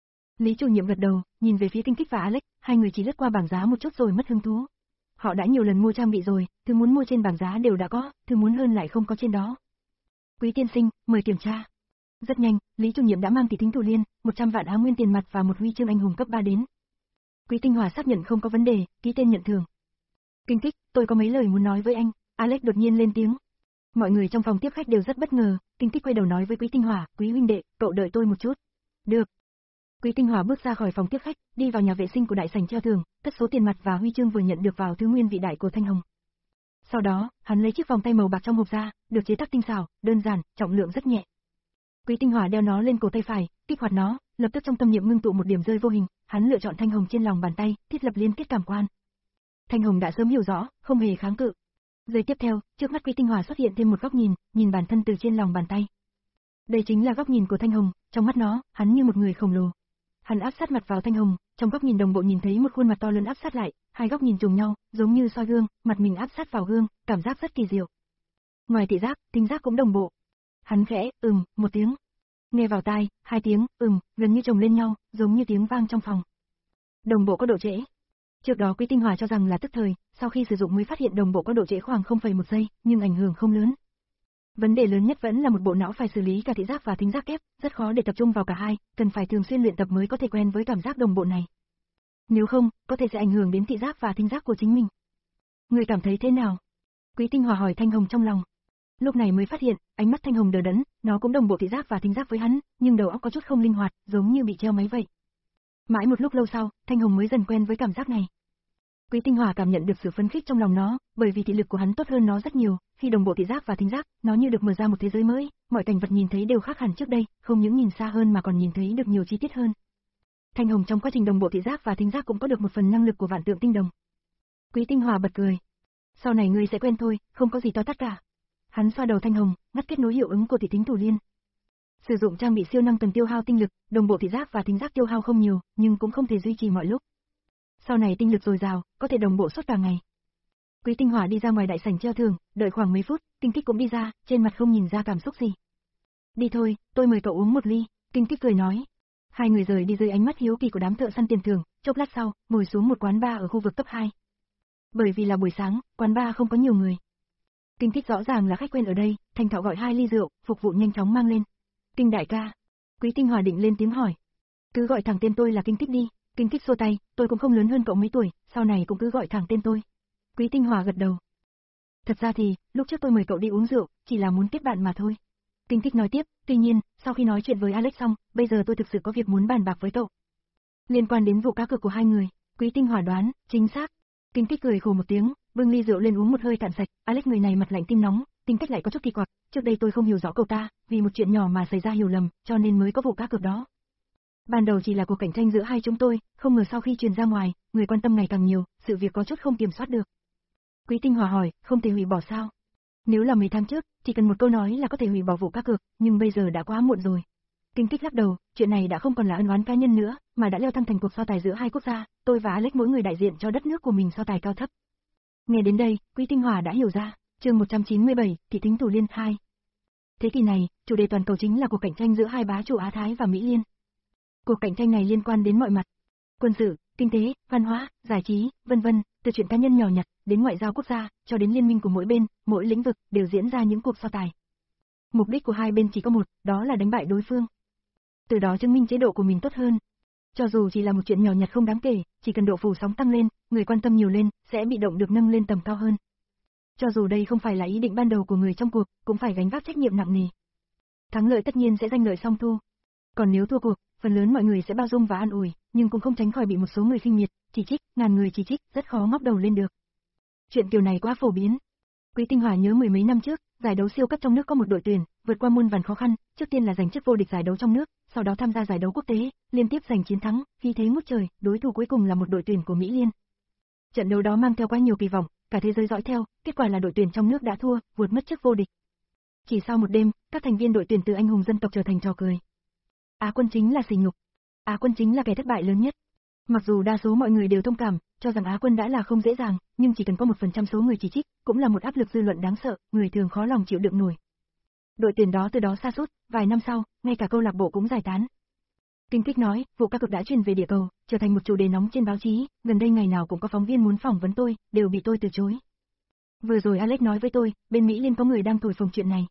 Lý chủ nhiệm gật đầu, nhìn về phía Kinh Kích và Alex, hai người chỉ lướt qua bảng giá một chút rồi mất hứng thú. Họ đã nhiều lần mua trang bị rồi, thứ muốn mua trên bảng giá đều đã có, thứ muốn hơn lại không có trên đó. Quý tiên sinh, mời kiểm tra. Rất nhanh, Lý chủ nhiệm đã mang Thị tính thủ liên, một trăm vạn Á Nguyên tiền mặt và một huy chương anh hùng cấp ba đến. Quý Tinh Hòa xác nhận không có vấn đề, ký tên nhận thưởng. Kinh Kích, tôi có mấy lời muốn nói với anh. Alex đột nhiên lên tiếng. Mọi người trong phòng tiếp khách đều rất bất ngờ, Kinh Kích quay đầu nói với Quý Tinh Hòa, Quý huynh đệ, cậu đợi tôi một chút. Được. Quý Tinh Hòa bước ra khỏi phòng tiếp khách, đi vào nhà vệ sinh của đại sảnh treo thưởng, cất số tiền mặt và huy chương vừa nhận được vào thứ nguyên vị đại của Thanh Hồng. Sau đó, hắn lấy chiếc vòng tay màu bạc trong hộp ra, được chế tác tinh xảo, đơn giản, trọng lượng rất nhẹ. Quý Tinh Hòa đeo nó lên cổ tay phải, kích hoạt nó, lập tức trong tâm niệm ngưng tụ một điểm rơi vô hình, hắn lựa chọn Thanh Hồng trên lòng bàn tay, thiết lập liên kết cảm quan. Thanh Hồng đã sớm hiểu rõ, không hề kháng cự. Giây tiếp theo, trước mắt Quý Tinh Hòa xuất hiện thêm một góc nhìn, nhìn bản thân từ trên lòng bàn tay. Đây chính là góc nhìn của Thanh Hồng, trong mắt nó, hắn như một người khổng lồ. Hắn áp sát mặt vào Thanh Hồng, trong góc nhìn đồng bộ nhìn thấy một khuôn mặt to lớn áp sát lại, hai góc nhìn trùng nhau, giống như soi gương, mặt mình áp sát vào gương, cảm giác rất kỳ diệu. Ngoài thị giác, thính giác cũng đồng bộ. Hắn khẽ, ừm, một tiếng. Nghe vào tai, hai tiếng, ừm, gần như chồng lên nhau, giống như tiếng vang trong phòng. Đồng bộ có độ trễ. Trước đó Quý Tinh Hòa cho rằng là tức thời, sau khi sử dụng mới phát hiện đồng bộ có độ trễ khoảng không phẩy một giây, nhưng ảnh hưởng không lớn. Vấn đề lớn nhất vẫn là một bộ não phải xử lý cả thị giác và thính giác kép, rất khó để tập trung vào cả hai, cần phải thường xuyên luyện tập mới có thể quen với cảm giác đồng bộ này. Nếu không, có thể sẽ ảnh hưởng đến thị giác và thính giác của chính mình. Người cảm thấy thế nào? Quý Tinh Hòa hỏi Thanh Hồng trong lòng. Lúc này mới phát hiện, ánh mắt Thanh Hồng đờ đẫn, nó cũng đồng bộ thị giác và thính giác với hắn, nhưng đầu óc có chút không linh hoạt, giống như bị treo máy vậy. Mãi một lúc lâu sau, Thanh Hồng mới dần quen với cảm giác này. Quý Tinh Hòa cảm nhận được sự phấn khích trong lòng nó, bởi vì thị lực của hắn tốt hơn nó rất nhiều, khi đồng bộ thị giác và thính giác, nó như được mở ra một thế giới mới, mọi cảnh vật nhìn thấy đều khác hẳn trước đây, không những nhìn xa hơn mà còn nhìn thấy được nhiều chi tiết hơn. Thanh Hồng trong quá trình đồng bộ thị giác và thính giác cũng có được một phần năng lực của vạn tượng tinh đồng. Quý Tinh Hòa bật cười. Sau này ngươi sẽ quen thôi, không có gì to tát cả. Hắn xoa đầu Thanh Hồng, ngắt kết nối hiệu ứng của Thị tính thủ liên. Sử dụng trang bị siêu năng cần tiêu hao tinh lực, đồng bộ thị giác và thính giác tiêu hao không nhiều, nhưng cũng không thể duy trì mọi lúc. Sau này tinh lực dồi dào, có thể đồng bộ suốt cả ngày. Quý Tinh Hòa đi ra ngoài đại sảnh treo thưởng, đợi khoảng mấy phút, Kinh Kích cũng đi ra, trên mặt không nhìn ra cảm xúc gì. Đi thôi, tôi mời cậu uống một ly, Kinh Kích cười nói. Hai người rời đi dưới ánh mắt hiếu kỳ của đám thợ săn tiền thưởng, chốc lát sau, ngồi xuống một quán bar ở khu vực cấp hai. Bởi vì là buổi sáng, quán bar không có nhiều người. Kinh Kích rõ ràng là khách quen ở đây, thành thạo gọi hai ly rượu, phục vụ nhanh chóng mang lên. Kinh đại ca. Quý Tinh Hòa định lên tiếng hỏi. Cứ gọi thẳng tên tôi là Kinh Kích đi. Kinh Kích xua tay, tôi cũng không lớn hơn cậu mấy tuổi, sau này cũng cứ gọi thẳng tên tôi. Quý Tinh Hòa gật đầu. Thật ra thì, lúc trước tôi mời cậu đi uống rượu, chỉ là muốn kết bạn mà thôi. Kinh Kích nói tiếp, tuy nhiên, sau khi nói chuyện với Alex xong, bây giờ tôi thực sự có việc muốn bàn bạc với cậu. Liên quan đến vụ cá cược của hai người, Quý Tinh Hòa đoán, chính xác. Kinh Kích cười khổ một tiếng, bưng ly rượu lên uống một hơi cạn sạch, Alex người này mặt lạnh tim nóng, tính cách lại có chút kỳ quặc, trước đây tôi không hiểu rõ cậu ta, vì một chuyện nhỏ mà xảy ra hiểu lầm, cho nên mới có vụ cá cược đó. Ban đầu chỉ là cuộc cạnh tranh giữa hai chúng tôi, không ngờ sau khi truyền ra ngoài, người quan tâm ngày càng nhiều, sự việc có chút không kiểm soát được. Quý Tinh Hòa hỏi, không thể hủy bỏ sao? Nếu là mấy tháng trước, chỉ cần một câu nói là có thể hủy bỏ vụ cá cược, nhưng bây giờ đã quá muộn rồi. Kinh Kích lắc đầu, chuyện này đã không còn là ân oán cá nhân nữa, mà đã leo thang thành cuộc so tài giữa hai quốc gia, tôi và Alex mỗi người đại diện cho đất nước của mình so tài cao thấp. Nghe đến đây, Quý Tinh Hòa đã hiểu ra, chương một trăm chín mươi bảy, Thị tính thủ liên hai. Thế kỳ này, chủ đề toàn cầu chính là cuộc cạnh tranh giữa hai bá chủ Á Thái và Mỹ Liên. Cuộc cạnh tranh này liên quan đến mọi mặt. Quân sự, kinh tế, văn hóa, giải trí, vân vân, từ chuyện cá nhân nhỏ nhặt đến ngoại giao quốc gia, cho đến liên minh của mỗi bên, mỗi lĩnh vực đều diễn ra những cuộc so tài. Mục đích của hai bên chỉ có một, đó là đánh bại đối phương. Từ đó chứng minh chế độ của mình tốt hơn. Cho dù chỉ là một chuyện nhỏ nhặt không đáng kể, chỉ cần độ phủ sóng tăng lên, người quan tâm nhiều lên, sẽ bị động được nâng lên tầm cao hơn. Cho dù đây không phải là ý định ban đầu của người trong cuộc, cũng phải gánh vác trách nhiệm nặng nề. Thắng lợi tất nhiên sẽ danh lợi song thu. Còn nếu thua cuộc, phần lớn mọi người sẽ bao dung và an ủi, nhưng cũng không tránh khỏi bị một số người khinh miệt, chỉ trích, ngàn người chỉ trích, rất khó ngóc đầu lên được. Chuyện kiểu này quá phổ biến. Quý Tinh Hòa nhớ mười mấy năm trước, giải đấu siêu cấp trong nước có một đội tuyển, vượt qua muôn vàn khó khăn, trước tiên là giành chức vô địch giải đấu trong nước, sau đó tham gia giải đấu quốc tế, liên tiếp giành chiến thắng, khí thế ngút trời, đối thủ cuối cùng là một đội tuyển của Mỹ Liên. Trận đấu đó mang theo quá nhiều kỳ vọng, cả thế giới dõi theo, kết quả là đội tuyển trong nước đã thua, vụt mất chức vô địch. Chỉ sau một đêm, các thành viên đội tuyển từ anh hùng dân tộc trở thành trò cười. Á quân chính là sỉ nhục. Á quân chính là kẻ thất bại lớn nhất. Mặc dù đa số mọi người đều thông cảm, cho rằng Á quân đã là không dễ dàng, nhưng chỉ cần có một phần trăm số người chỉ trích, cũng là một áp lực dư luận đáng sợ, người thường khó lòng chịu đựng nổi. Đội tuyển đó từ đó sa sút, vài năm sau, ngay cả câu lạc bộ cũng giải tán. Kinh Kích nói, vụ cá cược đã truyền về địa cầu, trở thành một chủ đề nóng trên báo chí, gần đây ngày nào cũng có phóng viên muốn phỏng vấn tôi, đều bị tôi từ chối. Vừa rồi Alex nói với tôi, bên Mỹ Liên có người đang thổi phồng chuyện này.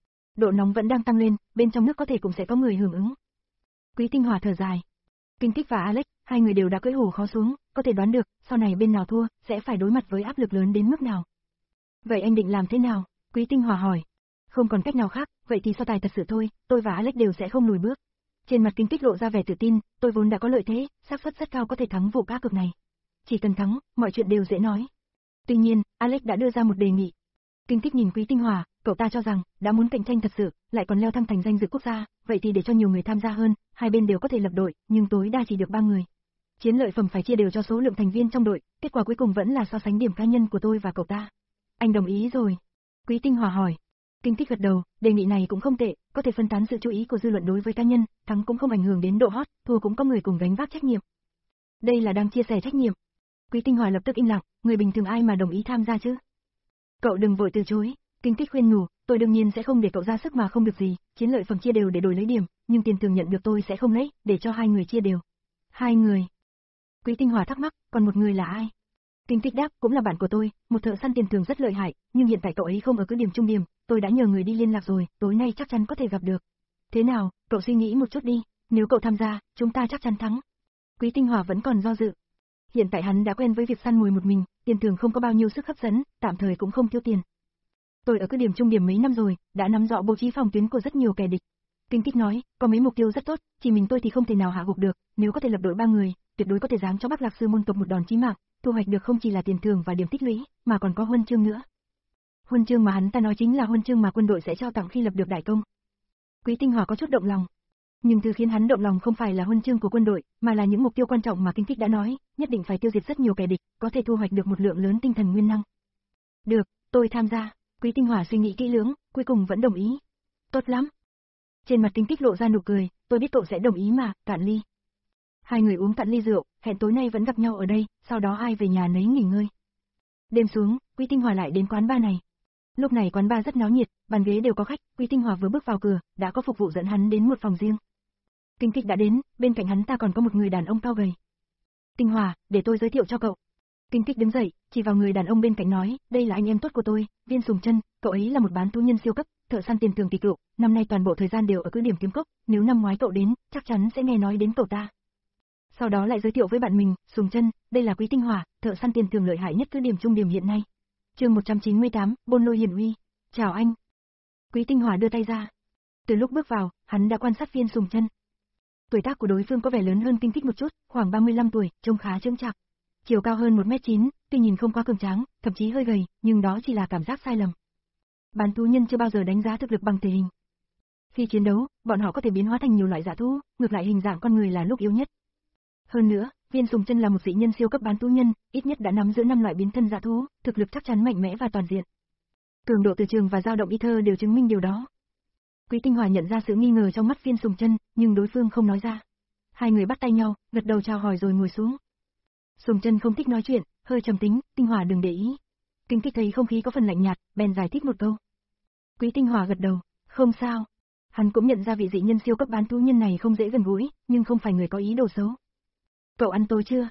Độ nóng vẫn đang tăng lên, bên trong nước có thể cũng sẽ có người hưởng ứng. Quý Tinh Hòa thở dài. Kinh Kích và Alex, hai người đều đã cưỡi hổ khó xuống, có thể đoán được, sau này bên nào thua, sẽ phải đối mặt với áp lực lớn đến mức nào. Vậy anh định làm thế nào? Quý Tinh Hòa hỏi. Không còn cách nào khác, vậy thì so tài thật sự thôi, tôi và Alex đều sẽ không lùi bước. Trên mặt Kinh Kích lộ ra vẻ tự tin, tôi vốn đã có lợi thế, xác suất rất cao có thể thắng vụ cá cược này. Chỉ cần thắng, mọi chuyện đều dễ nói. Tuy nhiên, Alex đã đưa ra một đề nghị. Kinh Kích nhìn Quý Tinh Hòa, cậu ta cho rằng, đã muốn cạnh tranh thật sự, lại còn leo thang thành danh dự quốc gia, vậy thì để cho nhiều người tham gia hơn, hai bên đều có thể lập đội, nhưng tối đa chỉ được ba người. Chiến lợi phẩm phải chia đều cho số lượng thành viên trong đội, kết quả cuối cùng vẫn là so sánh điểm cá nhân của tôi và cậu ta. Anh đồng ý rồi. Quý Tinh Hòa hỏi. Kinh Kích gật đầu, đề nghị này cũng không tệ, có thể phân tán sự chú ý của dư luận đối với cá nhân, thắng cũng không ảnh hưởng đến độ hot, thua cũng có người cùng gánh vác trách nhiệm. Đây là đang chia sẻ trách nhiệm. Quý Tinh Hòa lập tức im lặng, người bình thường ai mà đồng ý tham gia chứ? Cậu đừng vội từ chối. Kinh Kích khuyên nhủ, tôi đương nhiên sẽ không để cậu ra sức mà không được gì, chiến lợi phẩm chia đều để đổi lấy điểm, nhưng tiền thưởng nhận được tôi sẽ không lấy, để cho hai người chia đều. Hai người? Quý Tinh Hòa thắc mắc, còn một người là ai? Kinh Kích đáp, cũng là bạn của tôi, một thợ săn tiền thưởng rất lợi hại, nhưng hiện tại cậu ấy không ở cứ điểm trung điểm, tôi đã nhờ người đi liên lạc rồi, tối nay chắc chắn có thể gặp được. Thế nào, cậu suy nghĩ một chút đi, nếu cậu tham gia, chúng ta chắc chắn thắng. Quý Tinh Hòa vẫn còn do dự. Hiện tại hắn đã quen với việc săn mồi một mình, tiền thưởng không có bao nhiêu sức hấp dẫn, tạm thời cũng không thiếu tiền. Tôi ở cứ điểm trung điểm mấy năm rồi, đã nắm rõ bố trí phòng tuyến của rất nhiều kẻ địch. Kinh Kích nói, có mấy mục tiêu rất tốt, chỉ mình tôi thì không thể nào hạ gục được, nếu có thể lập đội ba người, tuyệt đối có thể giáng cho Bắc Lạc Sư môn tộc một đòn chí mạng, thu hoạch được không chỉ là tiền thưởng và điểm tích lũy, mà còn có huân chương nữa. Huân chương mà hắn ta nói chính là huân chương mà quân đội sẽ trao tặng khi lập được đại công. Quý Tinh Hòa có chút động lòng. Nhưng thứ khiến hắn động lòng không phải là huân chương của quân đội, mà là những mục tiêu quan trọng mà Kinh Kích đã nói, nhất định phải tiêu diệt rất nhiều kẻ địch, có thể thu hoạch được một lượng lớn tinh thần nguyên năng. Được, tôi tham gia. Quý Tinh Hòa suy nghĩ kỹ lưỡng, cuối cùng vẫn đồng ý. Tốt lắm. Trên mặt Kinh Kích lộ ra nụ cười, tôi biết cậu sẽ đồng ý mà, cạn ly. Hai người uống cạn ly rượu, hẹn tối nay vẫn gặp nhau ở đây, sau đó ai về nhà nấy nghỉ ngơi. Đêm xuống, Quý Tinh Hòa lại đến quán bar này. Lúc này quán bar rất náo nhiệt, bàn ghế đều có khách, Quý Tinh Hòa vừa bước vào cửa, đã có phục vụ dẫn hắn đến một phòng riêng. Kinh Kích đã đến, bên cạnh hắn ta còn có một người đàn ông cao gầy. Tinh Hòa, để tôi giới thiệu cho cậu. Kinh Kích đứng dậy, chỉ vào người đàn ông bên cạnh nói, đây là anh em tốt của tôi, Viên Sùng Chân, cậu ấy là một bán thú nhân siêu cấp, thợ săn tiền tường kỳ cựu, năm nay toàn bộ thời gian đều ở cứ điểm kiếm cốc, nếu năm ngoái cậu đến, chắc chắn sẽ nghe nói đến cậu ta. Sau đó lại giới thiệu với bạn mình, Sùng Chân, đây là Quý Tinh Hòa, thợ săn tiền tường lợi hại nhất cứ điểm trung điểm hiện nay. Chương một trăm chín mươi tám, Bôn Lôi Hiển Uy. Chào anh. Quý Tinh Hòa đưa tay ra. Từ lúc bước vào, hắn đã quan sát Viên Sùng Chân. Tuổi tác của đối phương có vẻ lớn hơn Kinh Kích một chút, khoảng ba mươi lăm tuổi, trông khá chững chạc. Chiều cao hơn một mét chín, tuy nhìn không quá cường tráng, thậm chí hơi gầy, nhưng đó chỉ là cảm giác sai lầm. Bán thú nhân chưa bao giờ đánh giá thực lực bằng thể hình. Khi chiến đấu, bọn họ có thể biến hóa thành nhiều loại dã thú, ngược lại hình dạng con người là lúc yếu nhất. Hơn nữa, Viên Sùng Chân là một dị nhân siêu cấp bán thú nhân, ít nhất đã nắm giữ năm loại biến thân dã thú, thực lực chắc chắn mạnh mẽ và toàn diện. Cường độ từ trường và dao động y thơ đều chứng minh điều đó. Quý Tinh Hòa nhận ra sự nghi ngờ trong mắt Viên Sùng Chân, nhưng đối phương không nói ra. Hai người bắt tay nhau, gật đầu chào hỏi rồi ngồi xuống. Sùng Chân không thích nói chuyện, hơi trầm tính, Tinh Hòa đừng để ý. Kinh Kích thấy không khí có phần lạnh nhạt, bèn giải thích một câu. Quý Tinh Hòa gật đầu, không sao. Hắn cũng nhận ra vị dị nhân siêu cấp bán thú nhân này không dễ gần gũi, nhưng không phải người có ý đồ xấu. Cậu ăn tối chưa?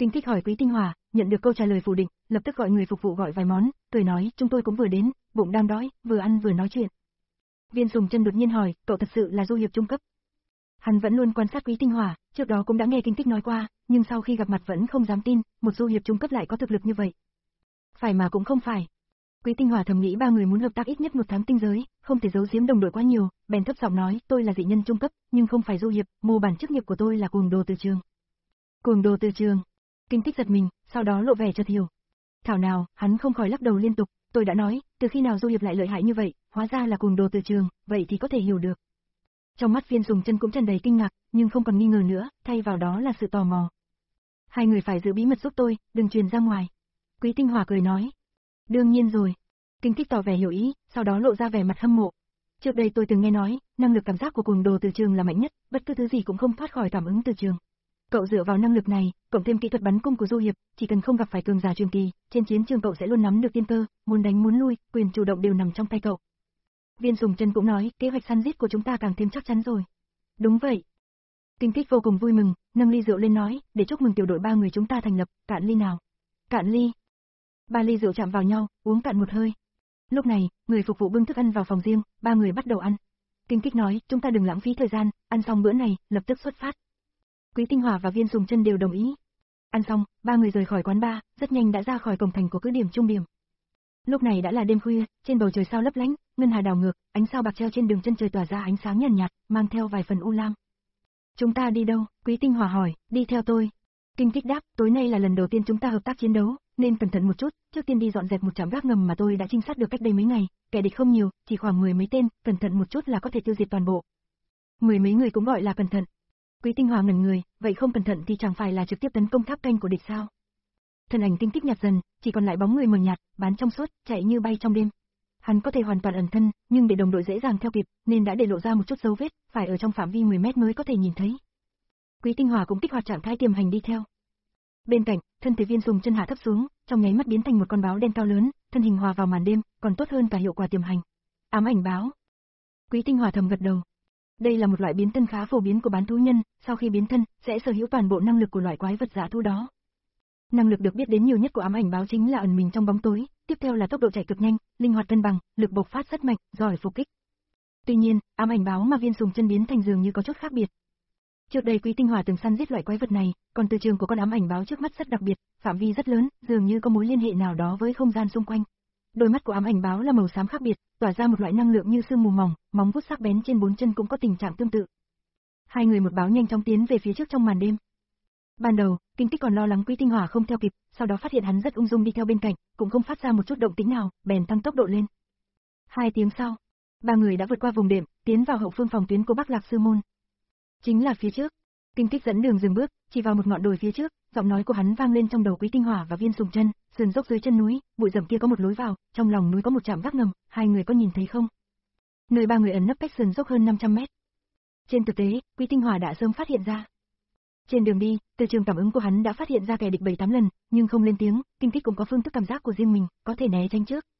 Kinh Thích hỏi Quý Tinh Hòa, nhận được câu trả lời phủ định, lập tức gọi người phục vụ gọi vài món, cười nói, chúng tôi cũng vừa đến, bụng đang đói, vừa ăn vừa nói chuyện. Viên Sùng Chân đột nhiên hỏi, cậu thật sự là du hiệp trung cấp? Hắn vẫn luôn quan sát Quý Tinh Hòa, trước đó cũng đã nghe Kinh Thích nói qua, nhưng sau khi gặp mặt vẫn không dám tin, một du hiệp trung cấp lại có thực lực như vậy. Phải mà cũng không phải. Quý Tinh Hòa thầm nghĩ ba người muốn hợp tác ít nhất một tháng tinh giới, không thể giấu giếm đồng đội quá nhiều, bèn thấp giọng nói, tôi là dị nhân trung cấp, nhưng không phải du hiệp, mô bản chức nghiệp của tôi là cuồng đồ từ trường. Cuồng đồ từ trường. Kinh Thích giật mình, sau đó lộ vẻ chợt hiểu. Thảo nào, hắn không khỏi lắc đầu liên tục, tôi đã nói, từ khi nào du hiệp lại lợi hại như vậy, hóa ra là cuồng đồ từ trường, vậy thì có thể hiểu được. Trong mắt Viên Sùng Chân cũng tràn đầy kinh ngạc, nhưng không còn nghi ngờ nữa, thay vào đó là sự tò mò. Hai người phải giữ bí mật giúp tôi, đừng truyền ra ngoài. Quý Tinh Hòa cười nói. Đương nhiên rồi. Kinh Thích tỏ vẻ hiểu ý, sau đó lộ ra vẻ mặt hâm mộ. Trước đây tôi từng nghe nói, năng lực cảm giác của cuồng đồ từ trường là mạnh nhất, bất cứ thứ gì cũng không thoát khỏi cảm ứng từ trường. Cậu dựa vào năng lực này, cộng thêm kỹ thuật bắn cung của du hiệp, chỉ cần không gặp phải cường giả truyền kỳ, trên chiến trường cậu sẽ luôn nắm được tiên cơ, muốn đánh muốn lui, quyền chủ động đều nằm trong tay cậu. Viên Sùng Chân cũng nói, kế hoạch săn giết của chúng ta càng thêm chắc chắn rồi. Đúng vậy. Kinh Thích vô cùng vui mừng, nâng ly rượu lên nói, để chúc mừng tiểu đội ba người chúng ta thành lập, cạn ly nào. Cạn ly. Ba ly rượu chạm vào nhau, uống cạn một hơi. Lúc này, người phục vụ bưng thức ăn vào phòng riêng, ba người bắt đầu ăn. Kinh Thích nói, chúng ta đừng lãng phí thời gian, ăn xong bữa này, lập tức xuất phát. Quý Tinh Hòa và Viên Sùng Chân đều đồng ý. Ăn xong, ba người rời khỏi quán bar, rất nhanh đã ra khỏi cổng thành của cứ điểm trung điểm. Lúc này đã là đêm khuya, trên bầu trời sao lấp lánh, ngân hà đảo ngược, ánh sao bạc treo trên đường chân trời tỏa ra ánh sáng nhàn nhạt, nhạt, mang theo vài phần u lam. Chúng ta đi đâu? Quý Tinh Hòa hỏi. Đi theo tôi. Kinh Thích đáp, tối nay là lần đầu tiên chúng ta hợp tác chiến đấu, nên cẩn thận một chút, trước tiên đi dọn dẹp một trạm gác ngầm mà tôi đã trinh sát được cách đây mấy ngày, kẻ địch không nhiều, chỉ khoảng mười mấy tên, cẩn thận một chút là có thể tiêu diệt toàn bộ. Mười mấy người cũng gọi là cẩn thận. Quý Tinh Hòa ngẩn người, vậy không cẩn thận thì chẳng phải là trực tiếp tấn công tháp canh của địch sao? Thân ảnh Kinh Thích nhạt dần, chỉ còn lại bóng người mờ nhạt, bán trong suốt, chạy như bay trong đêm. Hắn có thể hoàn toàn ẩn thân, nhưng để đồng đội dễ dàng theo kịp, nên đã để lộ ra một chút dấu vết, phải ở trong phạm vi mười mét mới có thể nhìn thấy. Quý Tinh Hòa cũng kích hoạt trạng thái tiềm hành đi theo. Bên cạnh, thân thể Viên Sùng Chân hạ thấp xuống, trong nháy mắt biến thành một con báo đen cao lớn, thân hình hòa vào màn đêm, còn tốt hơn cả hiệu quả tiềm hành. Ám ảnh báo. Quý Tinh Hòa thầm gật đầu. Đây là một loại biến thân khá phổ biến của bán thú nhân, sau khi biến thân, sẽ sở hữu toàn bộ năng lực của loại quái vật dã thú đó. Năng lực được biết đến nhiều nhất của ám ảnh báo chính là ẩn mình trong bóng tối, tiếp theo là tốc độ chạy cực nhanh, linh hoạt cân bằng, lực bộc phát rất mạnh, giỏi phục kích. Tuy nhiên, ám ảnh báo mà Viên Sùng Chân biến thành dường như có chút khác biệt. Trước đây Quý Tinh Hòa từng săn giết loại quái vật này, còn từ trường của con ám ảnh báo trước mắt rất đặc biệt, phạm vi rất lớn, dường như có mối liên hệ nào đó với không gian xung quanh. Đôi mắt của ám ảnh báo là màu xám khác biệt, tỏa ra một loại năng lượng như sương mù mỏng, móng vuốt sắc bén trên bốn chân cũng có tình trạng tương tự. Hai người một báo nhanh chóng tiến về phía trước trong màn đêm. Ban đầu, Kinh Tích còn lo lắng Quý Tinh Hòa không theo kịp, sau đó phát hiện hắn rất ung dung đi theo bên cạnh, cũng không phát ra một chút động tĩnh nào, bèn tăng tốc độ lên. Hai tiếng sau, ba người đã vượt qua vùng đệm, tiến vào hậu phương phòng tuyến của Bắc Lạc Sư Môn. Chính là phía trước. Kinh Tích dẫn đường dừng bước, chỉ vào một ngọn đồi phía trước, giọng nói của hắn vang lên trong đầu Quý Tinh Hòa và Viên Sùng Chân, sườn dốc dưới chân núi, bụi rậm kia có một lối vào, trong lòng núi có một trạm gác ngầm, hai người có nhìn thấy không? Nơi ba người ẩn nấp cách sườn dốc hơn năm trăm mét. Trên thực tế, Quý Tinh Hòa đã sớm phát hiện ra. Trên đường đi, từ trường cảm ứng của hắn đã phát hiện ra kẻ địch bảy tám lần, nhưng không lên tiếng, Kinh Tích cũng có phương thức cảm giác của riêng mình, có thể né tránh trước.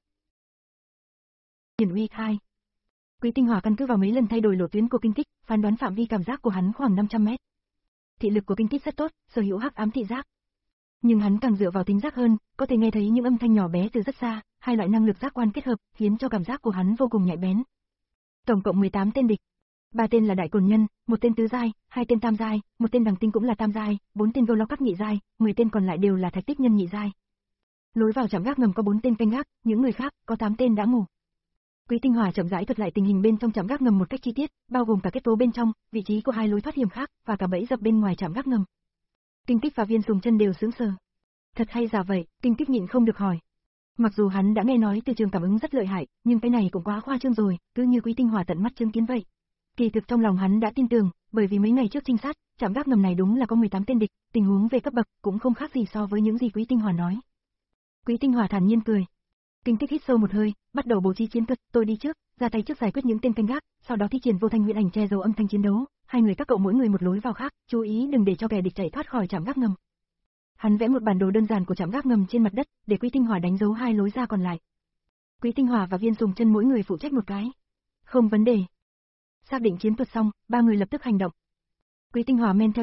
Hiển uy hai. Quý Tinh Hòa căn cứ vào mấy lần thay đổi lộ tuyến của Kinh Tích, phán đoán phạm vi cảm giác của hắn khoảng năm trăm mét. Thị lực của Kinh Tích rất tốt, sở hữu hắc ám thị giác. Nhưng hắn càng dựa vào thính giác hơn, có thể nghe thấy những âm thanh nhỏ bé từ rất xa, hai loại năng lực giác quan kết hợp, khiến cho cảm giác của hắn vô cùng nhạy bén. Tổng cộng mười tám tên địch. Ba tên là đại cồn nhân, một tên tứ giai, hai tên tam giai, một tên đằng tinh cũng là tam giai, bốn tên gâu lao cắt nhị giai, mười tên còn lại đều là thạch tích nhân nhị giai. Lối vào trạm gác ngầm có bốn tên canh gác, những người khác có tám tên đã ngủ. Quý Tinh Hòa chậm rãi thuật lại tình hình bên trong trạm gác ngầm một cách chi tiết, bao gồm cả kết cấu bên trong, vị trí của hai lối thoát hiểm khác và cả bẫy dập bên ngoài trạm gác ngầm. Kinh Tích và Viên Sùng Chân đều sững sờ. Thật hay giả vậy? Kinh Tích nhịn không được hỏi. Mặc dù hắn đã nghe nói từ trường cảm ứng rất lợi hại, nhưng cái này cũng quá khoa trương rồi, cứ như Quý Tinh Hòa tận mắt chứng kiến vậy. Kỳ thực trong lòng hắn đã tin tưởng, bởi vì mấy ngày trước trinh sát, trạm gác ngầm này đúng là có mười tám tên địch, tình huống về cấp bậc cũng không khác gì so với những gì Quý Tinh Hòa nói. Quý Tinh Hòa thản nhiên cười. Kinh Tích hít sâu một hơi, bắt đầu bố trí chiến thuật, tôi đi trước, ra tay trước giải quyết những tên canh gác, sau đó thi triển vô thanh huyễn ảnh che giấu âm thanh chiến đấu, hai người các cậu mỗi người một lối vào khác, chú ý đừng để cho kẻ địch chạy thoát khỏi trạm gác ngầm. Hắn vẽ một bản đồ đơn giản của trạm gác ngầm trên mặt đất, để Quý Tinh Hòa đánh dấu hai lối ra còn lại. Quý Tinh Hòa và Viên Sùng Chân mỗi người phụ trách một cái. Không vấn đề. Xác định chiến thuật xong, ba người lập tức hành động. Quý Tinh Hòa men theo đường,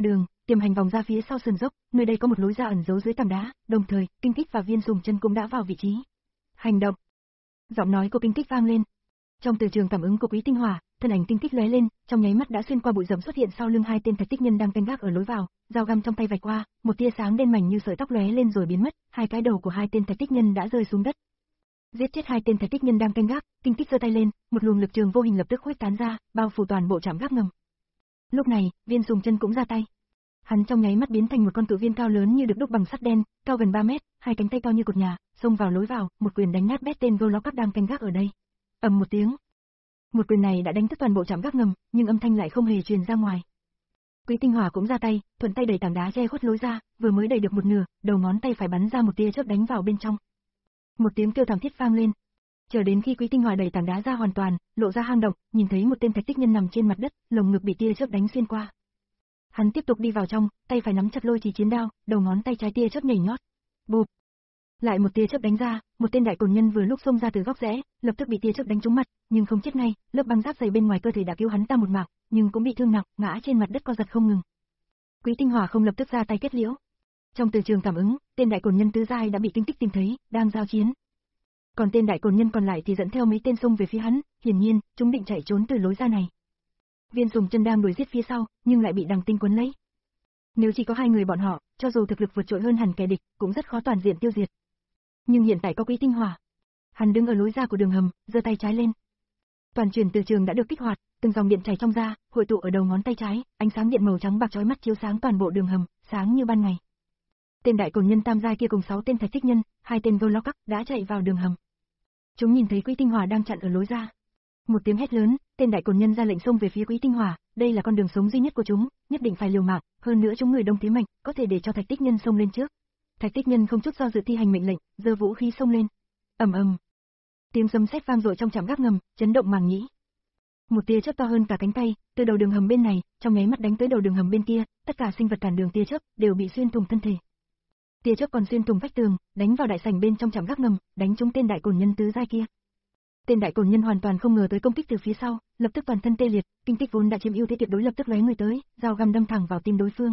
tiềm hành vòng ra phía sau sườn dốc, nơi đây có một lối ra ẩn giấu dưới tảng đá, đồng thời, Kinh Kích và Viên Sùng Chân cũng đã vào vị trí. Hành động. Giọng nói của Kinh Kích vang lên. Trong từ trường cảm ứng của Quý Tinh Hỏa, thân ảnh Kinh Kích lóe lên, trong nháy mắt đã xuyên qua bụi rậm xuất hiện sau lưng hai tên Thạch Tích Nhân đang canh gác ở lối vào, dao găm trong tay vạch qua, một tia sáng đen mảnh như sợi tóc lóe lên rồi biến mất, hai cái đầu của hai tên Thạch Tích Nhân đã rơi xuống đất. Giết chết hai tên Thạch Tích Nhân đang canh gác, Kinh Kích giơ tay lên, một luồng lực trường vô hình lập tức khuếch tán ra, bao phủ toàn bộ trạm gác ngầm. Lúc này, Viên Sùng Chân cũng ra tay. Hắn trong nháy mắt biến thành một con cự viên cao lớn như được đúc bằng sắt đen, cao gần ba mét, hai cánh tay cao như cột nhà, xông vào lối vào, một quyền đánh nát bét tên Golocap đang canh gác ở đây. Ầm một tiếng. Một quyền này đã đánh thức toàn bộ trạm gác ngầm, nhưng âm thanh lại không hề truyền ra ngoài. Quý Tinh Hỏa cũng ra tay, thuận tay đẩy tảng đá che khuất lối ra, vừa mới đẩy được một nửa, đầu ngón tay phải bắn ra một tia chớp đánh vào bên trong. Một tiếng kêu thảm thiết vang lên. Chờ đến khi Quý Tinh Hỏa đẩy tảng đá ra hoàn toàn, lộ ra hang động, nhìn thấy một tên Thạch Tích Nhân nằm trên mặt đất, lồng ngực bị tia chớp đánh xuyên qua. Hắn tiếp tục đi vào trong, tay phải nắm chặt lôi chỉ chiến đao, đầu ngón tay trái tia chớp nhảy nhót. Bụp. Lại một tia chớp đánh ra, một tên đại cồn nhân vừa lúc xông ra từ góc rẽ, lập tức bị tia chớp đánh trúng mặt, nhưng không chết ngay, lớp băng giáp dày bên ngoài cơ thể đã cứu hắn ta một mạng, nhưng cũng bị thương nặng, ngã trên mặt đất co giật không ngừng. Quý Tinh Hỏa không lập tức ra tay kết liễu. Trong từ trường cảm ứng, tên đại cồn nhân tứ giai đã bị Kinh Kích tìm thấy, đang giao chiến. Còn tên đại cồn nhân còn lại thì dẫn theo mấy tên xông về phía hắn, hiển nhiên, chúng định chạy trốn từ lối ra này. Viên Sùng Chân đang đuổi giết phía sau, nhưng lại bị Đằng Tinh quấn lấy. Nếu chỉ có hai người bọn họ, cho dù thực lực vượt trội hơn hẳn kẻ địch, cũng rất khó toàn diện tiêu diệt. Nhưng hiện tại có Quý Tinh Hỏa. Hắn đứng ở lối ra của đường hầm, giơ tay trái lên. Toàn truyền từ trường đã được kích hoạt, từng dòng điện chảy trong ra, hội tụ ở đầu ngón tay trái, ánh sáng điện màu trắng bạc chói mắt chiếu sáng toàn bộ đường hầm, sáng như ban ngày. Tên đại cồn nhân tam giai kia cùng sáu tên Thạch Tích Nhân, hai tên Golocap đã chạy vào đường hầm. Chúng nhìn thấy Quý Tinh Hỏa đang chặn ở lối ra. Một tiếng hét lớn, tên đại cồn nhân ra lệnh xông về phía Quý Tinh Hỏa, đây là con đường sống duy nhất của chúng, nhất định phải liều mạng, hơn nữa chúng người đông thế mạnh, có thể để cho Thạch Tích Nhân xông lên trước. Thạch Tích Nhân không chút do dự thi hành mệnh lệnh, giơ vũ khí xông lên. Ầm ầm. Tiếng sấm sét vang dội trong trạm gác ngầm, chấn động màng nhĩ. Một tia chớp to hơn cả cánh tay, từ đầu đường hầm bên này, trong nháy mắt đánh tới đầu đường hầm bên kia, tất cả sinh vật cản đường tia chớp đều bị xuyên thủng thân thể. Tia chớp còn xuyên thủng vách tường, đánh vào đại sảnh bên trong trạm gác ngầm, đánh trúng tên đại cồn nhân tứ giai kia. Tên đại cồn nhân hoàn toàn không ngờ tới công kích từ phía sau, lập tức toàn thân tê liệt, Kinh Kích vốn đã chiếm ưu thế tuyệt đối lập tức lóe người tới, dao găm đâm thẳng vào tim đối phương.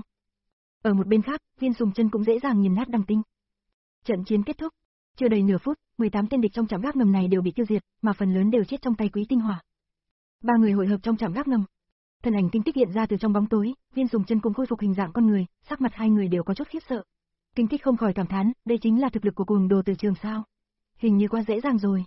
Ở một bên khác, Viên Sùng Chân cũng dễ dàng nghiền nát Đằng Tinh. Trận chiến kết thúc, chưa đầy nửa phút, mười tám tên địch trong trạm gác ngầm này đều bị tiêu diệt, mà phần lớn đều chết trong tay Quý Tinh Hỏa. Ba người hội hợp trong trạm gác ngầm. Thân ảnh Kinh Kích hiện ra từ trong bóng tối, Viên Sùng Chân cũng khôi phục hình dạng con người, sắc mặt hai người đều có chút khiếp sợ. Kinh Kích không khỏi cảm thán, đây chính là thực lực của cuồng đồ từ trường sao? Hình như quá dễ dàng rồi.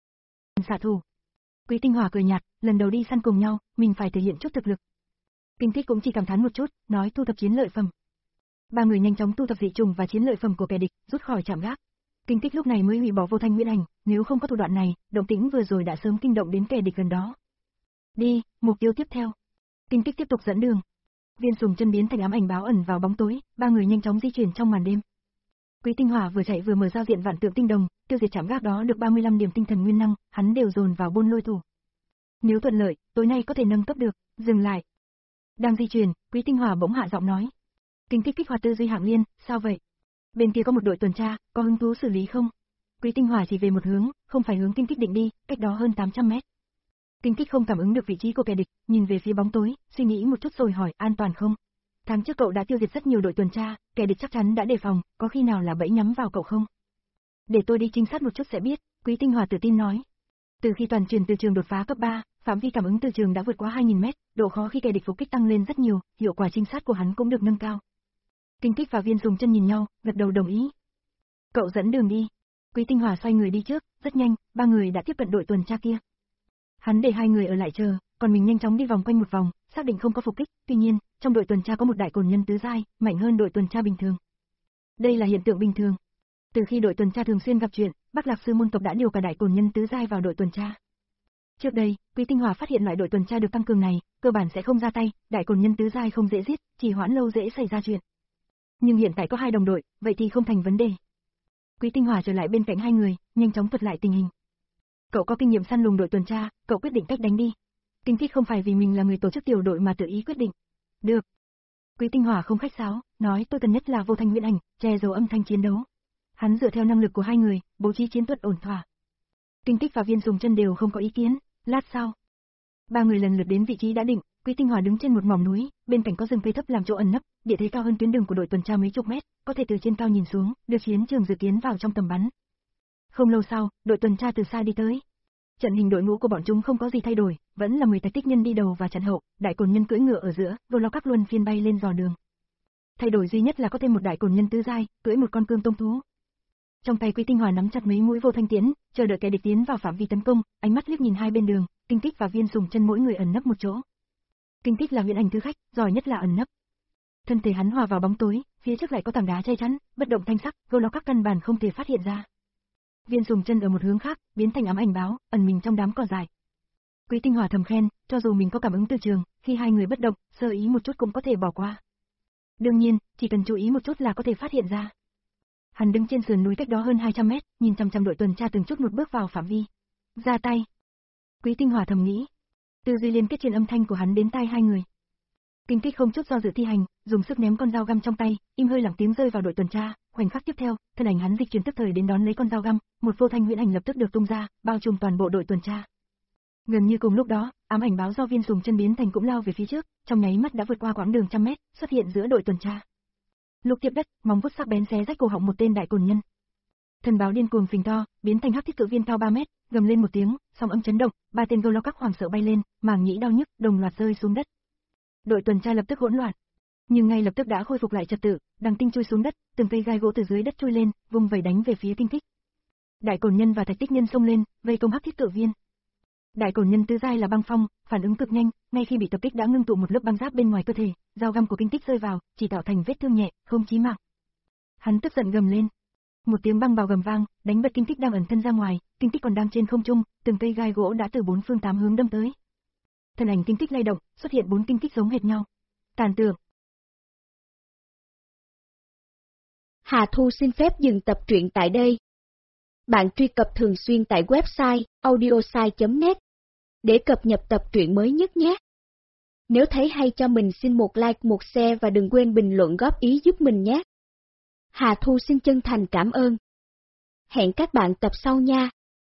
Xạ thủ. Quý Tinh Hỏa cười nhạt, lần đầu đi săn cùng nhau, mình phải thể hiện chút thực lực. Kinh Kích cũng chỉ cảm thán một chút, nói thu thập chiến lợi phẩm. Ba người nhanh chóng thu thập dị trùng và chiến lợi phẩm của kẻ địch, rút khỏi trạm gác. Kinh Kích lúc này mới hủy bỏ Vô Thanh Nguyễn Ảnh, nếu không có thủ đoạn này, động tĩnh vừa rồi đã sớm kinh động đến kẻ địch gần đó. Đi, mục tiêu tiếp theo. Kinh Kích tiếp tục dẫn đường. Viên Sùng Chân biến thành ám ảnh báo ẩn vào bóng tối, ba người nhanh chóng di chuyển trong màn đêm. Quý Tinh Hỏa vừa chạy vừa mở giao diện vạn tượng tinh đồng, tiêu diệt trạm gác đó được ba mươi lăm điểm tinh thần nguyên năng, hắn đều dồn vào Buôn Lôi Thủ. Nếu thuận lợi, tối nay có thể nâng cấp được. Dừng lại. Đang di chuyển, Quý Tinh Hỏa bỗng hạ giọng nói. Kinh Kích kích hoạt tư duy Hạng Liên, sao vậy? Bên kia có một đội tuần tra, có hứng thú xử lý không? Quý Tinh Hỏa chỉ về một hướng, không phải hướng Kinh Kích định đi, cách đó hơn tám trăm mét. Kinh Kích không cảm ứng được vị trí của kẻ địch, nhìn về phía bóng tối, suy nghĩ một chút rồi hỏi, an toàn không? Tháng trước cậu đã tiêu diệt rất nhiều đội tuần tra, kẻ địch chắc chắn đã đề phòng, có khi nào là bẫy nhắm vào cậu không? Để tôi đi trinh sát một chút sẽ biết, Quý Tinh Hỏa tự tin nói. Từ khi toàn truyền từ trường đột phá cấp ba, phạm vi cảm ứng từ trường đã vượt quá hai nghìn mét, độ khó khi kẻ địch phục kích tăng lên rất nhiều, hiệu quả trinh sát của hắn cũng được nâng cao. Kinh Kích và Viên Sùng Chân nhìn nhau, gật đầu đồng ý. Cậu dẫn đường đi. Quý Tinh Hỏa xoay người đi trước, rất nhanh, ba người đã tiếp cận đội tuần tra kia. Hắn để hai người ở lại chờ, còn mình nhanh chóng đi vòng quanh một vòng, xác định không có phục kích, tuy nhiên, trong đội tuần tra có một đại cồn nhân tứ giai, mạnh hơn đội tuần tra bình thường. Đây là hiện tượng bình thường. Từ khi đội tuần tra thường xuyên gặp chuyện, Bắc Lạc Sư môn tộc đã điều cả đại cồn nhân tứ giai vào đội tuần tra. Trước đây, Quý Tinh Hỏa phát hiện loại đội tuần tra được tăng cường này, cơ bản sẽ không ra tay, đại cồn nhân tứ giai không dễ giết, chỉ hoãn lâu dễ xảy ra chuyện. Nhưng hiện tại có hai đồng đội, vậy thì không thành vấn đề. Quý Tinh Hỏa trở lại bên cạnh hai người, nhanh chóng thuật lại tình hình. Cậu có kinh nghiệm săn lùng đội tuần tra, cậu quyết định cách đánh đi. Kinh Kích không phải vì mình là người tổ chức tiểu đội mà tự ý quyết định. Được. Quý Tinh Hỏa không khách sáo, nói tôi cần nhất là Vô Thanh Nguyễn Ảnh, che giấu âm thanh chiến đấu. Hắn dựa theo năng lực của hai người, bố trí chiến thuật ổn thỏa. Kinh Kích và Viên Sùng Chân đều không có ý kiến, lát sau. Ba người lần lượt đến vị trí đã định, Quý Tinh Hỏa đứng trên một mỏm núi, bên cạnh có rừng cây thấp làm chỗ ẩn nấp, địa thế cao hơn tuyến đường của đội tuần tra mấy chục mét, có thể từ trên cao nhìn xuống, đưa chiến trường dự kiến vào trong tầm bắn. Không lâu sau, đội tuần tra từ xa đi tới. Trận hình đội ngũ của bọn chúng không có gì thay đổi, vẫn là mười tạch tích nhân đi đầu và chặn hậu, đại cồn nhân cưỡi ngựa ở giữa, vô lo các luân phiên bay lên dò đường. Thay đổi duy nhất là có thêm một đại cồn nhân tứ giai, cưỡi một con cương tông thú. Trong tay Quý Tinh Hòa nắm chặt mấy mũi vô thanh tiễn, chờ đợi kẻ địch tiến vào phạm vi tấn công, ánh mắt liếc nhìn hai bên đường, Kinh Tích và Viên Sùng Chân mỗi người ẩn nấp một chỗ. Kinh Tích là huyễn ảnh thứ khách, giỏi nhất là ẩn nấp. Thân thể hắn hòa vào bóng tối, phía trước lại có tảng đá che chắn, bất động thanh sắc, vô lo các căn bản không thể phát hiện ra. Viên Sùng Chân ở một hướng khác, biến thành ám ảnh báo, ẩn mình trong đám cỏ dại. Quý Tinh Hòa thầm khen, cho dù mình có cảm ứng từ trường, khi hai người bất động, sơ ý một chút cũng có thể bỏ qua. Đương nhiên, chỉ cần chú ý một chút là có thể phát hiện ra. Hắn đứng trên sườn núi cách đó hơn hai trăm mét, nhìn chằm chằm đội tuần tra từng chút một bước vào phạm vi. Ra tay. Quý Tinh Hòa thầm nghĩ. Tư duy liên kết truyền âm thanh của hắn đến tai hai người. Kinh Tích không chút do dự thi hành, dùng sức ném con dao găm trong tay, im hơi lặng tiếng rơi vào đội tuần tra, khoảnh khắc tiếp theo, thân ảnh hắn dịch chuyển tức thời đến đón lấy con dao găm, một vô thanh huyễn ảnh lập tức được tung ra, bao trùm toàn bộ đội tuần tra. Gần như cùng lúc đó, ám ảnh báo do Viên Sùng Chân biến thành cũng lao về phía trước, trong nháy mắt đã vượt qua quãng đường trăm mét, xuất hiện giữa đội tuần tra. Lúc tiếp đất, móng vuốt sắc bén xé rách cổ họng một tên đại cồn nhân. Thần báo điên cuồng phình to, biến thành hắc thiết cự viên cao ba mét, gầm lên một tiếng, sóng âm chấn động, ba tên gâu lo các hoàng sợ bay lên, màng nhĩ đau nhức, đồng loạt rơi xuống đất. Đội tuần tra lập tức hỗn loạn, nhưng ngay lập tức đã khôi phục lại trật tự, đằng tinh chui xuống đất, từng cây gai gỗ từ dưới đất chui lên, vung vẩy đánh về phía Kinh Tích. Đại cồn nhân và thạch tích nhân xông lên, vây công hắc thiết cự viên. Đại cồn nhân tứ giai là băng phong, phản ứng cực nhanh, ngay khi bị tập kích đã ngưng tụ một lớp băng giáp bên ngoài cơ thể, dao găm của Kinh Tích rơi vào, chỉ tạo thành vết thương nhẹ, không chí mạng. Hắn tức giận gầm lên. Một tiếng băng bào gầm vang, đánh bật Kinh Tích đang ẩn thân ra ngoài, Kinh Tích còn đang trên không trung, từng cây gai gỗ đã từ bốn phương tám hướng đâm tới. Thân ảnh Kinh Tích lay động, xuất hiện bốn Kinh Tích giống hệt nhau. Tàn tượng. Hà Thu xin phép dừng tập truyện tại đây. Bạn truy cập thường xuyên tại website audiosai chấm net để cập nhật tập truyện mới nhất nhé. Nếu thấy hay cho mình xin một like, một share và đừng quên bình luận góp ý giúp mình nhé. Hà Thu xin chân thành cảm ơn. Hẹn các bạn tập sau nha.